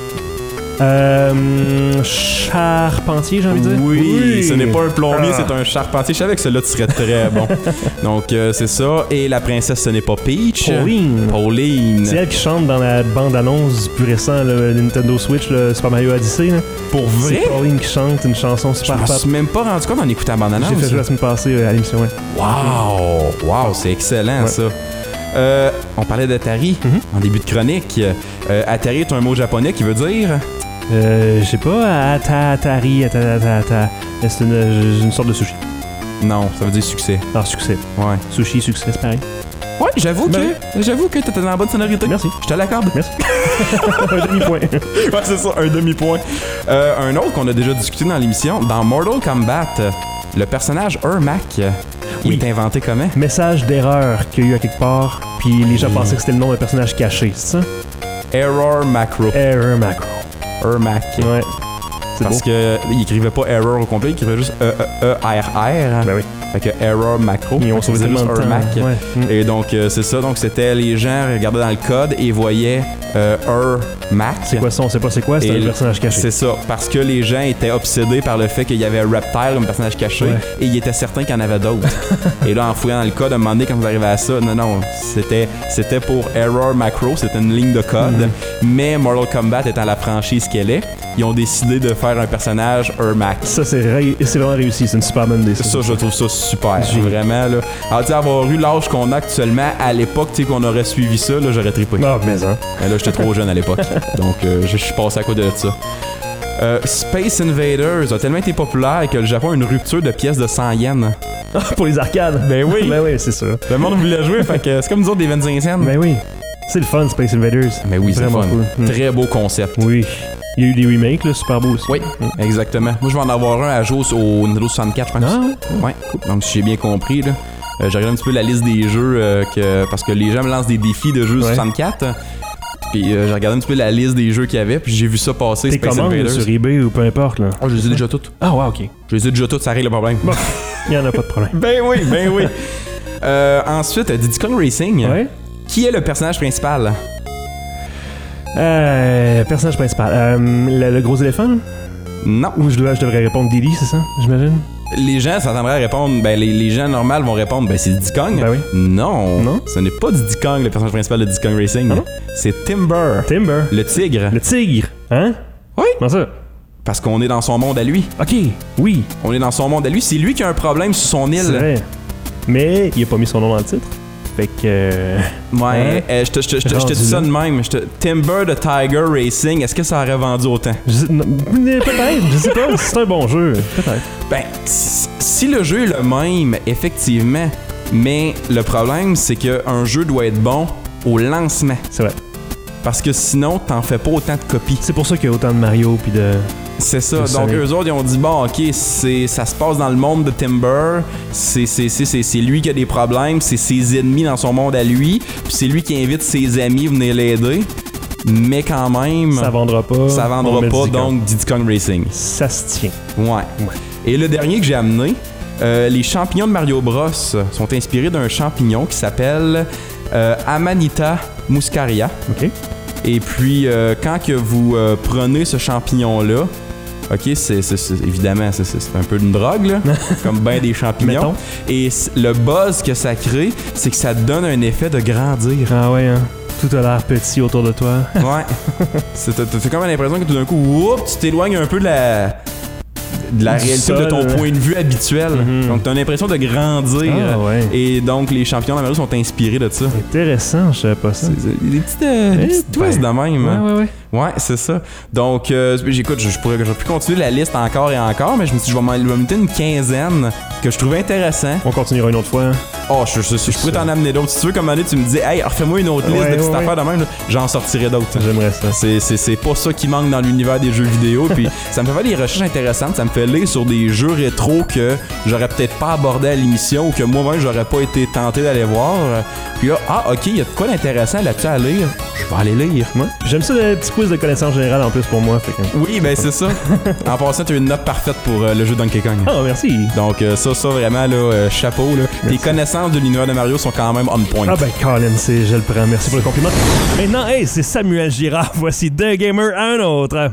Euh, charpentier, j'ai envie de dire. Oui, ce n'est pas un plombier, Ah. c'est un charpentier. Je savais que celui-là, tu serais très bon. Donc, euh, c'est ça. Et la princesse, ce n'est pas Peach. Pauline. Pauline. C'est elle qui chante dans la bande-annonce du plus récent le Nintendo Switch, le Super Mario Odyssey. Là. Pour vrai? C'est Pauline qui chante une chanson Je super me pop. suis même pas rendu compte en écoutant la bande-annonce. J'ai fait ça la semaine passée euh, à l'émission, ouais. Wow! Wow, c'est excellent, Ouais. ça. Euh, on parlait d'Atari Mm-hmm. en début de chronique. Euh, Atari est un mot japonais qui veut dire... Euh, je sais pas, Ata, Atari, Ata, Ata, Ata. C'est une, une sorte de sushi. Non, ça veut dire succès. Alors, succès. Ouais. Sushi, succès, c'est pareil. Ouais, j'avoue Ben que j'avoue que t'étais dans la bonne sonorité. Merci. Je te l'accorde. Merci. Un demi-point. Ouais, c'est ça, un demi-point. Euh, un autre qu'on a déjà discuté dans l'émission, dans Mortal Kombat, euh, le personnage Ermac, euh, il Oui. est inventé comment? Message d'erreur qu'il y a eu à quelque part, puis les gens pensaient que c'était le nom d'un personnage caché, c'est ça? Error Macro. Error Macro. Ermac. Ouais. C'est Parce beau. que euh, il écrivait pas error au complet, il écrivait juste E E R R. Ben oui. Fait que error macro. Ils ont Fait que sauvé c'est tellement juste de temps. Ermac. Ouais. Mm. Et donc euh, c'est ça, donc c'était les gens regardaient dans le code et voyaient euh, Ermac. C'est quoi ça? On sait pas c'est quoi, c'est Et un le- personnage caché. C'est ça, parce que les gens étaient obsédés par le fait qu'il y avait Reptile, un personnage caché, Ouais. et ils étaient certains qu'il y en avait d'autres. Et là, en fouillant dans le code, à un moment donné, quand vous arrivez à ça, non, non, c'était, c'était pour Error Macro, c'était une ligne de code, Mm-hmm. mais Mortal Kombat étant la franchise qu'elle est, ils ont décidé de faire un personnage Ermac. Ça, c'est, ré- c'est vraiment réussi. C'est une super bonne idée. Ça, je trouve ça super. J'ai- Vraiment, là. Alors, tu sais, avoir eu l'âge qu'on a actuellement, à l'époque, tu sais, qu'on aurait suivi ça, là, j'aurais trippé. Ah, mais hein. Mais là, j'étais trop jeune à l'époque. Donc, euh, je suis passé à côté de ça. Euh, Space Invaders a tellement été populaire que le Japon a une rupture de pièces de cent yens. Pour les arcades. Ben oui. Ben oui, c'est ça. Le monde voulait jouer, fait que c'est comme nous autres des vingt-cinq cents. Ben oui. C'est le fun, Space Invaders. Mais oui, c'est vraiment fun. cool. Mm. Très beau concept. Oui. Il y a eu des remakes, là, super beaux aussi. Oui, exactement. Moi, je vais en avoir un à jouer au Nintendo soixante-quatre, je pense. Ah, Ouais. Donc, si j'ai bien compris, là, euh, j'ai regardé un petit peu la liste des jeux euh, que, parce que les gens me lancent des défis de jeux Ouais. soixante-quatre. Puis euh, j'ai regardé un petit peu la liste des jeux qu'il y avait, puis j'ai vu ça passer. T'es Space commandes Invaders. sur eBay ou peu importe, là. Oh, je les ai déjà toutes. Ah, ouais, ok. Je les ai déjà toutes, ça règle le problème. Bon, il y en a pas de problème. Ben oui, ben oui. Euh, ensuite, Diddy Kong Racing. Ouais. Qui est le personnage principal? Euh, personnage principal. Euh, le, le gros éléphant, là? Non. Ou je, dois, je devrais répondre Diddy, c'est ça, j'imagine? Les gens s'attendraient à répondre, ben les, les gens normaux vont répondre, ben c'est Diddy Kong. Ben oui. Non. Non? Ce n'est pas Diddy Kong, le personnage principal de Diddy Kong Racing. Ah non? C'est Timber. Timber. Le tigre. Le tigre. Hein? Oui. Comment ça? Parce qu'on est dans son monde à lui. Ok, oui, On est dans son monde à lui. C'est lui qui a un problème sur son c'est île. vrai. Mais il a pas mis son nom dans le titre. Fait que... euh, Ouais, Hein? euh, je te- je te- je te je te Rendu dis ça là. de même. Je te- Timber de Tiger Racing, est-ce que ça aurait vendu autant? je sais- non, mais peut-être, je sais pas, c'est un bon jeu. Peut-être. Ben, si, si le jeu est le même, effectivement, mais le problème, c'est qu'un jeu doit être bon au lancement. C'est vrai. Parce que sinon, t'en fais pas autant de copies. C'est pour ça qu'il y a autant de Mario puis de... C'est ça. Le Donc, Sonic. eux autres, ils ont dit, bon, OK, c'est, ça se passe dans le monde de Timber. C'est, c'est, c'est, c'est, c'est lui qui a des problèmes. C'est ses ennemis dans son monde à lui. Puis c'est lui qui invite ses amis à venir l'aider. Mais quand même, Ça vendra pas. ça on vendra met pas, Diddy Kong. donc Diddy Kong Racing. Ça se tient. Ouais. Et le dernier que j'ai amené, euh, les champignons de Mario Bros sont inspirés d'un champignon qui s'appelle euh, Amanita muscaria. OK. Et puis, euh, quand que vous euh, prenez ce champignon-là, OK, c'est, c'est, c'est- évidemment, c'est, c'est- c'est un peu une drogue, là, comme bien des champignons. Mettons. Et c- le buzz que ça crée, c'est que ça te donne un effet de grandir. Ah ouais, hein. Tout a l'air petit autour de toi. Ouais. C'est, t'as, t'as comme l'impression que tout d'un coup, whoop, tu t'éloignes un peu de la, de la Du réalité de sol, ton ouais. point de vue habituel. Mhm. Donc, t'as l'impression de grandir. Ah ouais. Et donc, les champignons de Mario sont inspirés de ça. Intéressant, je savais pas ça. C'est- c'est des petites, euh, des Eh petites twists de ben. même. Ouais, hein. ouais, ouais. Ouais, c'est ça. Donc, euh, j'écoute, je, je pourrais j'aurais pu continuer la liste encore et encore, mais je me suis dit, je vais m'en limiter une quinzaine que je trouvais intéressant. On continuera une autre fois. Oh, je, je, je, je pourrais t'en amener d'autres. Si tu veux, comme année, tu me dis, hey, refais-moi une autre liste ouais, de petites ouais. affaires de même, là, j'en sortirai d'autres. J'aimerais ça. C'est, c'est, c'est pas ça qui manque dans l'univers des jeux vidéo. Puis ça me fait faire des recherches intéressantes. Ça me fait lire sur des jeux rétro que j'aurais peut-être pas abordé à l'émission ou que moi-même, j'aurais pas été tenté d'aller voir. Puis là, ah, ok, il y a de quoi d'intéressant là-dessus à lire. Je vais aller lire. Ouais. J'aime ça, le petit quiz de connaissances générales en plus pour moi. Fait que... Oui, ben c'est ça. En passant, tu as une note parfaite pour euh, le jeu Donkey Kong. Ah, merci. Donc, euh, ça, ça, vraiment, là, euh, chapeau. Là. Tes connaissances de l'univers de Mario sont quand même on point. Ah ben Colin, c'est, je le prends. Merci pour le compliment. Maintenant, hey, c'est Samuel Girard. Voici The Gamer à un autre.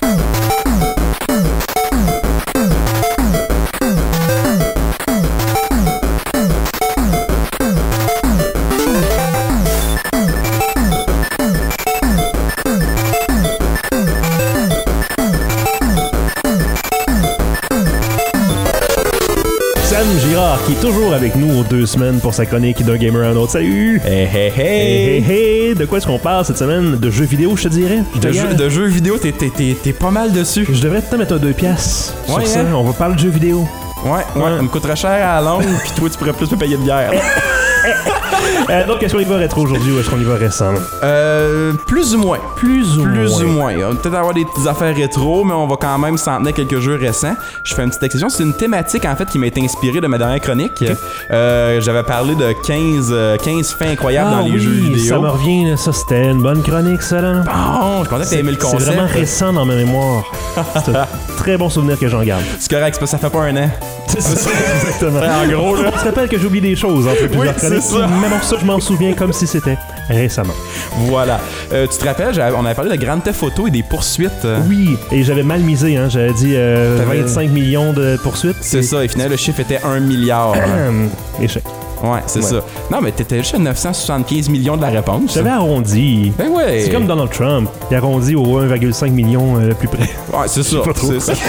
Sam Girard qui est toujours avec nous aux deux semaines pour sa chronique d'un gamer à un autre. Salut! Hey, hey, hey! Hey, hey, hey! De quoi est-ce qu'on parle cette semaine? De jeux vidéo, je te dirais? Je De, te jeux, garde. de jeux vidéo, t'es, t'es, t'es, t'es pas mal dessus. Je devrais te mettre un deux piastres sur Ouais, ça. hein? On va parler de jeux vidéo. Ouais, ouais, Ouais. ça me coûterait cher à la longue, puis toi, tu pourrais plus me payer de bière. Euh, donc, est-ce qu'on y va rétro aujourd'hui ou est-ce qu'on y va récent? Euh, plus ou moins. Plus ou Plus moins. ou moins. On va peut-être avoir des petites affaires rétro, mais on va quand même s'en tenir quelques jeux récents. Je fais une petite exception. C'est une thématique, en fait, qui m'a été inspirée de ma dernière chronique. Okay. Euh, j'avais parlé de quinze, quinze faits incroyables Ah, dans les oui, jeux vidéo. Ça me revient, là. Ça, c'était une bonne chronique, ça, là. Bon, je suis content que t'aies aimé le concept. C'est vraiment récent dans ma mémoire. C'est un très bon souvenir que j'en garde. C'est correct, c'est parce que ça fait pas un an. C'est ça, exactement. En gros, là. Je te rappelle que j'oublie des choses entre plusieurs Oui, chroniques. c'est ça. Même ça, je m'en souviens comme si c'était récemment. Voilà. Euh, tu te rappelles, j'avais- on avait parlé de Grand Theft Auto et des poursuites. euh, Oui, et j'avais mal misé, hein. J'avais dit euh, T'avais- vingt-cinq millions de poursuites. C'est ça, et finalement, le chiffre était un milliard. Hum, Échec. Ouais, c'est Ouais. ça. Non, mais t'étais juste à neuf cent soixante-quinze millions de la réponse. J'avais arrondi. Ben ouais. C'est comme Donald Trump. Il arrondit au un virgule cinq million euh, le plus près. Ouais, c'est ça. pas trop. C'est ça.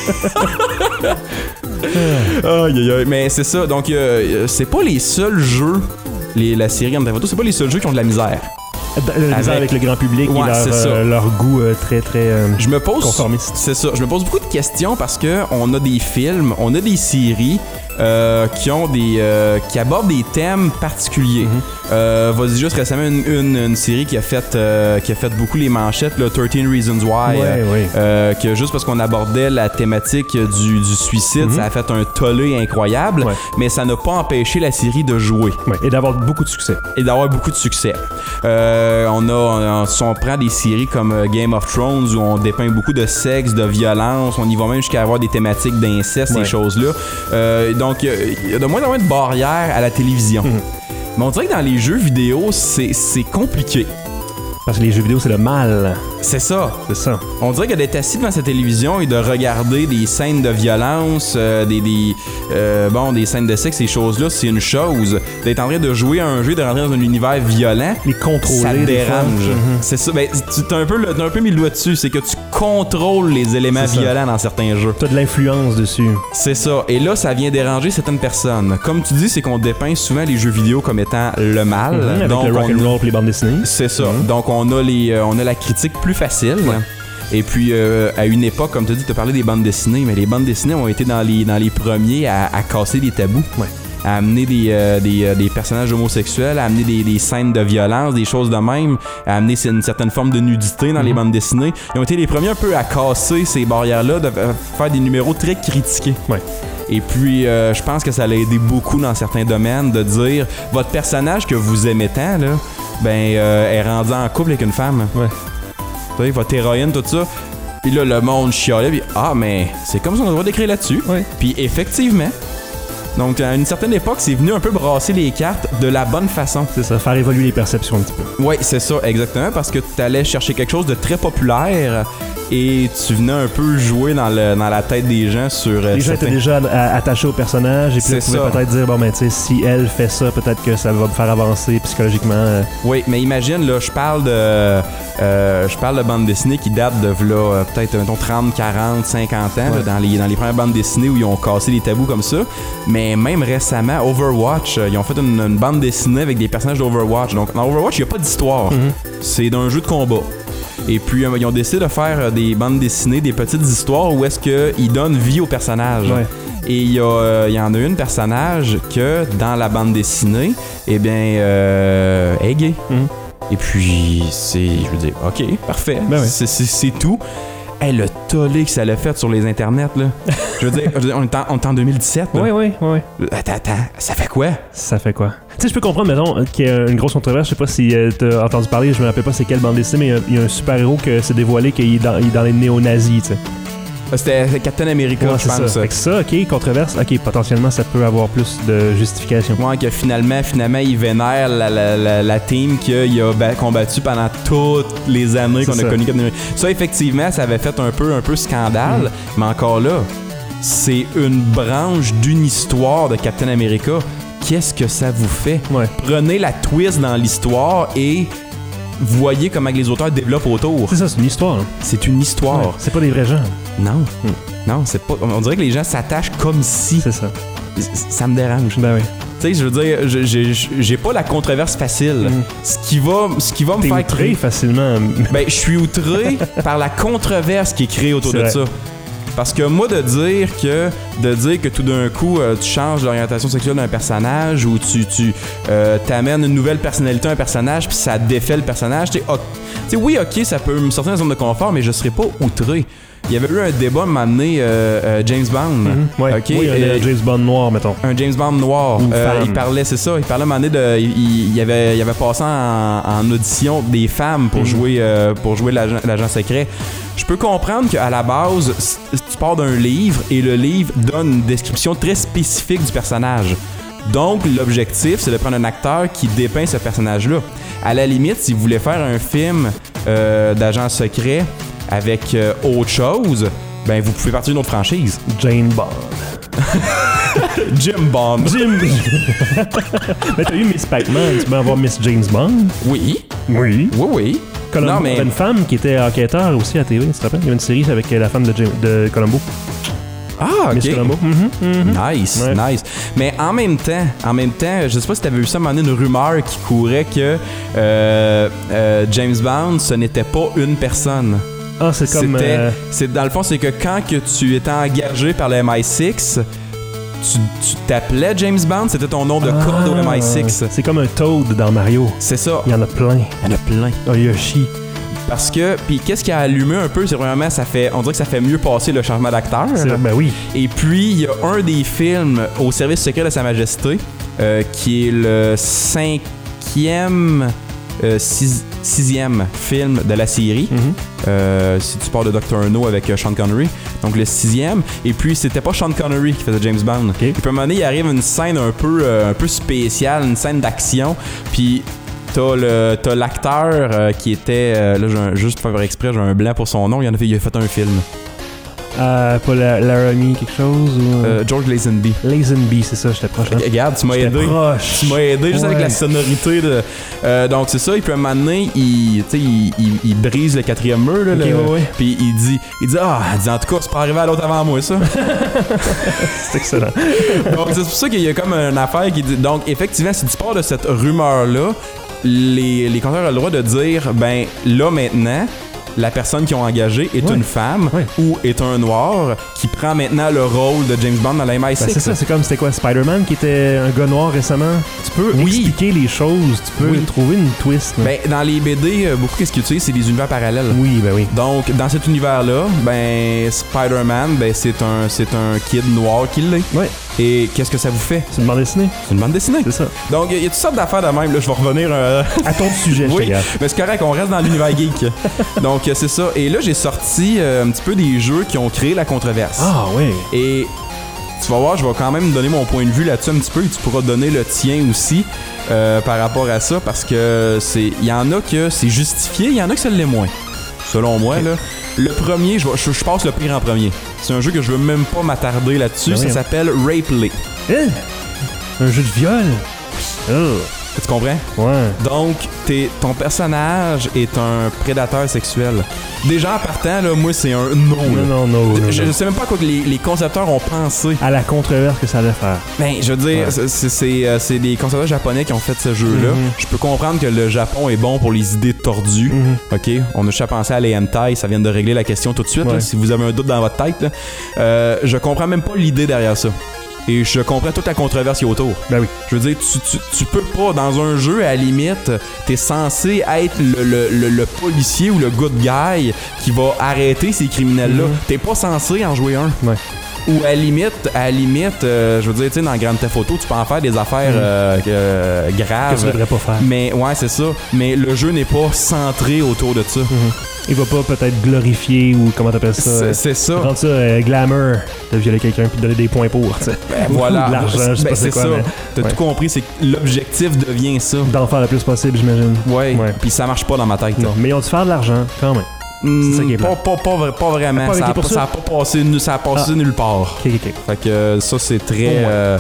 Aïe, aïe, aïe. Mais c'est ça. Donc, euh, c'est pas les seuls jeux, les, la série Grand Theft Auto, c'est pas les seuls jeux qui ont de la misère. Le avec... avec le grand public Ouais, et leur, c'est ça. euh, leur goût euh, très, très euh, Je me pose. conformiste. C'est ça. Je me pose beaucoup de questions parce que on a des films, on a des séries euh, qui ont des euh, qui abordent des thèmes particuliers. Mm-hmm. euh, Vas-y juste récemment une, une, une série qui a fait euh, qui a fait beaucoup les manchettes, là, thirteen Reasons Why. Ouais, euh, ouais. Euh, que juste parce qu'on abordait la thématique du, du suicide, Mm-hmm. ça a fait un tollé incroyable. Ouais. Mais ça n'a pas empêché la série de jouer Ouais, et d'avoir beaucoup de succès. et d'avoir beaucoup de succès. Euh, on a, on, si on prend des séries comme euh, Game of Thrones où on dépeint beaucoup de sexe, de violence, on y va même jusqu'à avoir des thématiques d'inceste, Ouais. ces choses-là. Euh, donc, il y a de moins en moins de barrières à la télévision. Mm-hmm. Mais on dirait que dans les jeux vidéo, c'est, c'est compliqué. Parce que les jeux vidéo, c'est le mal. C'est ça. C'est ça. On dirait que d'être assis devant sa télévision et de regarder des scènes de violence, euh, des, des, euh, bon, des scènes de sexe, ces choses-là, c'est une chose. D'être en train de jouer à un jeu, de rentrer dans un univers violent, Les contrôler. ça te des dérange. fois. Mm-hmm. C'est ça. Ben, tu t'as un, peu, le- t'as un peu mis le doigt dessus. C'est que tu contrôles les éléments C'est ça. violents dans certains jeux. T'as de l'influence dessus. C'est ça. Et là, ça vient déranger certaines personnes. Comme tu dis, c'est qu'on dépeint souvent les jeux vidéo comme étant le mal. Mm-hmm. Avec Donc, le on- rock'n'roll et les bandes dessinées. c'est ça. Mhm. Donc, on a, les, euh, on a la critique plus facile. Et puis, euh, à une époque, comme tu dis, tu as parlé des bandes dessinées, mais les bandes dessinées ont été dans les, dans les premiers à, à casser des tabous. Ouais. À amener des, euh, des, euh, des personnages homosexuels, à amener des, des scènes de violence, des choses de même, à amener une certaine forme de nudité dans Mhm. les bandes dessinées. Ils ont été les premiers un peu à casser ces barrières-là, de euh, faire des numéros très critiqués. Ouais. Et puis, euh, je pense que ça l'a aidé beaucoup dans certains domaines de dire votre personnage que vous aimez tant, là, ben, euh, est rendu en couple avec une femme. Ouais. Tu sais, votre héroïne, tout ça. Puis là, le monde chialait, puis ah, mais c'est comme ça qu'on a le droit d'écrire là-dessus. Ouais. Puis effectivement. Donc, à une certaine époque, c'est venu un peu brasser les cartes de la bonne façon. C'est ça, faire évoluer les perceptions un petit peu. Oui, c'est ça, exactement, parce que tu allais chercher quelque chose de très populaire et tu venais un peu jouer dans, le, dans la tête des gens sur... Euh, les gens certains... étaient déjà a- attachés au personnage et puis là, tu pouvais peut-être dire, bon, ben, tu sais, si elle fait ça, peut-être que ça va me faire avancer psychologiquement. Euh. Oui, mais imagine, là, je parle de... Euh, je parle de bande dessinée qui date de, là, euh, peut-être, mettons, trente, quarante, cinquante ans, ouais. là, dans, les, dans les premières bandes dessinées où ils ont cassé les tabous comme ça. Mais même récemment, Overwatch, euh, ils ont fait une, une bande dessinée avec des personnages d'Overwatch. Donc, dans Overwatch, il n'y a pas d'histoire. Mm-hmm. C'est d'un jeu de combat. Et puis, euh, ils ont décidé de faire euh, des bandes dessinées, des petites histoires où est-ce qu'ils donnent vie aux personnages. Ouais. Et il y, euh, y en a une personnage que, dans la bande dessinée, eh bien, euh, est gay. Mm-hmm. Et puis, c'est... Je veux dire, OK, parfait. Ben oui. c'est, c'est, c'est tout. Hey, le tollé que ça l'a fait sur les internets, là. Je veux dire, je veux dire on, est en, on est en deux mille dix-sept, là. Oui, oui, oui. Attends, attends, ça fait quoi? Ça fait quoi? Tu sais, je peux comprendre, mettons, qu'il y a une grosse controverse. Je sais pas si euh, t'as entendu parler, je me rappelle pas c'est quelle bande dessinée, mais il y, y a un super-héros qui s'est dévoilé qu'il est dans, il est dans les néo-nazis, tu sais. C'était Captain America, ouais, je pense. Ça. Fait que ça, ok, controverse, ok, potentiellement ça peut avoir plus de justification. Ouais, que finalement, finalement, il vénère la, la, la, la team qu'il a combattu pendant toutes les années c'est qu'on ça. a connu Captain America. Ça, effectivement, ça avait fait un peu, un peu scandale, mm. mais encore là, c'est une branche d'une histoire de Captain America. Qu'est-ce que ça vous fait? Ouais. Prenez la twist dans l'histoire et voyez comment les auteurs développent autour. C'est ça, c'est une histoire. Hein. C'est une histoire. Ouais, c'est pas des vrais gens. Non. Hmm. Non, c'est pas. On dirait que les gens s'attachent comme si. C'est ça. Ça me dérange. Ben oui. Tu sais, je veux dire, j'ai, j'ai pas la controverse facile. Mm. Ce qui va, ce qui va me T'es faire outré facilement. Ben, je suis outré par la controverse qui est créée autour c'est de vrai. ça. Parce que moi, de dire que de dire que tout d'un coup, euh, tu changes l'orientation sexuelle d'un personnage ou tu, tu euh, t'amènes une nouvelle personnalité à un personnage puis ça défait le personnage, tu sais, okay, oui, ok, ça peut me sortir de la zone de confort, mais je serais pas outré. Il y avait eu un débat à m'amener euh, euh, James Bond. Mm-hmm, ouais. Okay, oui, un euh, James Bond noir, mettons. Un James Bond noir. Euh, il parlait, c'est ça, il parlait à un moment donné de. Il, il, avait, il avait passé en, en audition des femmes pour mm-hmm. jouer euh, pour jouer l'agent, l'agent secret. Je peux comprendre qu'à la base, tu pars d'un livre et le livre donne une description très spécifique du personnage. Donc, l'objectif, c'est de prendre un acteur qui dépeint ce personnage-là. À la limite, si vous voulez faire un film euh, d'agent secret avec euh, autre chose, ben vous pouvez partir d'une autre franchise. Jane Bond. Jim Bond. Jim. Mais t'as eu Miss Pac-Man, tu peux avoir Miss James Bond? Oui. Oui. Oui, oui. Columbo, non, mais... Il y avait une femme qui était enquêteur aussi à T V, tu te rappelles? Il y avait une série avec la femme de, James, de Columbo. Ah, ok. Miss Columbo. Mm-hmm, mm-hmm. Nice, ouais. nice. Mais en même temps, en même temps, je sais pas si t'avais vu ça, à un moment donné, une rumeur qui courait que euh, euh, James Bond, ce n'était pas une personne. Ah, c'est comme... C'était, euh... c'est, dans le fond, c'est que quand que tu étais engagé par le M I six, tu, tu t'appelais James Bond, c'était ton nom de ah, code au M I six. C'est comme un Toad dans Mario. C'est ça. Il y en a plein. Il y en a plein. Oh, Yoshi. Parce que, puis qu'est-ce qui a allumé un peu, c'est vraiment, ça fait, on dirait que ça fait mieux passer le changement d'acteur. C'est, ben oui. Et puis, il y a un des films au service secret de Sa Majesté, euh, qui est le cinquième... Euh, six, sixième film de la série. Mm-hmm. Euh, si tu parles de docteur No avec euh, Sean Connery. Donc le sixième. Et puis c'était pas Sean Connery qui faisait James Bond. Okay. Et puis à un moment donné, il arrive une scène un peu, euh, un peu spéciale, une scène d'action. Puis t'as, le, t'as l'acteur euh, qui était... Euh, là, j'ai un, juste pour faire exprès, j'ai un blanc pour son nom. Il, en a fait, il a fait un film. Euh, pas la, Laramie quelque chose ou... euh, George Lazenby. Lazenby, c'est ça, j'étais proche. Hein? Regarde, tu m'as j'étais aidé. Proche. Tu m'as aidé juste ouais. avec la sonorité de. Euh, donc c'est ça. Et puis à un moment donné, il, il, il, il brise le quatrième mur là. Okay, le, ouais, ouais. Puis il dit, il dit ah, il dit, en tout cas, c'est pas arrivé à l'autre avant moi ça. C'est excellent. Donc c'est pour ça qu'il y a comme une affaire qui dit. Donc effectivement, si tu pars de cette rumeur là, les les compteurs ont le droit de dire ben là maintenant. La personne qu'ils ont engagée est ouais. une femme ouais. ou est un noir qui prend maintenant le rôle de James Bond dans la M I six. Ben c'est ça, c'est comme c'était quoi Spider-Man qui était un gars noir récemment. Tu peux oui. expliquer les choses, tu peux oui. trouver une twist. Là. Ben dans les B D, beaucoup qu'est-ce qu'ils utilisent, c'est des univers parallèles. Oui, ben oui. Donc dans cet univers-là, ben Spider-Man, ben c'est un c'est un kid noir qui l'est. Ouais. Et qu'est-ce que ça vous fait? C'est une bande dessinée. C'est une bande dessinée. C'est ça. Donc il y a toutes sortes d'affaires de même. Là, je vais revenir euh... à ton sujet. Oui, mais c'est correct, on reste dans l'univers geek. Donc c'est ça. Et là j'ai sorti euh, un petit peu des jeux qui ont créé la controverse. Ah oui. Et tu vas voir, je vais quand même donner mon point de vue là-dessus un petit peu et tu pourras donner le tien aussi euh, par rapport à ça parce que c'est, il y en a que c'est justifié, il y en a que ça l'est moins. Selon moi, okay. là. Le premier, je, je, je passe le pire en premier. C'est un jeu que je veux même pas m'attarder là-dessus. Ben ça oui, s'appelle Rapley. Hein? Un jeu de viol? Oh. Tu comprends? Ouais. Donc, t'es, ton personnage est un prédateur sexuel. Déjà, en partant, là, moi, c'est un non. Non, non, non, non. Je ne non. sais même pas à quoi que les, les concepteurs ont pensé. À la controverse que ça allait faire. Ben, je veux dire, Ouais. c'est, c'est, c'est, euh, c'est des concepteurs japonais qui ont fait ce jeu-là. Mm-hmm. Je peux comprendre que le Japon est bon pour les idées tordues. Mm-hmm. OK? On a déjà pensé à les hentai, ça vient de régler la question tout de suite. Ouais. Là, si vous avez un doute dans votre tête, là. Euh, je comprends même pas l'idée derrière ça. Et je comprends toute la controverse qui est autour. Ben oui. Je veux dire, tu, tu, tu peux pas, dans un jeu, à la limite, t'es censé être le, le, le, le policier ou le good guy qui va arrêter ces criminels-là. Mm-hmm. T'es pas censé en jouer un. Ouais. Ou à la limite, à la limite, euh, je veux dire, tu sais, dans Grand Theft Auto, tu peux en faire des affaires Mm. euh, euh, Que graves. tu devrais pas faire. Mais ouais, c'est ça. Mais le jeu n'est pas centré autour de ça. Il va pas peut-être glorifier ou comment t'appelles ça? C'est, c'est ça. Rendre ça euh, glamour de violer quelqu'un puis de donner des points pour, tu sais. Ben, Ou voilà. de l'argent, je sais Ben, pas c'est c'est quoi, ça. mais T'as ouais. tout compris, c'est que l'objectif devient ça. d'en faire le plus possible, j'imagine. Ouais. Ouais. Puis ça marche pas dans ma tête. Non, mais ils ont dû faire de l'argent, quand même. C'est ça qui est pas, plat. pas, pas, vra- pas vraiment. Pas Ça arrêté a, pour pas- ça? ça a pas passé, nu- ça a passé Ah. nulle part. Ok, ok, ok. Fait que euh, ça, c'est très. Ouais. euh,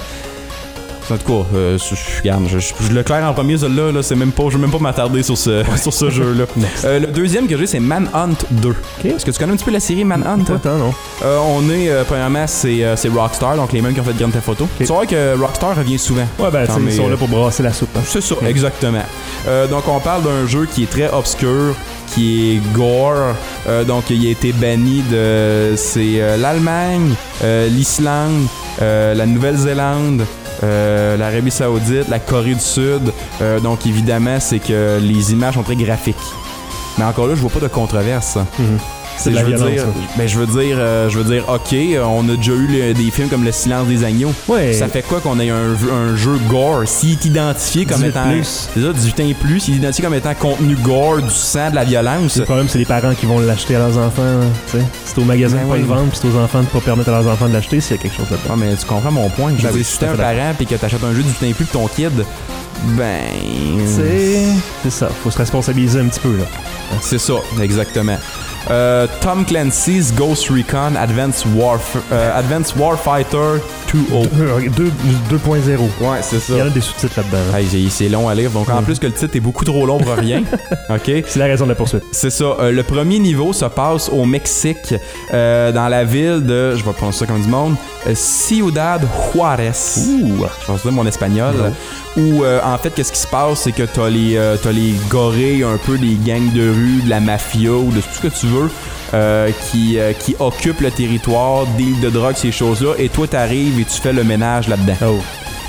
en tout cas, euh, je, je- regarde, je, je, je le claire en premier, celui-là, là, c'est même pas, je vais même pas m'attarder sur ce, sur ce jeu-là. Next. Euh, le deuxième que j'ai, c'est Manhunt deux. Est-ce que tu connais un petit peu la série Manhunt? Pas tant, non. Euh, on est, euh, premièrement, c'est, euh, c'est Rockstar, donc les mêmes qui ont fait Grand Theft Auto. Tu vois que Rockstar revient souvent. Ouais, ben, Quand tu sais, ils mais, sont euh, là pour brasser la soupe. Hein. C'est ça, exactement. Euh, donc, on parle d'un jeu qui est très obscur, qui est gore. Euh, donc, il a été banni de... C'est euh, l'Allemagne, euh, l'Islande, euh, la Nouvelle-Zélande, euh, l'Arabie Saoudite, la Corée du Sud. Euh, donc, évidemment, c'est que les images sont très graphiques. Mais encore là, je vois pas de controverse. Mhm. C'est de la je veux violence, dire, ça. ben, je veux dire, euh, je veux dire, ok, euh, on a déjà eu le- des films comme Le Silence des agneaux. Ouais. Ça fait quoi qu'on ait un, un jeu gore? S'il est identifié comme dix-huit étant. plus. C'est ça, dix-huit ans et plus. S'il est identifié comme étant contenu gore, du sang, de la violence. Le problème, c'est les parents qui vont l'acheter à leurs enfants. hein, tu sais. C'est au magasin Ben de pas oui. le vendre, puis c'est aux enfants de pas permettre à leurs enfants de l'acheter s'il y a quelque chose là-dedans. Ah, mais tu comprends mon point. Je veux Ben oui, dire, si t'es tout à un fait parent et que t'achètes un jeu du temps et plus pour ton kid, ben. C'est. C'est ça. Faut se responsabiliser un petit peu, là. C'est ça, exactement. Euh, Tom Clancy's Ghost Recon Advanced, Warf- euh, Advanced Warfighter deux point zéro. deux point zéro. Ouais, c'est ça. Il y en a des sous-titres là-dedans. hein. Hey, j'ai- c'est long à lire, donc en Mhm. plus que le titre est beaucoup trop long pour rien. OK? C'est la raison de la poursuite. C'est ça. Euh, le premier niveau se passe au Mexique, euh, dans la ville de, je vais prendre ça comme du monde, euh, Ciudad Juárez. Ouh. Je pense que c'est mon espagnol. Où, euh, en fait, qu'est-ce qui se passe, c'est que t'as les, euh, t'as les gorées, un peu des gangs de rue, de la mafia ou de tout ce que tu veux, euh, qui, euh, qui occupent le territoire, deal de drogue, ces choses-là, et toi, t'arrives et tu fais le ménage là-dedans. Oh.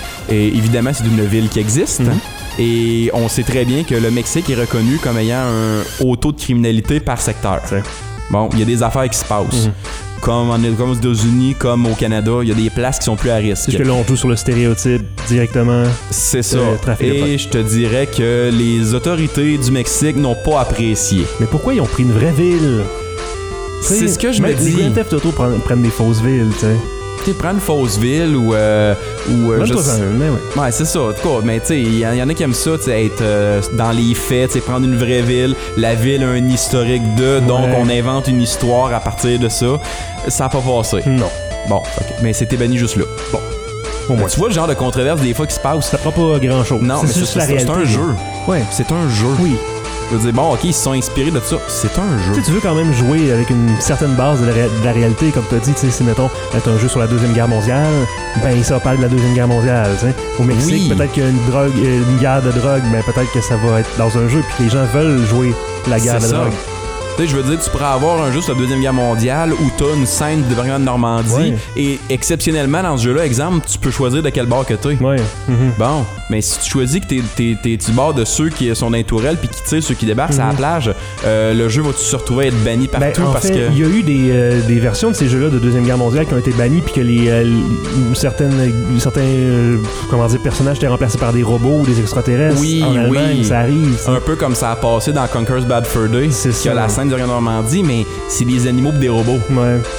Et évidemment, c'est une ville qui existe. Mhm. Et on sait très bien que le Mexique est reconnu comme ayant un haut taux de criminalité par secteur. C'est- Bon, il y a des affaires qui se passent. Mhm. Comme, en, comme aux États-Unis, comme au Canada, il y a des places qui sont plus à risque. C'est que là, on joue sur le stéréotype directement. C'est ça. Euh, trafic de Et drogue. je te dirais que les autorités du Mexique n'ont pas apprécié. Mais pourquoi ils ont pris une vraie ville? C'est T'sais, ce que je me même dis. Les Grand Theft Auto prennent, prennent des fausses villes, tu sais. Tu sais, prendre une fausse ville ou... Euh, ou euh, Même je toi, sais- ça, mais ouais. Ouais, c'est ça. En tout cas, mais tu sais, il y, en- y en a qui aiment ça, tu sais, être euh, dans les faits, tu sais, prendre une vraie ville. La ville a un historique de, donc Ouais. on invente une histoire à partir de ça. Ça a pas passé. Non. Bon, ok. Mais c'était banni juste là. Bon. Au moins. Tu vois le genre de controverse des fois qui se passe. Ça fera pas grand-chose. Non, mais c'est c'est juste la c'est- réalité. c'est un jeu. Ouais. C'est un jeu. Oui. Je veux dire, bon, ok, ils se sont inspirés de ça. C'est un Tu jeu. sais, tu veux quand même jouer avec une certaine base de la, ré- de la réalité, comme tu as dit, tu sais, si mettons, c'est un jeu sur la Deuxième Guerre mondiale, ben ça parle de la Deuxième Guerre mondiale, tu sais. Au Mexique, Oui. peut-être qu'il y a une drogue, euh, une guerre de drogue, ben peut-être que ça va être dans un jeu, puis que les gens veulent jouer la guerre C'est de ça. drogue. Tu sais, je veux dire, tu pourrais avoir un jeu sur la Deuxième Guerre mondiale où t'as une scène de débarquement de Normandie Ouais. et exceptionnellement dans ce jeu-là, exemple, tu peux choisir de quel bord que t'es. Ouais. Mhm. Bon, mais si tu choisis que t'es, t'es, t'es du bord de ceux qui sont dans les tourelles puis qui tirent ceux qui débarquent sur la plage, euh, le jeu va-tu se retrouver à être banni Ben, partout en parce fait, que... il y a eu des, euh, des versions de ces jeux-là de Deuxième Guerre mondiale qui ont été bannies, puis que les euh, l- certaines, certains euh, comment dire, personnages étaient remplacés par des robots ou des extraterrestres. Oui, en Allemagne, oui. ça arrive. ça. Un peu comme ça a passé dans Conker's Bad Fur Day, C'est qui a ça. la scène de Normandie, mais c'est des animaux pis des robots. Ouais.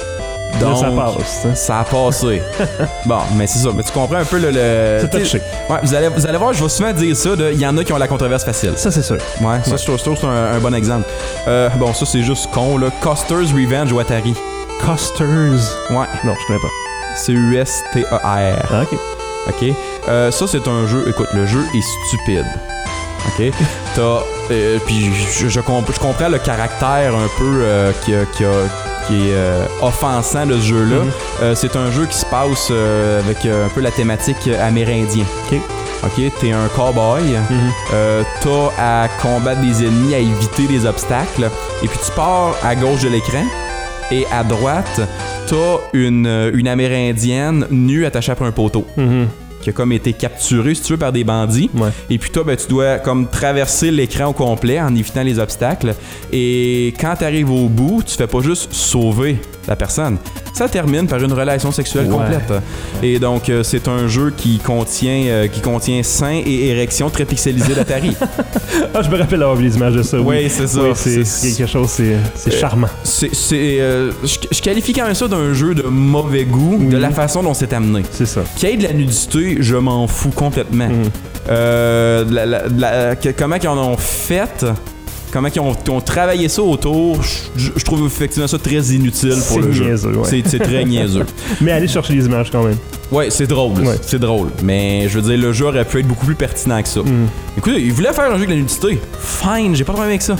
Donc, ça passe. Hein? Ça a passé. Bon, mais c'est ça. Mais tu comprends un peu le... le c'est touché. Ouais, vous allez, vous allez voir, je vais souvent dire ça. Il y en a qui ont la controverse facile. Ça, c'est sûr. Ouais, ça, je trouve, je trouve que c'est un, un bon exemple. Euh, bon, ça, c'est juste con, là. Custer's Revenge ou Atari. Custer's? Ouais. Non, je connais pas. C'est U S T A R. Ah, OK. OK. Euh, ça, c'est un jeu... Écoute, le jeu est stupide. OK? T'as... Euh, puis je, je, comp- je comprends le caractère un peu euh, qui, a, qui, a, qui est euh, offensant de ce jeu-là. Mm-hmm. Euh, c'est un jeu qui se passe euh, avec euh, un peu la thématique amérindien. OK. OK? T'es un cowboy. Mm-hmm. Euh, t'as à combattre des ennemis, à éviter des obstacles. Et puis tu pars à gauche de l'écran. Et à droite, t'as une, une amérindienne nue attachée après un poteau. Mm-hmm. Qui a comme été capturée, si tu veux, par des bandits. Ouais. Et puis toi, ben, tu dois comme traverser l'écran au complet en évitant les obstacles. Et quand tu arrives au bout, tu fais pas juste sauver la personne. Ça termine par une relation sexuelle ouais. complète. Et donc, euh, c'est un jeu qui contient, euh, qui contient sein et érection très pixelisé d'Atari. Ah, je me rappelle avoir vu les images de ça. Oui, oui c'est ça. Oui, c'est, c'est quelque chose, c'est, c'est euh, charmant. C'est, c'est, euh, je, je qualifie quand même ça d'un jeu de mauvais goût, oui. de la façon dont c'est amené. C'est ça. Qu'il y ait de la nudité, je m'en fous complètement. Mm. Euh, la, la, la, que, comment ils en ont fait... Comment ils ont, ils ont travaillé ça autour, je, je trouve effectivement ça très inutile pour c'est le niaiseux, jeu. Ouais. C'est, c'est très niaiseux. Mais allez chercher les images quand même. Ouais, c'est drôle. Ouais. C'est drôle. Mais je veux dire, le jeu aurait pu être beaucoup plus pertinent que ça. Mm. Écoutez, ils voulaient faire un jeu avec la nudité. Fine, j'ai pas de problème avec ça.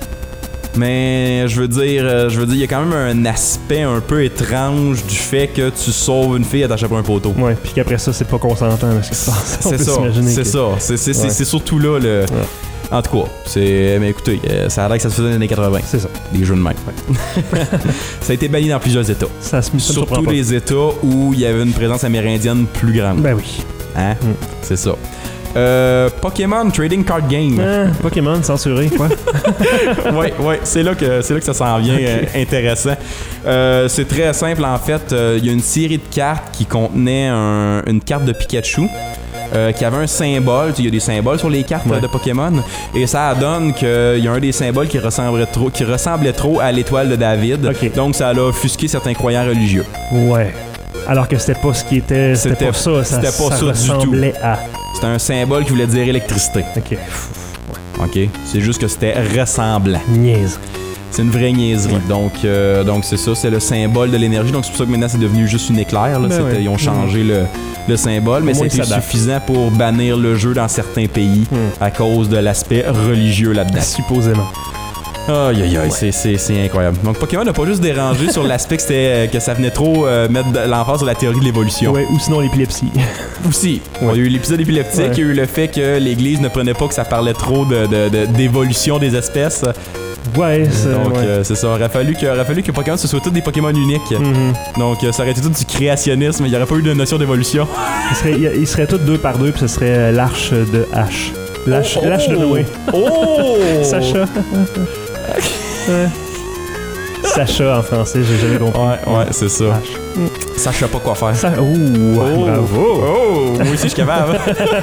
Mais je veux dire, je veux dire, il y a quand même un aspect un peu étrange du fait que tu sauves une fille attachée à un poteau. Ouais, puis qu'après ça, c'est pas consentant. Là, ce qui se passe. C'est, ça, c'est, que... ça. C'est, c'est, ouais. c'est, c'est surtout là le. Ouais. En tout cas, c'est. Mais écoutez, ça a l'air que ça se faisait dans les années quatre-vingts. C'est ça. Des jeux de même. Ouais. Ça a été banni dans plusieurs États. Ça se Surtout les États où il y avait une présence amérindienne plus grande. Ben oui. Hein? Mm. C'est ça. Euh, Pokémon Trading Card Game. Ah, Pokémon censuré, quoi. ouais, ouais, c'est là que c'est là que ça s'en vient okay. euh, intéressant. Euh, c'est très simple en fait. Il euh, y a une série de cartes qui contenait un, une carte de Pikachu. Euh, qui avait un symbole, il y a des symboles sur les cartes ouais. de Pokémon, et ça donne qu'il y a un des symboles qui ressemblait trop, qui ressemblait trop à l'étoile de David, okay. donc ça a offusqué certains croyants religieux. Ouais. Alors que c'était pas ce qui était, c'était, c'était pas ça, ça, c'était pas ça, ça ressemblait du tout. à. C'était un symbole qui voulait dire électricité. Ok. Ok. C'est juste que c'était ressemblant. Niaise. C'est une vraie niaiserie. Ouais. Donc, euh, donc c'est ça, c'est le symbole de l'énergie. Donc c'est pour ça que maintenant c'est devenu juste une éclair. Là. Ben ouais. Ils ont changé mmh. le, le symbole, mais c'était suffisant pour bannir le jeu dans certains pays mmh. à cause de l'aspect religieux là-dedans. Supposément. Aïe aïe aïe, ouais. c'est, c'est, c'est incroyable. Donc Pokémon n'a pas juste dérangé sur l'aspect que, c'était, que ça venait trop euh, mettre l'emphase sur la théorie de l'évolution. Ouais, ou sinon l'épilepsie. Aussi. Ouais. Il y a eu l'épisode épileptique, ouais. il y a eu le fait que l'Église ne prenait pas que ça parlait trop de, de, de, d'évolution des espèces. Ouais, c'est Donc, ouais. euh, c'est ça. Il aurait fallu que, aurait fallu que Pokémon ce soit tous des Pokémon uniques. Mm-hmm. Donc, euh, ça aurait été tout du créationnisme. Il n'y aurait pas eu de notion d'évolution. Il serait, il, il serait tous deux par deux, puis ce serait l'arche de H. L'arche, oh, oh. l'arche de Noé. Oh! Sacha. Ouais. Sacha en français, j'ai jamais compris. Ouais, ouais, c'est ça. Mm. Sacha pas quoi faire. Sa... Ouh, oh, bravo. Oh, moi aussi, je suis capable.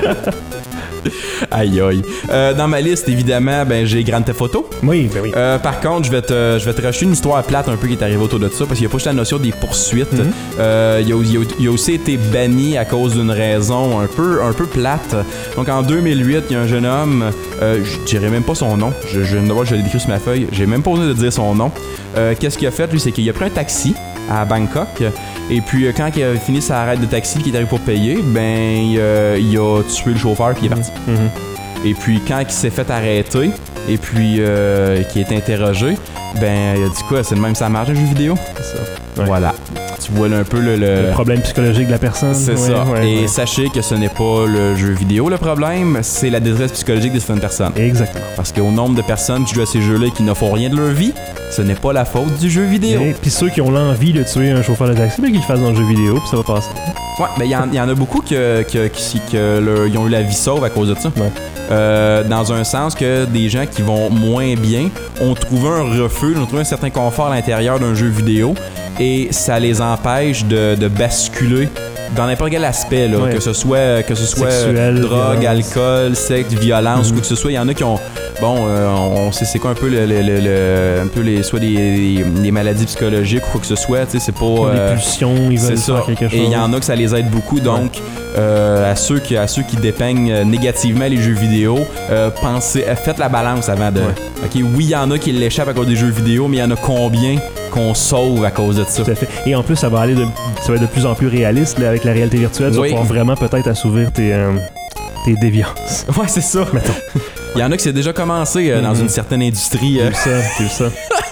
Aïe aïe. Euh, dans ma liste, évidemment, ben j'ai Grand Theft Auto. Oui, ben oui. Euh, par contre, je vais te, je vais te rajouter une histoire plate un peu qui est arrivée autour de ça, parce qu'il n'y a pas juste la notion des poursuites. Mm-hmm. Euh, il, a, il, a, il a aussi été banni à cause d'une raison un peu, un peu plate. Donc en deux mille huit, il y a un jeune homme, euh, je dirais même pas son nom. Je, je viens de voir, je l'ai décrit sur ma feuille. J'ai même pas osé de dire son nom. Euh, qu'est-ce qu'il a fait, lui, c'est qu'il a pris un taxi à Bangkok. Et puis, euh, quand il a fini sa arrête de taxi qui est arrivé pour payer, ben, euh, il a tué le chauffeur puis il est parti. Mm-hmm. Et puis, quand il s'est fait arrêter et puis euh, qu'il est interrogé, ben, il a dit quoi? C'est le même ça marche un jeu vidéo? C'est ça. Ouais. Voilà. Tu vois là, un peu le, le... le problème psychologique de la personne. C'est ouais, ça. Ouais, et ouais. sachez que ce n'est pas le jeu vidéo le problème, c'est la détresse psychologique de certaines personnes. Exactement. Parce qu'au nombre de personnes qui jouent à ces jeux-là et qui ne font rien de leur vie, ce n'est pas la faute du jeu vidéo. Et puis ceux qui ont l'envie de tuer un chauffeur de taxi, ben qu'ils le fassent dans le jeu vidéo, puis ça va passer. Ouais, mais il y, y en a beaucoup que, que, qui, que leur, ils ont eu la vie sauve à cause de ça. Ouais. Euh, dans un sens que des gens qui vont moins bien ont trouvé un refuge, ont trouvé un certain confort à l'intérieur d'un jeu vidéo et ça les empêche de, de basculer dans n'importe quel aspect, là, ouais. que ce soit, que ce soit Sexuel, drogue, violence. alcool, sexe, violence, mm-hmm. quoi que ce soit. Il y en a qui ont, bon, euh, on sait c'est quoi un peu, le, le, le, le un peu les, soit des, des, des maladies psychologiques ou quoi que ce soit. Tu sais, c'est pas. Euh, des pulsions, ils veulent faire ça. quelque chose. Et il y en a que ça les aide beaucoup, donc. Ouais. Euh, à, ceux qui, à ceux qui dépeignent négativement les jeux vidéo, euh, pensez, faites la balance avant de. Ouais. Ok, oui, il y en a qui l'échappent à cause des jeux vidéo, mais il y en a combien qu'on sauve à cause de ça? Tout à fait. Et en plus, ça va aller de, ça va être de plus en plus réaliste là, avec la réalité virtuelle. Tu oui. vas pouvoir vraiment peut-être assouvir tes, euh, tes déviances. Ouais, c'est ça. Mettons. Il y en a qui c'est déjà commencé euh, mm-hmm. dans une certaine industrie. Euh. C'est ça, c'est ça.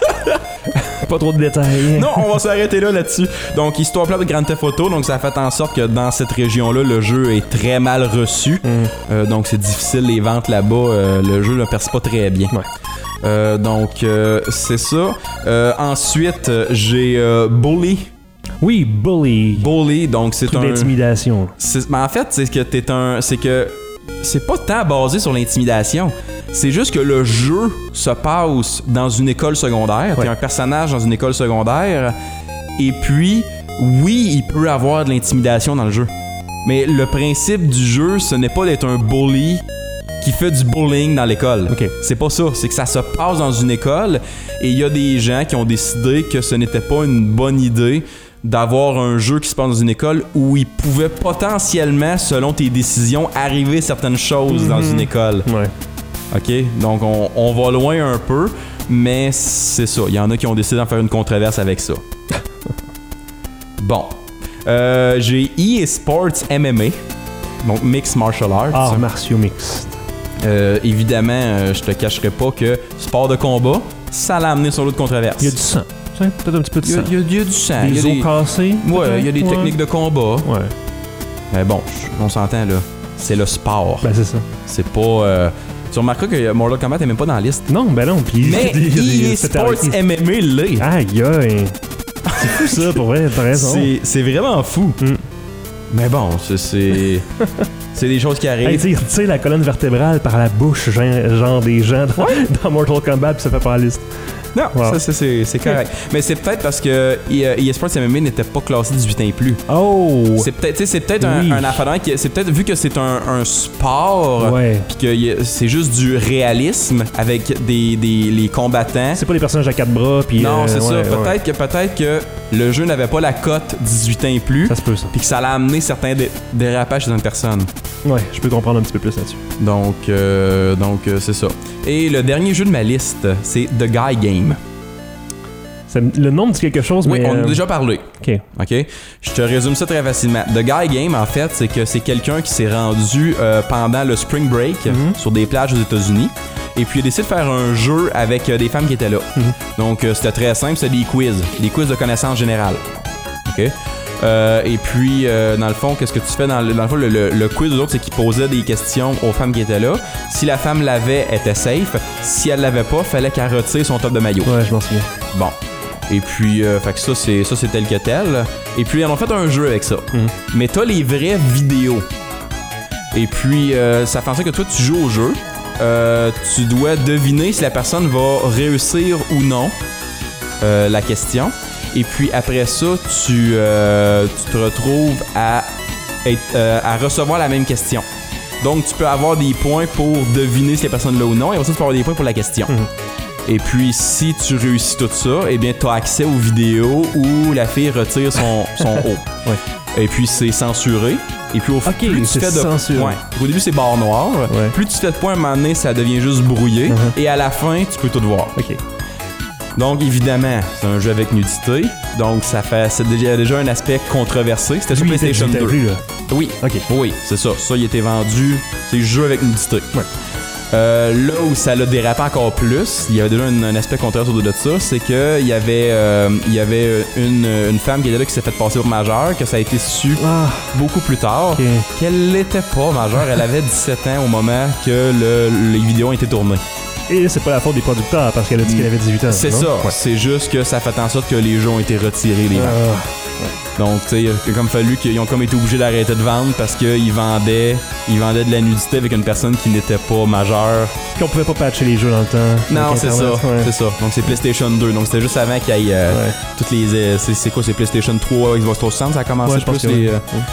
Pas trop de détails. Non, on va s'arrêter là là-dessus. Donc, histoire plate de Grand Theft Auto, donc ça a fait en sorte que dans cette région-là, le jeu est très mal reçu. Mm. Euh, donc, c'est difficile les ventes là-bas. Euh, le jeu ne perce pas très bien. Ouais. Euh, donc, euh, c'est ça. Euh, ensuite, j'ai euh, Bully. Oui, Bully. Bully, donc c'est truc un. d'intimidation. C'est... Mais en fait, c'est que t'es un. C'est que. C'est pas tant basé sur l'intimidation. C'est juste que le jeu se passe dans une école secondaire. Ouais. T'es un personnage dans une école secondaire. Et puis, oui, il peut avoir de l'intimidation dans le jeu. Mais le principe du jeu, ce n'est pas d'être un bully qui fait du bullying dans l'école. Okay. C'est pas ça. C'est que ça se passe dans une école et il y a des gens qui ont décidé que ce n'était pas une bonne idée d'avoir un jeu qui se passe dans une école où il pouvait potentiellement, selon tes décisions, arriver certaines choses mm-hmm. dans une école. Ouais. OK? Donc, on, on va loin un peu, mais c'est ça. Il y en a qui ont décidé d'en faire une controverse avec ça. Bon. Euh, j'ai E A Sports M M A, donc Mixed Martial Arts. Arts martiaux mixtes. Euh, évidemment, euh, je te cacherai pas que sport de combat, ça l'a amené sur l'autre controverse. Il y a du sang. Peut-être un petit peu de sang. Il y a, il y a du sang. Des il y a os des... cassés. Ouais, il y a des ouais. techniques de combat. Ouais. Mais bon, on s'entend là. C'est le sport. Ben, c'est ça. C'est pas. Euh... Tu remarqueras que Mortal Kombat est même pas dans la liste. Non, ben non. Pis mais E A Sports M M A l'est. Aïe, aïe. C'est fou ça, pour vrai, t'as raison. C'est, c'est vraiment fou. Mm. Mais bon, c'est. C'est, c'est des choses qui arrivent. Hey, tu sais, la colonne vertébrale par la bouche, genre, genre des gens dans, ouais. dans Mortal Kombat, pis ça fait pas la liste. Non, wow. ça, ça c'est, c'est correct. Mais c'est peut-être parce que E A Sports M M A n'était pas classé dix-huit ans et plus. Oh! C'est peut-être, c'est peut-être oui. un, un affaire qui, c'est peut-être vu que c'est un, un sport, ouais. puis que c'est juste du réalisme avec des, des les combattants. C'est pas des personnages à quatre bras, puis non, euh, c'est ouais, ça. Ouais. Peut-être que peut-être que le jeu n'avait pas la cote dix-huit ans et plus. Ça se peut ça. Puis que ça allait amener certains dé- dérapages chez une personne. Ouais, je peux comprendre un petit peu plus là-dessus. Donc, euh, donc euh, c'est ça. Et le dernier jeu de ma liste, c'est The Guy Game. Ça, le nom me dit quelque chose, oui, mais... Oui, on en euh... a déjà parlé. OK. OK? Je te résume ça très facilement. The Guy Game, en fait, c'est que c'est quelqu'un qui s'est rendu euh, pendant le Spring Break mm-hmm. sur des plages aux États-Unis. Et puis, il a décidé de faire un jeu avec euh, des femmes qui étaient là. Mm-hmm. Donc, euh, c'était très simple. C'était des quiz. Des quiz de connaissances générales. OK? Euh, et puis, euh, dans le fond, qu'est-ce que tu fais dans le, dans le fond, le, le, le quiz aux autres, c'est qu'il posait des questions aux femmes qui étaient là. Si la femme l'avait, elle était safe. Si elle l'avait pas, fallait qu'elle retire son top de maillot. Ouais, je m'en souviens. Bon. Et puis, euh, fait que ça, c'est, ça, c'est tel que tel. Et puis, ils en ont fait un jeu avec ça. Mm. Mais t'as les vraies vidéos. Et puis, euh, ça fait en sorte que toi, tu joues au jeu. Euh, tu dois deviner si la personne va réussir ou non euh, la question. Et puis, après ça, tu, euh, tu te retrouves à, être, euh, à recevoir la même question. Donc, tu peux avoir des points pour deviner si la personne là ou non. Et ensuite, tu peux avoir des points pour la question. Mm. Et puis, si tu réussis tout ça, eh bien, tu as accès aux vidéos où la fille retire son, son haut. Ouais. Et puis, c'est censuré. Et puis, au, okay, plus tu fais de censuré. Ouais. Au début, c'est barre noire. Ouais. Plus tu fais de points, à un moment donné, ça devient juste brouillé. Uh-huh. Et à la fin, tu peux tout voir. OK. Donc, évidemment, c'est un jeu avec nudité. Donc, ça fait c'est déjà, déjà un aspect controversé. C'était sur Lui, PlayStation deux. Vu, là. Oui. OK. Oui, c'est ça. Ça, il était vendu. C'est jeu avec nudité. Ouais. Euh, là où ça l'a dérapé encore plus, il y avait déjà un, un aspect contraire autour de ça, c'est que il y avait, euh, il y avait une, une femme qui était là qui s'est fait passer pour majeure, que ça a été su ah. beaucoup plus tard, okay. qu'elle n'était pas majeure, elle avait dix-sept ans au moment que le, les vidéos ont été tournées. Et c'est pas la faute des producteurs parce qu'elle a dit qu'elle avait dix-huit ans. C'est non? ça, ouais. c'est juste que ça fait en sorte que les jeux ont été retirés des ventes. Ah. Ouais. Donc, tu sais, il a comme fallu qu'ils ont comme été obligés d'arrêter de vendre parce qu'ils vendaient, ils vendaient de la nudité avec une personne qui n'était pas majeure. Puis on pouvait pas patcher les jeux dans le temps. Non, c'est ça, ouais. c'est ça. Donc c'est PlayStation deux. Donc c'était juste avant qu'il y ait euh, ouais. toutes les, euh, c'est, c'est quoi, c'est PlayStation trois, Xbox trois cent soixante, ça a commencé ouais, plus les. Euh,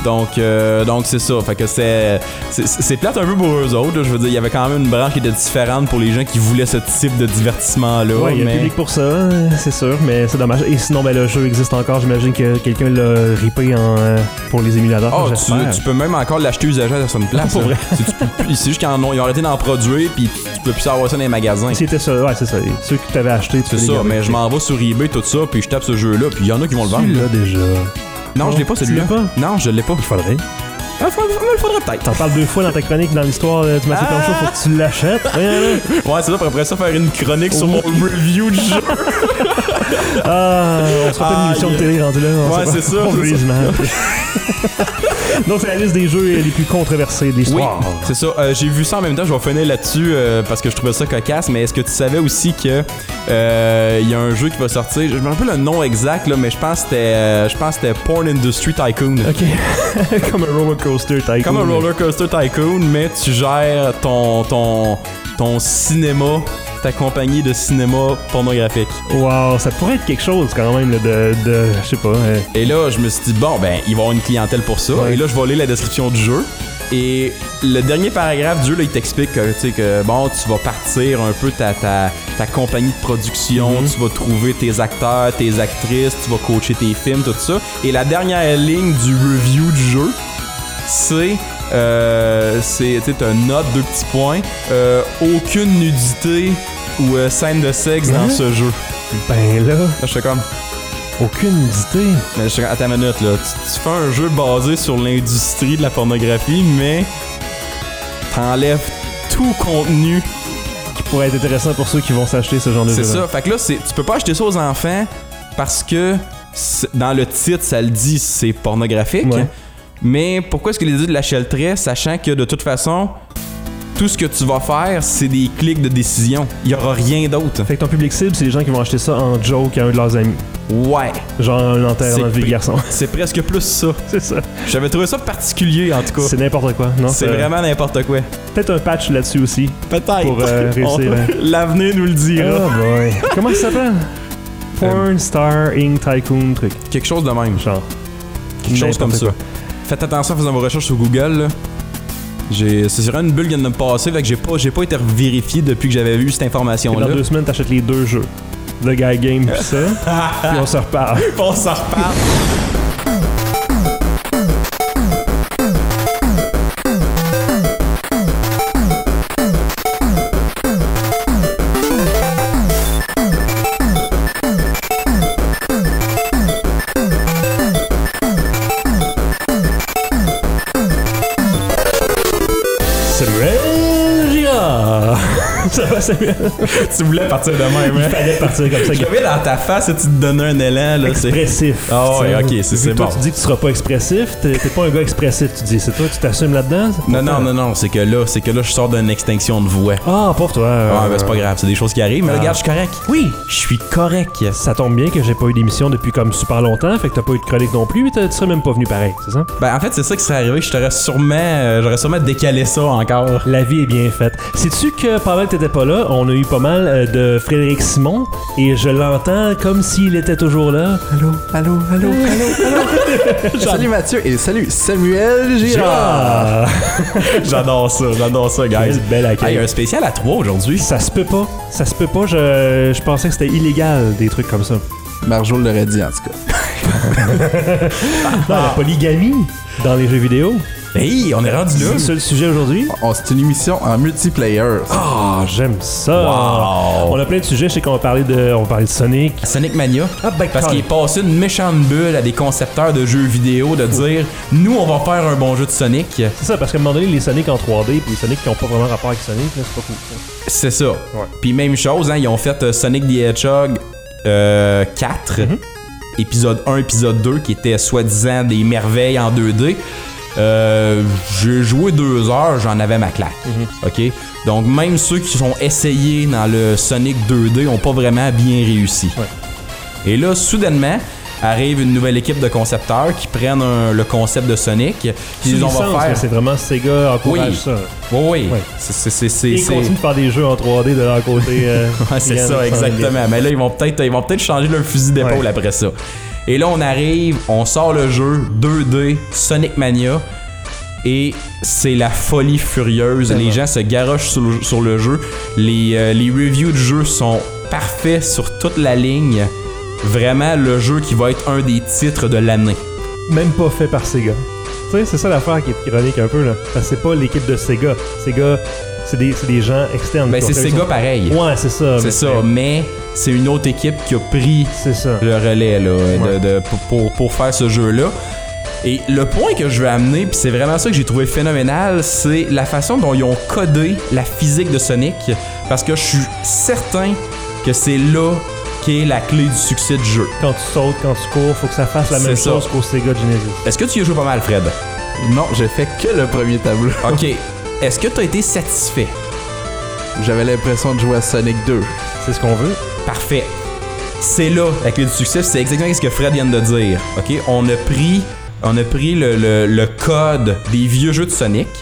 Donc, euh, donc c'est ça. Fait que c'est, c'est, c'est plate un peu pour eux autres. Là. Je veux dire, il y avait quand même une branche qui était différente pour les gens qui voulaient ce type de divertissement-là. Ouais, il y a mais... un public pour ça, c'est sûr, mais c'est dommage. Et sinon, ben, le jeu existe encore. J'imagine que quelqu'un l'a ripé en, euh, pour les émulateurs. Oh, tu, tu peux même encore l'acheter usagé à son place. Pour vrai. C'est, tu peux plus, c'est juste qu'ils ont, ils ont arrêté d'en produire, puis tu peux plus avoir ça dans les magasins. C'était ça, ouais, c'est ça. Ceux que tu avais acheté, tu C'est ça, mais je m'en vais sur eBay, tout ça, puis je tape ce jeu-là, puis il y en a qui vont le vendre. Tu l'as déjà. Non, Non, je l'ai pas tu celui-là. l'as pas? Non, je l'ai pas. Il faudrait. Ah, il faudrait, faudrait peut-être. T'en parles deux fois dans ta chronique dans l'histoire euh, du Mathieu Ah! Planchot, faut que tu l'achètes. Rien, là. Ouais, c'est ça, pour après ça, faire une chronique sur mon review du jeu. Ah, on se fait une Ah, émission de yeah. télé rendue là. on Ouais, sait pas. c'est ça, On c'est veut ça. les images. Donc, c'est la liste des jeux les plus controversés de Oui, l'histoire. c'est ça. Euh, j'ai vu ça en même temps, je vais finir là-dessus euh, parce que je trouvais ça cocasse, mais est-ce que tu savais aussi que euh, il y a un jeu qui va sortir, je me rappelle le nom exact, là, mais je pense que c'était euh, je pense que c'était Porn Industry Tycoon. Ok. Comme un roller coaster tycoon. Comme un roller coaster tycoon, mais tu gères ton, ton, ton cinéma, ta compagnie de cinéma pornographique. Wow, ça pourrait être quelque chose quand même là, de, de. Je sais pas. euh, Et là, je me suis dit, bon, ben, il va y avoir une clientèle pour ça. Ouais. Et là, je vais lire la description du jeu. Et le dernier paragraphe du jeu, là, il t'explique que, tu sais, que, bon, tu vas partir un peu ta, ta, ta compagnie de production, Mm-hmm. tu vas trouver tes acteurs, tes actrices, tu vas coacher tes films, tout ça. Et la dernière ligne du review du jeu, c'est... Euh, c'est, tu sais, t'as une note, deux petits points. Euh, aucune nudité ou euh, scène de sexe dans Hein? ce jeu. Ben là, Là, je fais comme... aucune nudité. Mais je suis à ta minute là, tu, tu fais un jeu basé sur l'industrie de la pornographie, mais t'enlèves tout contenu. Qui pourrait être intéressant pour ceux qui vont s'acheter ce genre de jeu. C'est ça. Fait que là, c'est, tu peux pas acheter ça aux enfants parce que c'est- dans le titre, ça le dit, c'est pornographique. Ouais. Mais pourquoi est-ce que les éditeurs l'achèteraient, sachant que de toute façon, tout ce que tu vas faire, c'est des clics de décision. Il y aura rien d'autre. Fait que ton public cible, c'est les gens qui vont acheter ça en joke à un de leurs amis. Ouais. Genre un enterrement de vie de pri- garçon. c'est presque plus ça. C'est ça. J'avais trouvé ça particulier en tout cas. C'est n'importe quoi, non? C'est ça- vraiment n'importe quoi. Peut-être un patch là-dessus aussi. Peut-être. Pour, euh, réussir, On- hein. L'avenir nous le dira. Oh boy. Comment ça s'appelle? Porn Star Inc. Tycoon truc. Quelque chose de même. Genre. Quelque chose comme N'importe ça. quoi. Faites attention en faisant vos recherches sur Google. Là. J'ai, c'est vraiment une bulle qui vient de me passer, fait que j'ai pas, j'ai pas été vérifié depuis que j'avais vu cette Et information-là. dans deux semaines, t'achètes les deux jeux. The Guy Game pis ça. Puis on se reparle. On s'en reparle. Samuel Girard. Ça va, Samuel? Tu voulais partir de même, Il hein? fallait partir comme ça. Je l'avais dans ta face et tu te donnais un élan, là. C'est... Expressif. Ah ouais, tu sais. ok, c'est- Vu c'est que toi, bon. tu dis que tu seras pas expressif. T'es, t'es pas un gars expressif, tu dis. C'est toi, tu t'assumes là-dedans? C'est Non, pas non, toi. non, non, c'est que là, c'est que là, je sors d'une extinction de voix. Ah, pour toi. Ah, ben c'est pas grave, c'est des choses qui arrivent, mais Ah. regarde, je suis correct. Oui. Je suis correct. Ça tombe bien que j'ai pas eu d'émission depuis comme super longtemps, fait que t'as pas eu de chronique non plus, mais t'as- tu serais même pas venu pareil, c'est ça? Ben, en fait, c'est ça qui serait arrivé. Je t'aurais sûrement, euh, j'aurais sûrement décalé ça encore. La vie est bien faite. Sais-tu que pendant que t'étais pas là, on a eu pas mal euh, de Frédéric Simon et je l'entends comme s'il était toujours là. Allô, allô, allô, allô, allô. Salut Mathieu et salut Samuel Girard. Ah! J'adore ça, j'adore ça, Quel guys. bel Ah, accueil. il y a un spécial à trois aujourd'hui. Ça se peut pas. Ça se peut pas. Je, je pensais que c'était illégal, des trucs comme ça. Marjo l'aurait dit en tout cas. Non, la polygamie dans les jeux vidéo. Hey, on est rendu là. C'est ça le sujet aujourd'hui. Oh, c'est une émission en multiplayer. Ah, j'aime ça. Wow. On a plein de sujets. Je sais qu'on va parler de, on va parler de Sonic. Sonic Mania. Ah, ben, Parce qu'il est passé une méchante bulle à des concepteurs de jeux vidéo de dire nous, on va faire un bon jeu de Sonic. C'est ça, parce qu'à un moment donné, les Sonic en trois D puis les Sonic qui ont pas vraiment rapport avec Sonic, là, c'est pas cool. ça. C'est ça. Puis même chose, hein, ils ont fait euh, Sonic the Hedgehog euh, quatre, Mm-hmm. épisode un, épisode deux, qui étaient soi-disant des merveilles en deux D. Euh, j'ai joué deux heures, j'en avais ma claque. Mm-hmm. OK? Donc, même ceux qui sont essayés dans le Sonic deux D ont pas vraiment bien réussi. Ouais. Et là, soudainement, arrive une nouvelle équipe de concepteurs qui prennent un- le concept de Sonic. Qui Sous disent, on licence, va mais faire. c'est vraiment Sega encourage Oui. ça. Oui, oui. Ouais. C'est, c'est, c'est, c'est, Et ils c'est- continuent de faire des jeux en trois D de leur côté. euh, Ouais, c'est Yann, ça, sans exactement. Mais là, ils vont peut-être, ils vont peut-être changer leur fusil d'épaule Ouais. après ça. Et là, on arrive, on sort le jeu deux D, Sonic Mania. Et c'est la folie furieuse. Les gens se garochent sur le, sur le jeu. Les, euh, les reviews du jeu sont parfaits sur toute la ligne. Vraiment, le jeu qui va être un des titres de l'année. Même pas fait par Sega. Tu sais, c'est ça l'affaire qui est ironique un peu, là. Parce que c'est pas l'équipe de Sega. Sega, c'est des, c'est des gens externes. Ben, c'est Sega pareil. Ouais, c'est ça. C'est ça, mais c'est une autre équipe qui a pris c'est ça. le relais là, ouais. de, de, pour, pour faire ce jeu-là. Et le point que je veux amener, puis c'est vraiment ça que j'ai trouvé phénoménal, c'est la façon dont ils ont codé la physique de Sonic. Parce que je suis certain que c'est là qu'est la clé du succès du jeu. Quand tu sautes, quand tu cours, faut que ça fasse la c'est même ça. chose qu'au Sega Genesis. Est-ce que tu y as joué pas mal, Fred? Non, j'ai fait que le premier tableau. OK. Est-ce que tu as été satisfait? J'avais l'impression de jouer à Sonic deux. C'est ce qu'on veut. Parfait. C'est là la clé du succès, c'est exactement ce que Fred vient de dire. OK? On a pris... On a pris le, le, le code des vieux jeux de Sonic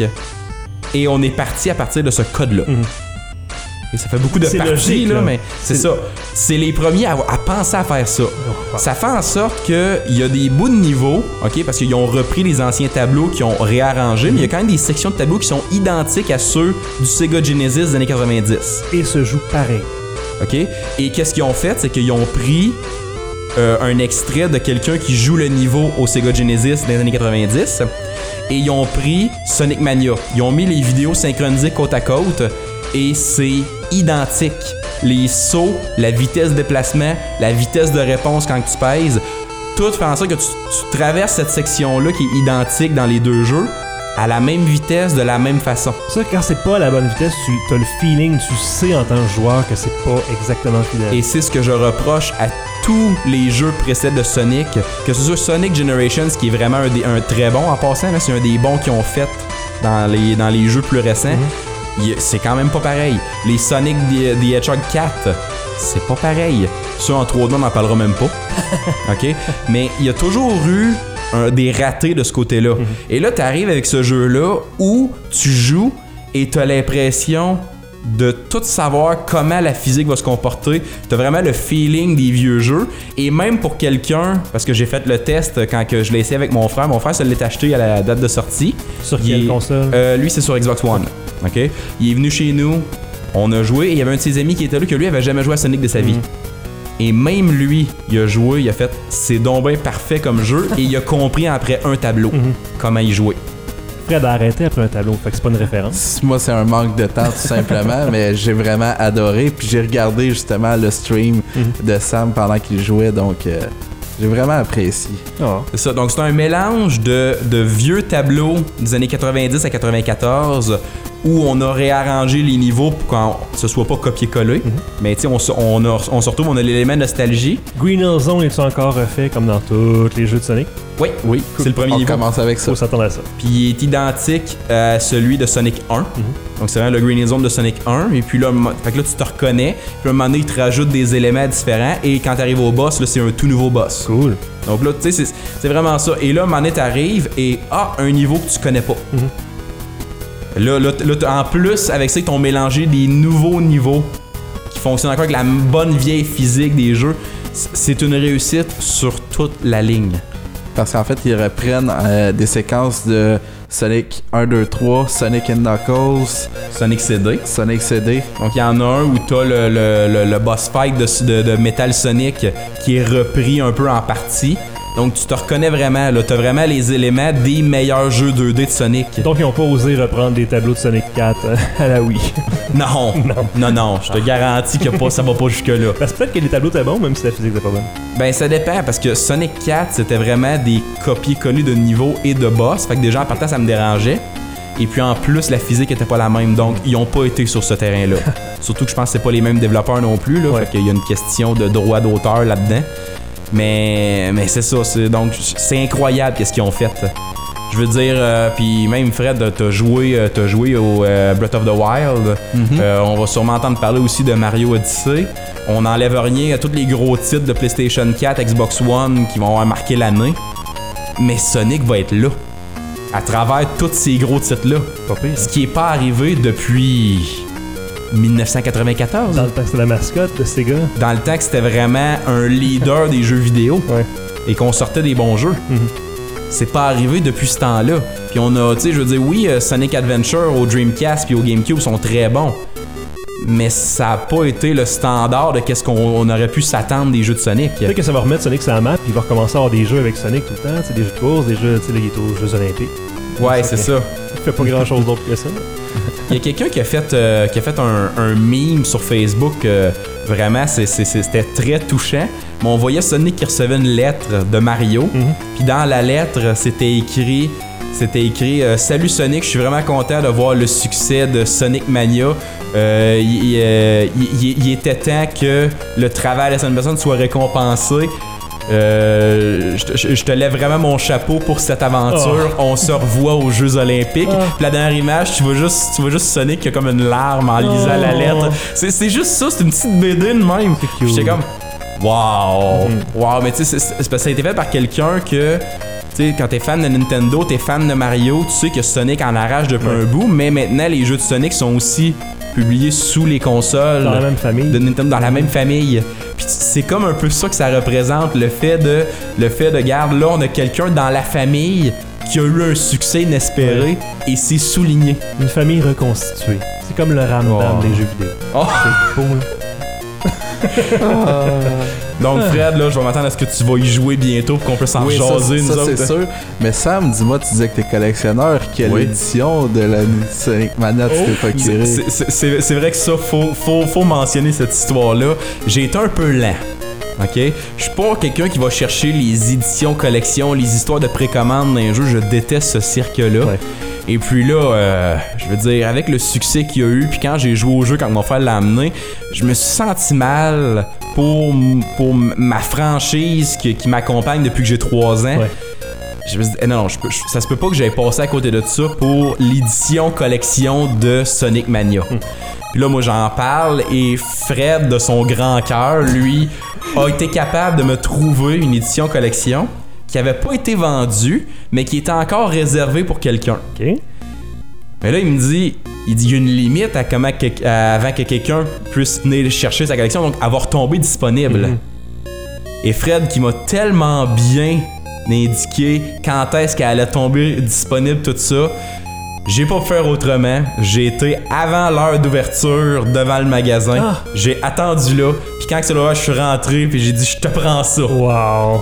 et on est parti à partir de ce code-là. Mm-hmm. Et ça fait beaucoup de c'est parties, logique, là, là. mais c'est, c'est ça. C'est les premiers à, à penser à faire ça. Oh, ça fait en sorte qu'il y a des bouts de niveau, OK, parce qu'ils ont repris les anciens tableaux qui ont réarrangé, mm-hmm. mais il y a quand même des sections de tableaux qui sont identiques à ceux du Sega Genesis des années quatre-vingt-dix. Et se jouent pareil. OK? Et qu'est-ce qu'ils ont fait? C'est qu'ils ont pris Euh, un extrait de quelqu'un qui joue le niveau au Sega Genesis dans les années quatre-vingt-dix et ils ont pris Sonic Mania. Ils ont mis les vidéos synchronisées côte à côte et c'est identique. Les sauts, la vitesse de déplacement, la vitesse de réponse quand tu pèses, tout fait en sorte que tu, tu traverses cette section-là qui est identique dans les deux jeux à la même vitesse, de la même façon. Ça, quand c'est pas à la bonne vitesse, tu as le feeling, tu sais en tant que joueur que c'est pas exactement fidèle. Et c'est ce que je reproche à tous les jeux précédents de Sonic, que ce soit Sonic Generations, qui est vraiment un, des, un très bon en passant, là, c'est un des bons qu'ils ont fait dans les, dans les jeux plus récents. Mm-hmm. Il, c'est quand même pas pareil. Les Sonic the, the Hedgehog quatre, c'est pas pareil. Ça, en trois D, on n'en parlera même pas. OK? Mais il y a toujours eu un, des ratés de ce côté-là. Mm-hmm. Et là, tu arrives avec ce jeu-là où tu joues et tu as l'impression de tout savoir comment la physique va se comporter. T'as vraiment le feeling des vieux jeux. Et même pour quelqu'un, parce que j'ai fait le test quand que je l'ai essayé avec mon frère, mon frère se l'est acheté à la date de sortie. Sur il quelle est, console? Euh, lui, c'est sur Xbox One. OK? Il est venu chez nous, on a joué, et il y avait un de ses amis qui était là, que lui avait jamais joué à Sonic de sa vie. Mm-hmm. Et même lui, il a joué, il a fait « c'est donc bien parfait comme jeu » et il a compris après un tableau mm-hmm. comment y jouer. Fred a arrêté après un tableau, fait que c'est pas une référence. Moi, c'est un manque de temps, tout simplement, mais j'ai vraiment adoré. Puis j'ai regardé justement le stream mm-hmm. de Sam pendant qu'il jouait, donc euh, j'ai vraiment apprécié. Oh. C'est ça, donc c'est un mélange de, de vieux tableaux des années quatre-vingt-dix à quatre-vingt-quatorze où on a réarrangé les niveaux pour que ce soit pas copié-collé. Mm-hmm. Mais tu sais, on, on, a, on se retrouve, on a l'élément nostalgie. Green Hill Zone est-tu encore refait comme dans tous les jeux de Sonic? Oui, oui, cool. C'est le premier on niveau. On commence avec ça. Faut s'attendre à ça. Puis il est identique à celui de Sonic un. Mm-hmm. Donc c'est vraiment le Green Hill Zone de Sonic un. Et puis là, fait que là tu te reconnais. Puis à un moment donné, il te rajoute des éléments différents. Et quand tu arrives au boss, là, c'est un tout nouveau boss. Cool. Donc là, tu sais, c'est, c'est vraiment ça. Et là, à un moment donné, t'arrives et ah, un niveau que tu connais pas. Mm-hmm. Là, là, là, en plus, avec ça, ils t'ont mélangé des nouveaux niveaux qui fonctionnent encore avec la bonne vieille physique des jeux. C'est une réussite sur toute la ligne. Parce qu'en fait, ils reprennent euh, des séquences de Sonic un, deux, trois, Sonic and Knuckles, Sonic C D. Sonic C D. Donc, il y en a un où t'as le, le, le, le boss fight de, de, de Metal Sonic qui est repris un peu en partie. Donc, tu te reconnais vraiment, là. T'as vraiment les éléments des meilleurs jeux deux D de Sonic. Donc, ils n'ont pas osé reprendre des tableaux de Sonic quatre euh, à la Wii. Non, non, non, non. Je te garantis que pas, ça va pas jusque-là. Parce que peut-être que les tableaux étaient bons, même si la physique était pas bonne. Ben, ça dépend, parce que Sonic quatre, c'était vraiment des copier-coller de niveaux et de boss. Fait que déjà, en partant, ça me dérangeait. Et puis, en plus, la physique était pas la même. Donc, ils ont pas été sur ce terrain-là. Surtout que je pense que c'est pas les mêmes développeurs non plus, là. Ouais. Fait qu'il y a une question de droit d'auteur là-dedans. Mais, mais c'est ça, c'est, donc c'est incroyable qu'est-ce qu'ils ont fait. Je veux dire, euh, puis même Fred, t'as joué, t'as joué au euh, Breath of the Wild. Mm-hmm. Euh, on va sûrement entendre parler aussi de Mario Odyssey. On n'enlève rien à tous les gros titres de PlayStation quatre, Xbox One qui vont marquer l'année. Mais Sonic va être là, à travers tous ces gros titres-là. Pas pire. Ce qui n'est pas arrivé depuis dix-neuf cent quatre-vingt-quatorze. Dans le temps que c'était la mascotte de Sega. Dans le temps que c'était vraiment un leader des jeux vidéo. Ouais. et qu'on sortait des bons jeux. Mm-hmm. C'est pas arrivé depuis ce temps-là. Puis on a, tu sais, je veux dire, oui, Sonic Adventure au Dreamcast puis au GameCube sont très bons. Mais ça a pas été le standard de qu'est-ce qu'on on aurait pu s'attendre des jeux de Sonic. Peut-être que ça va remettre Sonic sur la map, puis il va recommencer à avoir des jeux avec Sonic tout le temps, des jeux de course, des jeux, tu sais, là, il est aux Jeux Olympiques. Ouais, c'est ça. Il fait pas grand-chose d'autre que ça. Il y a quelqu'un qui a fait, euh, qui a fait un, un meme sur Facebook, euh, vraiment, c'est, c'est, c'était très touchant. Mais on voyait Sonic qui recevait une lettre de Mario, mm-hmm. puis dans la lettre, c'était écrit... C'était écrit euh, « Salut Sonic, je suis vraiment content de voir le succès de Sonic Mania. Euh, il, euh, il, il, il était temps que le travail de cette personne soit récompensé. Euh, je, je, je te lève vraiment mon chapeau pour cette aventure. Oh. On se revoit aux Jeux Olympiques. Oh. Puis la dernière image, tu vois juste, tu vois juste Sonic qui a comme une larme en lisant oh. la lettre. C'est, c'est juste ça, c'est une petite bédine même. J'étais comme « Wow! Mm-hmm. Wow! » Mais tu sais, c'est, c'est parce que ça a été fait par quelqu'un que... Tu sais, quand t'es fan de Nintendo, t'es fan de Mario, tu sais que Sonic en arrache depuis ouais. un bout, mais maintenant les jeux de Sonic sont aussi publiés sous les consoles dans la même famille. de Nintendo, dans la même famille. Puis c'est comme un peu ça que ça représente, le fait de, le fait de, regarde, là on a quelqu'un dans la famille qui a eu un succès inespéré ouais. et c'est souligné. Une famille reconstituée. C'est comme le Ramdam oh. des jeux vidéo. Oh. C'est beau. Donc Fred, là, je vais m'attendre à ce que tu vas y jouer bientôt pour qu'on puisse en oui, jaser ça, nous ça, autres. C'est sûr. Mais Sam, dis-moi, tu disais que t'es collectionneur, quelle oui. édition de la Sonic Mania tu t'es procuré? C'est, c'est, c'est, c'est vrai que ça, faut, faut, faut mentionner cette histoire-là. J'ai été un peu lent. Ok, je suis pas quelqu'un qui va chercher les éditions collection, les histoires de précommande d'un jeu. Je déteste ce cirque-là. Ouais. Et puis là, euh, je veux dire, avec le succès qu'il y a eu, puis quand j'ai joué au jeu, quand mon frère l'a amené, je me suis senti mal pour, pour ma franchise qui, qui m'accompagne depuis que j'ai trois ans. Ouais. Je me suis dit, eh non, non je peux, je, ça se peut pas que j'aille passer à côté de ça pour l'édition collection de Sonic Mania. Hum. Puis là, moi, j'en parle et Fred, de son grand cœur, lui, a été capable de me trouver une édition collection qui avait pas été vendue, mais qui était encore réservée pour quelqu'un. OK. Mais là, il me dit, il dit, il y a une limite à comment que, à, avant que quelqu'un puisse venir chercher sa collection, donc avoir tombé disponible. Mm-hmm. Et Fred, qui m'a tellement bien indiqué quand est-ce qu'elle allait tomber disponible, tout ça, j'ai pas pu faire autrement. J'ai été avant l'heure d'ouverture devant le magasin. Ah. J'ai attendu là, puis quand c'est l'heure, je suis rentré, puis j'ai dit, je te prends ça. Wow.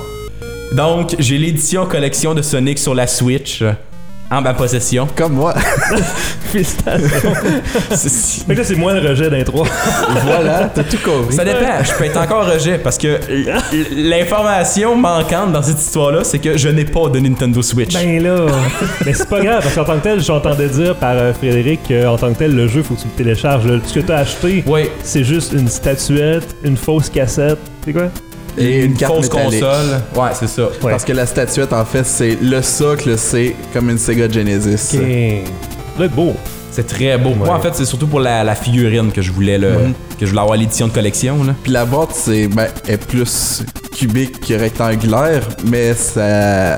Donc, j'ai l'édition collection de Sonic sur la Switch en ma possession. Comme moi. Félicitations. c'est... Fait que là, c'est moi le rejet d'un trois. Voilà, t'as tout compris. Ça dépend. Je peux être encore rejet parce que l'information manquante dans cette histoire-là, c'est que je n'ai pas de Nintendo Switch. Ben là. Mais c'est pas grave parce qu'en tant que tel, j'entendais dire par euh, Frédéric qu'en tant que tel, le jeu, faut que tu le télécharges. Là. Ce que t'as acheté, oui. c'est juste une statuette, une fausse cassette. C'est quoi? Et une, une carte fausse métallique. Console. Ouais, c'est ça. Ouais. Parce que la statuette, en fait, c'est le socle, c'est comme une Sega Genesis. Ok. C'est beau. C'est très beau. Ouais. Moi, en fait, c'est surtout pour la, la figurine que je voulais le, mm-hmm. que je voulais avoir l'édition de collection. Là. Puis la boîte, c'est ben, est plus cubique que rectangulaire, mais ça,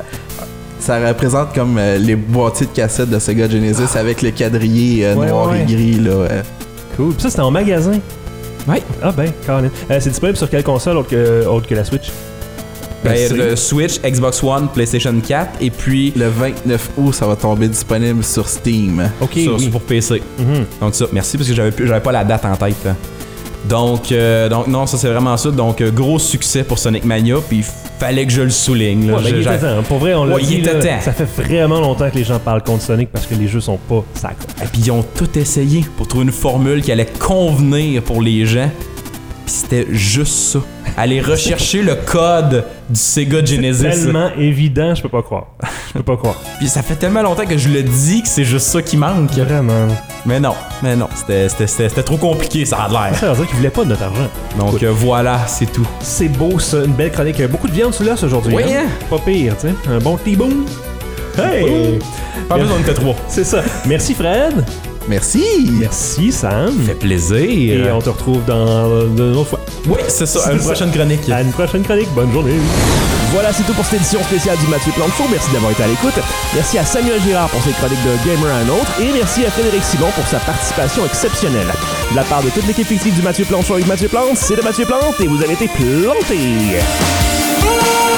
ça représente comme euh, les boîtiers de cassettes de Sega Genesis ah. avec le quadrillé euh, ouais, noir ouais. et gris. Là, ouais. Cool. Puis ça, c'était en magasin. Oui. Ah ben, carrément. Euh, c'est disponible sur quelle console autre que, autre que la Switch? Ben, le Switch, Xbox One, PlayStation quatre, et puis... Le vingt-neuf août, ça va tomber disponible sur Steam. OK, sur, oui. Pour P C. Mm-hmm. Donc ça, merci, parce que j'avais, j'avais pas la date en tête. Là. Donc, euh, donc, non, ça c'est vraiment ça. Donc, euh, gros succès pour Sonic Mania, puis fallait que je le souligne. Là. Ouais, ben, il était temps. Pour vrai, on l'a ouais, dit, là, temps. Ça fait vraiment longtemps que les gens parlent contre Sonic parce que les jeux sont pas sacres. Et puis ils ont tout essayé pour trouver une formule qui allait convenir pour les gens. Puis c'était juste ça. Aller rechercher le code du Sega Genesis. C'est tellement évident, je peux pas croire. Je peux pas croire. Puis ça fait tellement longtemps que je le dis que c'est juste ça qui manque. Vraiment. Mais non, mais non, c'était, c'était, c'était, c'était trop compliqué, ça a l'air. Ça veut dire qu'ils voulaient pas de notre argent. Donc euh, voilà, c'est tout. C'est beau ça, une belle chronique. Beaucoup de viande sous l'os aujourd'hui. Oui, hein? Pas pire, tu sais. Un bon T-boom. Hey! Pas besoin de trois. C'est ça. Merci Fred. Merci. Merci Sam. Ça fait plaisir. Et on te retrouve dans une autre fois. Oui, c'est ça. À une prochaine chronique. À une prochaine chronique. Bonne journée. Voilà, c'est tout pour cette édition spéciale du Mathieu Plante Show. Merci d'avoir été à l'écoute. Merci à Samuel Girard pour cette chronique de Gamer à un autre. Et merci à Frédéric Simon pour sa participation exceptionnelle. De la part de toute l'équipe fictive du Mathieu Plante Show avec Mathieu Plante, c'est de Mathieu Plante et vous avez été planté.